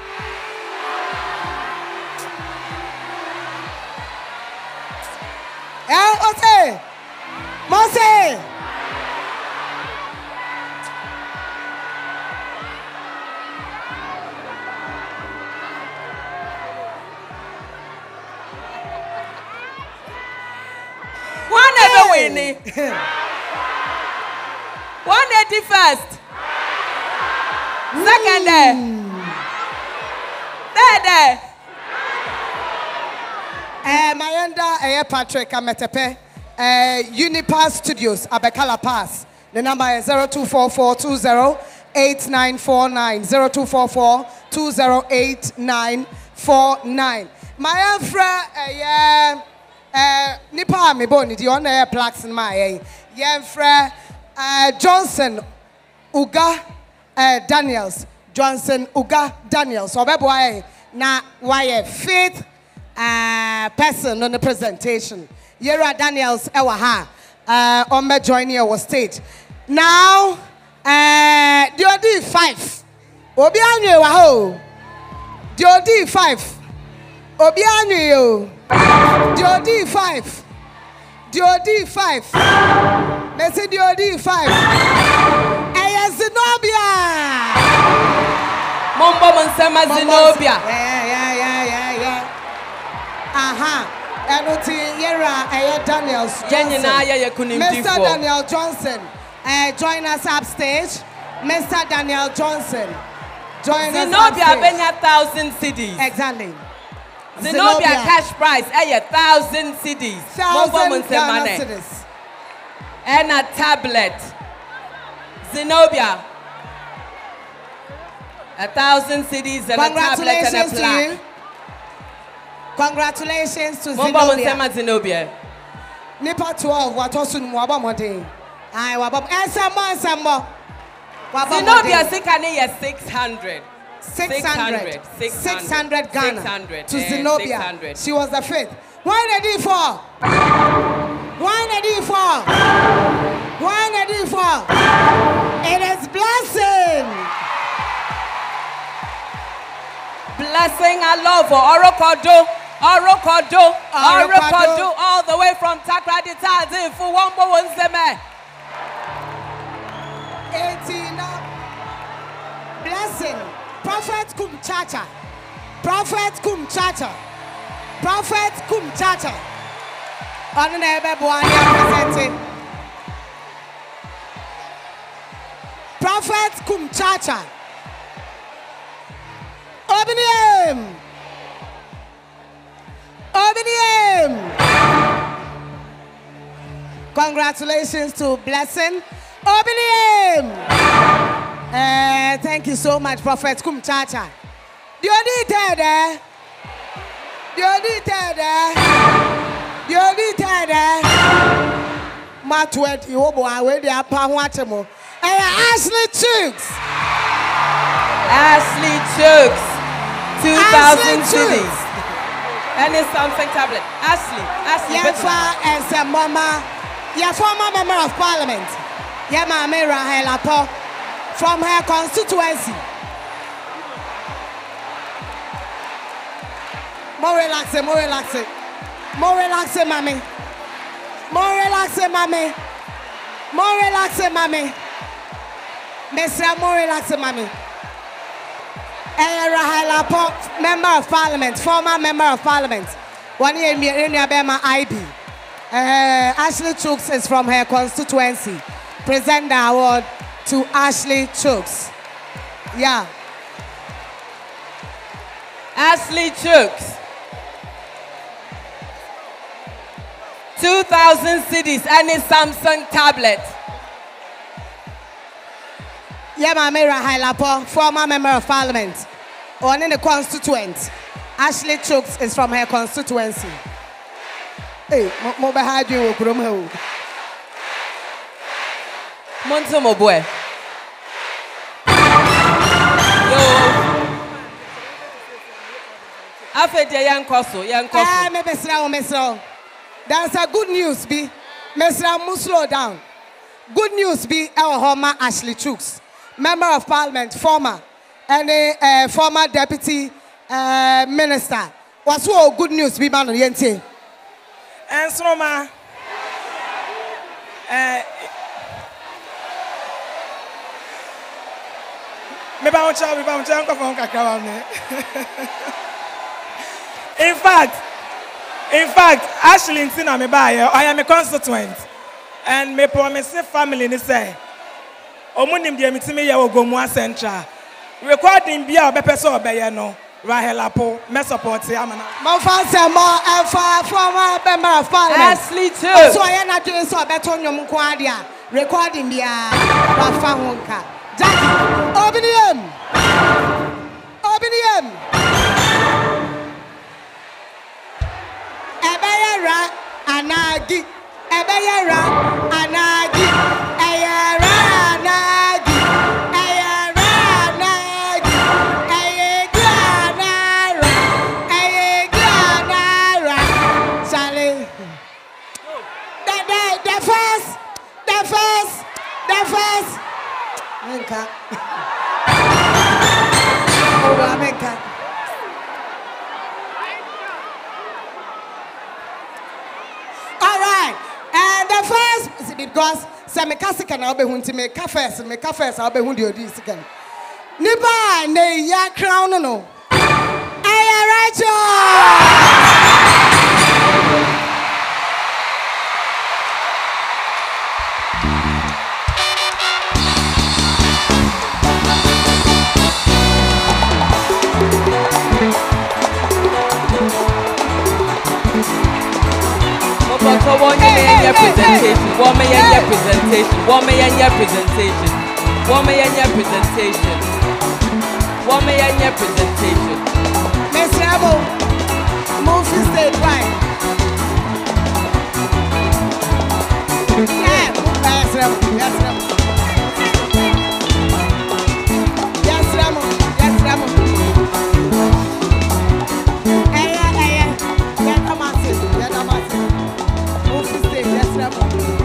Eh, Ose. Mose. One ever winning. One eighty first. Second there. Third there. Eh, Mayenda, eh, Patrick, Ametepe, eh, Unipass Studios, Abekala Pass. The number is zero two four four two zero eight nine four nine. zero two four four two zero eight nine four nine. My friend, eh, yeah. Uh, Nipa me boni di on air plaques in my eh. Yenfre uh, Johnson Uga uh, Daniels Johnson Uga Daniels. So why na why fifth uh, person on the presentation. Yera Daniels ewa ha uh, on me joining our stage. Now uh, D O D five. Obi anwe wa ho. D O D five. Obi anwe yo. D O D five. D O D five. Let's say D O D five. Hey, Zenobia. Mombo Monsema Zenobia. Yeah, yeah, yeah, yeah, yeah. Aha. Enuti Yera Ayo Daniels Johnson. Mister Daniel Johnson. Uh, join us upstage. Mister Daniel Johnson. Join Zenobia us upstage. Zenobia thousand cities. Exactly. Zenobia cash prize, a thousand C Ds. Thousand Ghana cedis. And a tablet. Zenobia. A thousand C Ds and a tablet and a plaque. You. Congratulations to Zenobia. Zenobia. Nipa twelve, watosun mwaba mwade. Ay, wabab. Ensemble, ensemble. Zenobia sikane ya six hundred. six hundred. six hundred Ghana to Zenobia. She was the fifth. Why the D four? Why the D four? Why the D four? It is blessing. Blessing I love for Orokodo. Orokodo. Orokodo. All the way from Takrady Tazi for one more one eighteen. Blessing. Prophet Kum Chacha. Prophet Kum Chacha. Prophet Kum Chacha. On the neighbor presenting. Prophet Kum Chacha. Open him. Open him. Congratulations to Blessing. Open him. Uh, thank you so much, Prophet Kum Chacha. You did there. You did there. You did there. Matwet, you will away the upper watchamo. Ashley Chooks. Ashley Chooks. Two thousand cities. And it's something tablet. Ashley. Ashley. Yafa and some mama. Your former member of parliament. Yama Mera Helapo. From her constituency. More relaxing, more relaxing. More relaxing, mommy. More relaxing, mommy. More relaxing, mommy. Mister More relaxing, mommy. Rahela Pop, member of parliament, former member of parliament. One year in Bema I B. Uh, Ashley Chooks is from her constituency. Present the award to Ashley Chooks. Yeah. Ashley Chooks. two thousand cities and a Samsung tablet. Yeah, Mamira Hailapo, former member of parliament. On in the constituent. Ashley Chooks is from her constituency. Hey, mo behind you, Grumho. Monto mo boy. Yo. Afedia Yankoso, Yankoso. Eh, me besra o mesra. There's a good news be. Mesra must slow down. Good news be our Homa Ashley Chooks, Member of Parliament, former, and a uh, former Deputy uh, Minister. What's what good news be man yente? And so ma. Eh. Me ba uncha, me ba uncha nko fon kakra me. In fact, in fact, Ashley Ntina me ba here, I am a constituent. And me promise family ni say. Omunim de mitimi ye Ogomua Central. Recording bia obepeso obeye no. Rahel Apo, me support amana. Mo fancy mo and for former member of parliament. Ashley too. So I na doing so beto nyom ko adia. Recording bia wa fa honka. Jackie, Obiniem. Obiniem. Ebeyera anagi. Ebeyera anagi. Eyera anagi. Eyera anagi. Eyega anara. Eyega anara. Charlie. The, the, the first, the first, the first. Menka. Oh, Menka. All right. And the first, because some Cassica and I'll be hunting me cafes and me cafes, I'll be hunting you again. Niba, ne ya crown no. Aya One year presentation, one year presentation, one year presentation, one year presentation, one year presentation. Miss Rabo, move to stage right. Yeah, yes, Ramo, yes, Ramo. Yes, Ramo, yes, Ramo. Hey, yeah, hey, yeah. Get a massive, get a massive. Move to stage, yes, Ramo.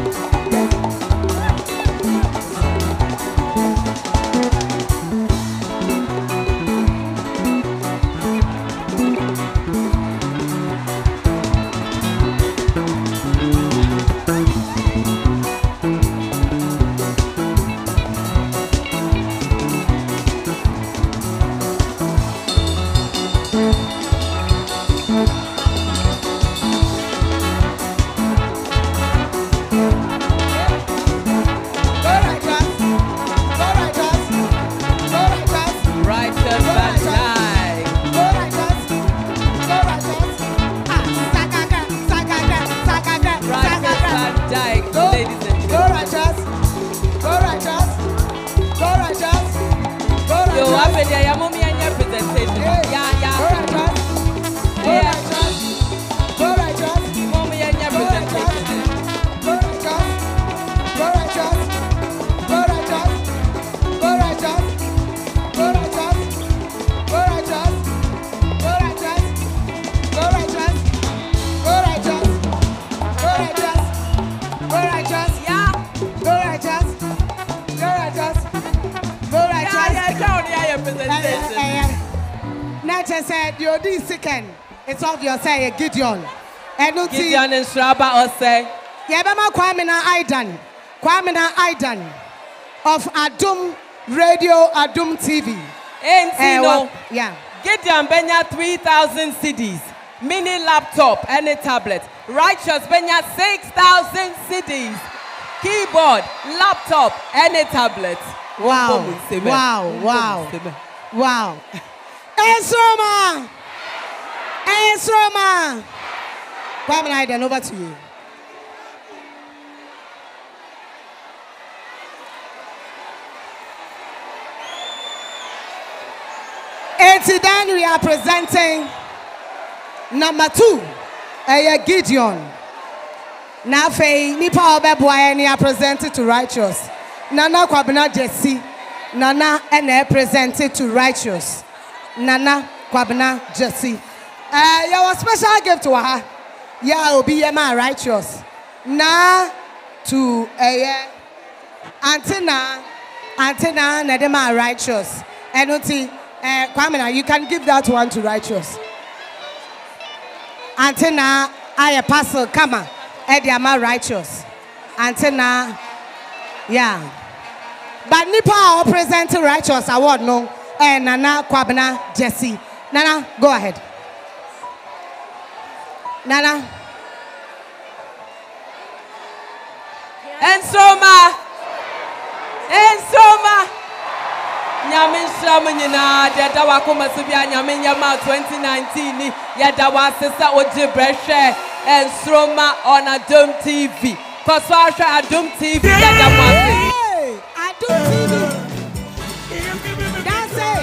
It's obvious, say Gideon. Gideon and Shraba or say, Yabama Kwamina Aidan, Kwamina Aidan of Adum Radio, Adum T V. And uh, yeah. Gideon Benya three thousand C Ds, mini laptop and a tablet. Righteous Benya six thousand C Ds, keyboard, laptop and a tablet. Wow, wow, wow, wow. Esroma! Esroma! Kwame Aidan, over to you. And then we are presenting number two, uh, Gideon. Nafe, Nipa Obeboy, we are presented to Righteous. Nana Kwabena Jesse, Nana, and presented to Righteous. Nana Kwabena Jesse. Uh, your special gift to her. Yeah, will be my righteous. Na to a antenna, antenna, Nadema righteous. And Uti, uh, Kwamina, you can give that one to righteous. Antenna, I apostle, come on. Ediama righteous. Antenna, yeah. But Nipa all present righteous award, no. And Nana, Kwabena, Jesse. Nana, go ahead. Nana. And Soma. And Soma. Nyamin Shamanina, Yadawa Kumasubia, Yamin Yama twenty nineteen, Yadawa Sister Oji Breshe, and Soma on Adum T V. Koswasha Adum T V, Yadawa. Hey, Adum T V. That's it.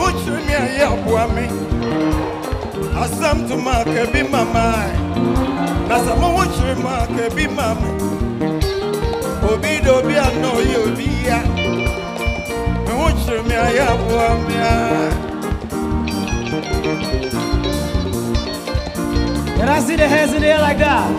watch me, I help me. I some to mark a be my mind. That's a watch me, mark a be mamma. Obi do be I know you be ya. Watch me, I help me. Can I see the hands in the air like that?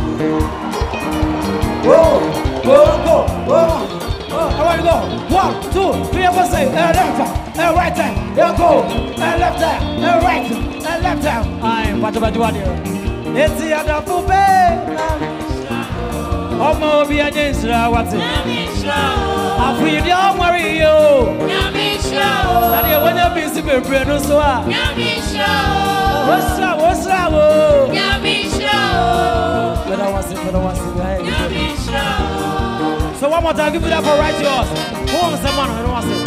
Whoa, whoa, go, whoa. Oh, I want to go. One, two, three, four, six. And left hand, and right hand. There go. And left hand, and right hand, and left hand. I'm what about you out here? It's the other full bed. Oh, mo be a dance. What's it? I feel don't worry you. That you want to be super brand so. What's up? What's up? But I want to, but I want to go ahead. So one more time, give it up for right yours. Who wants the man? I don't want to.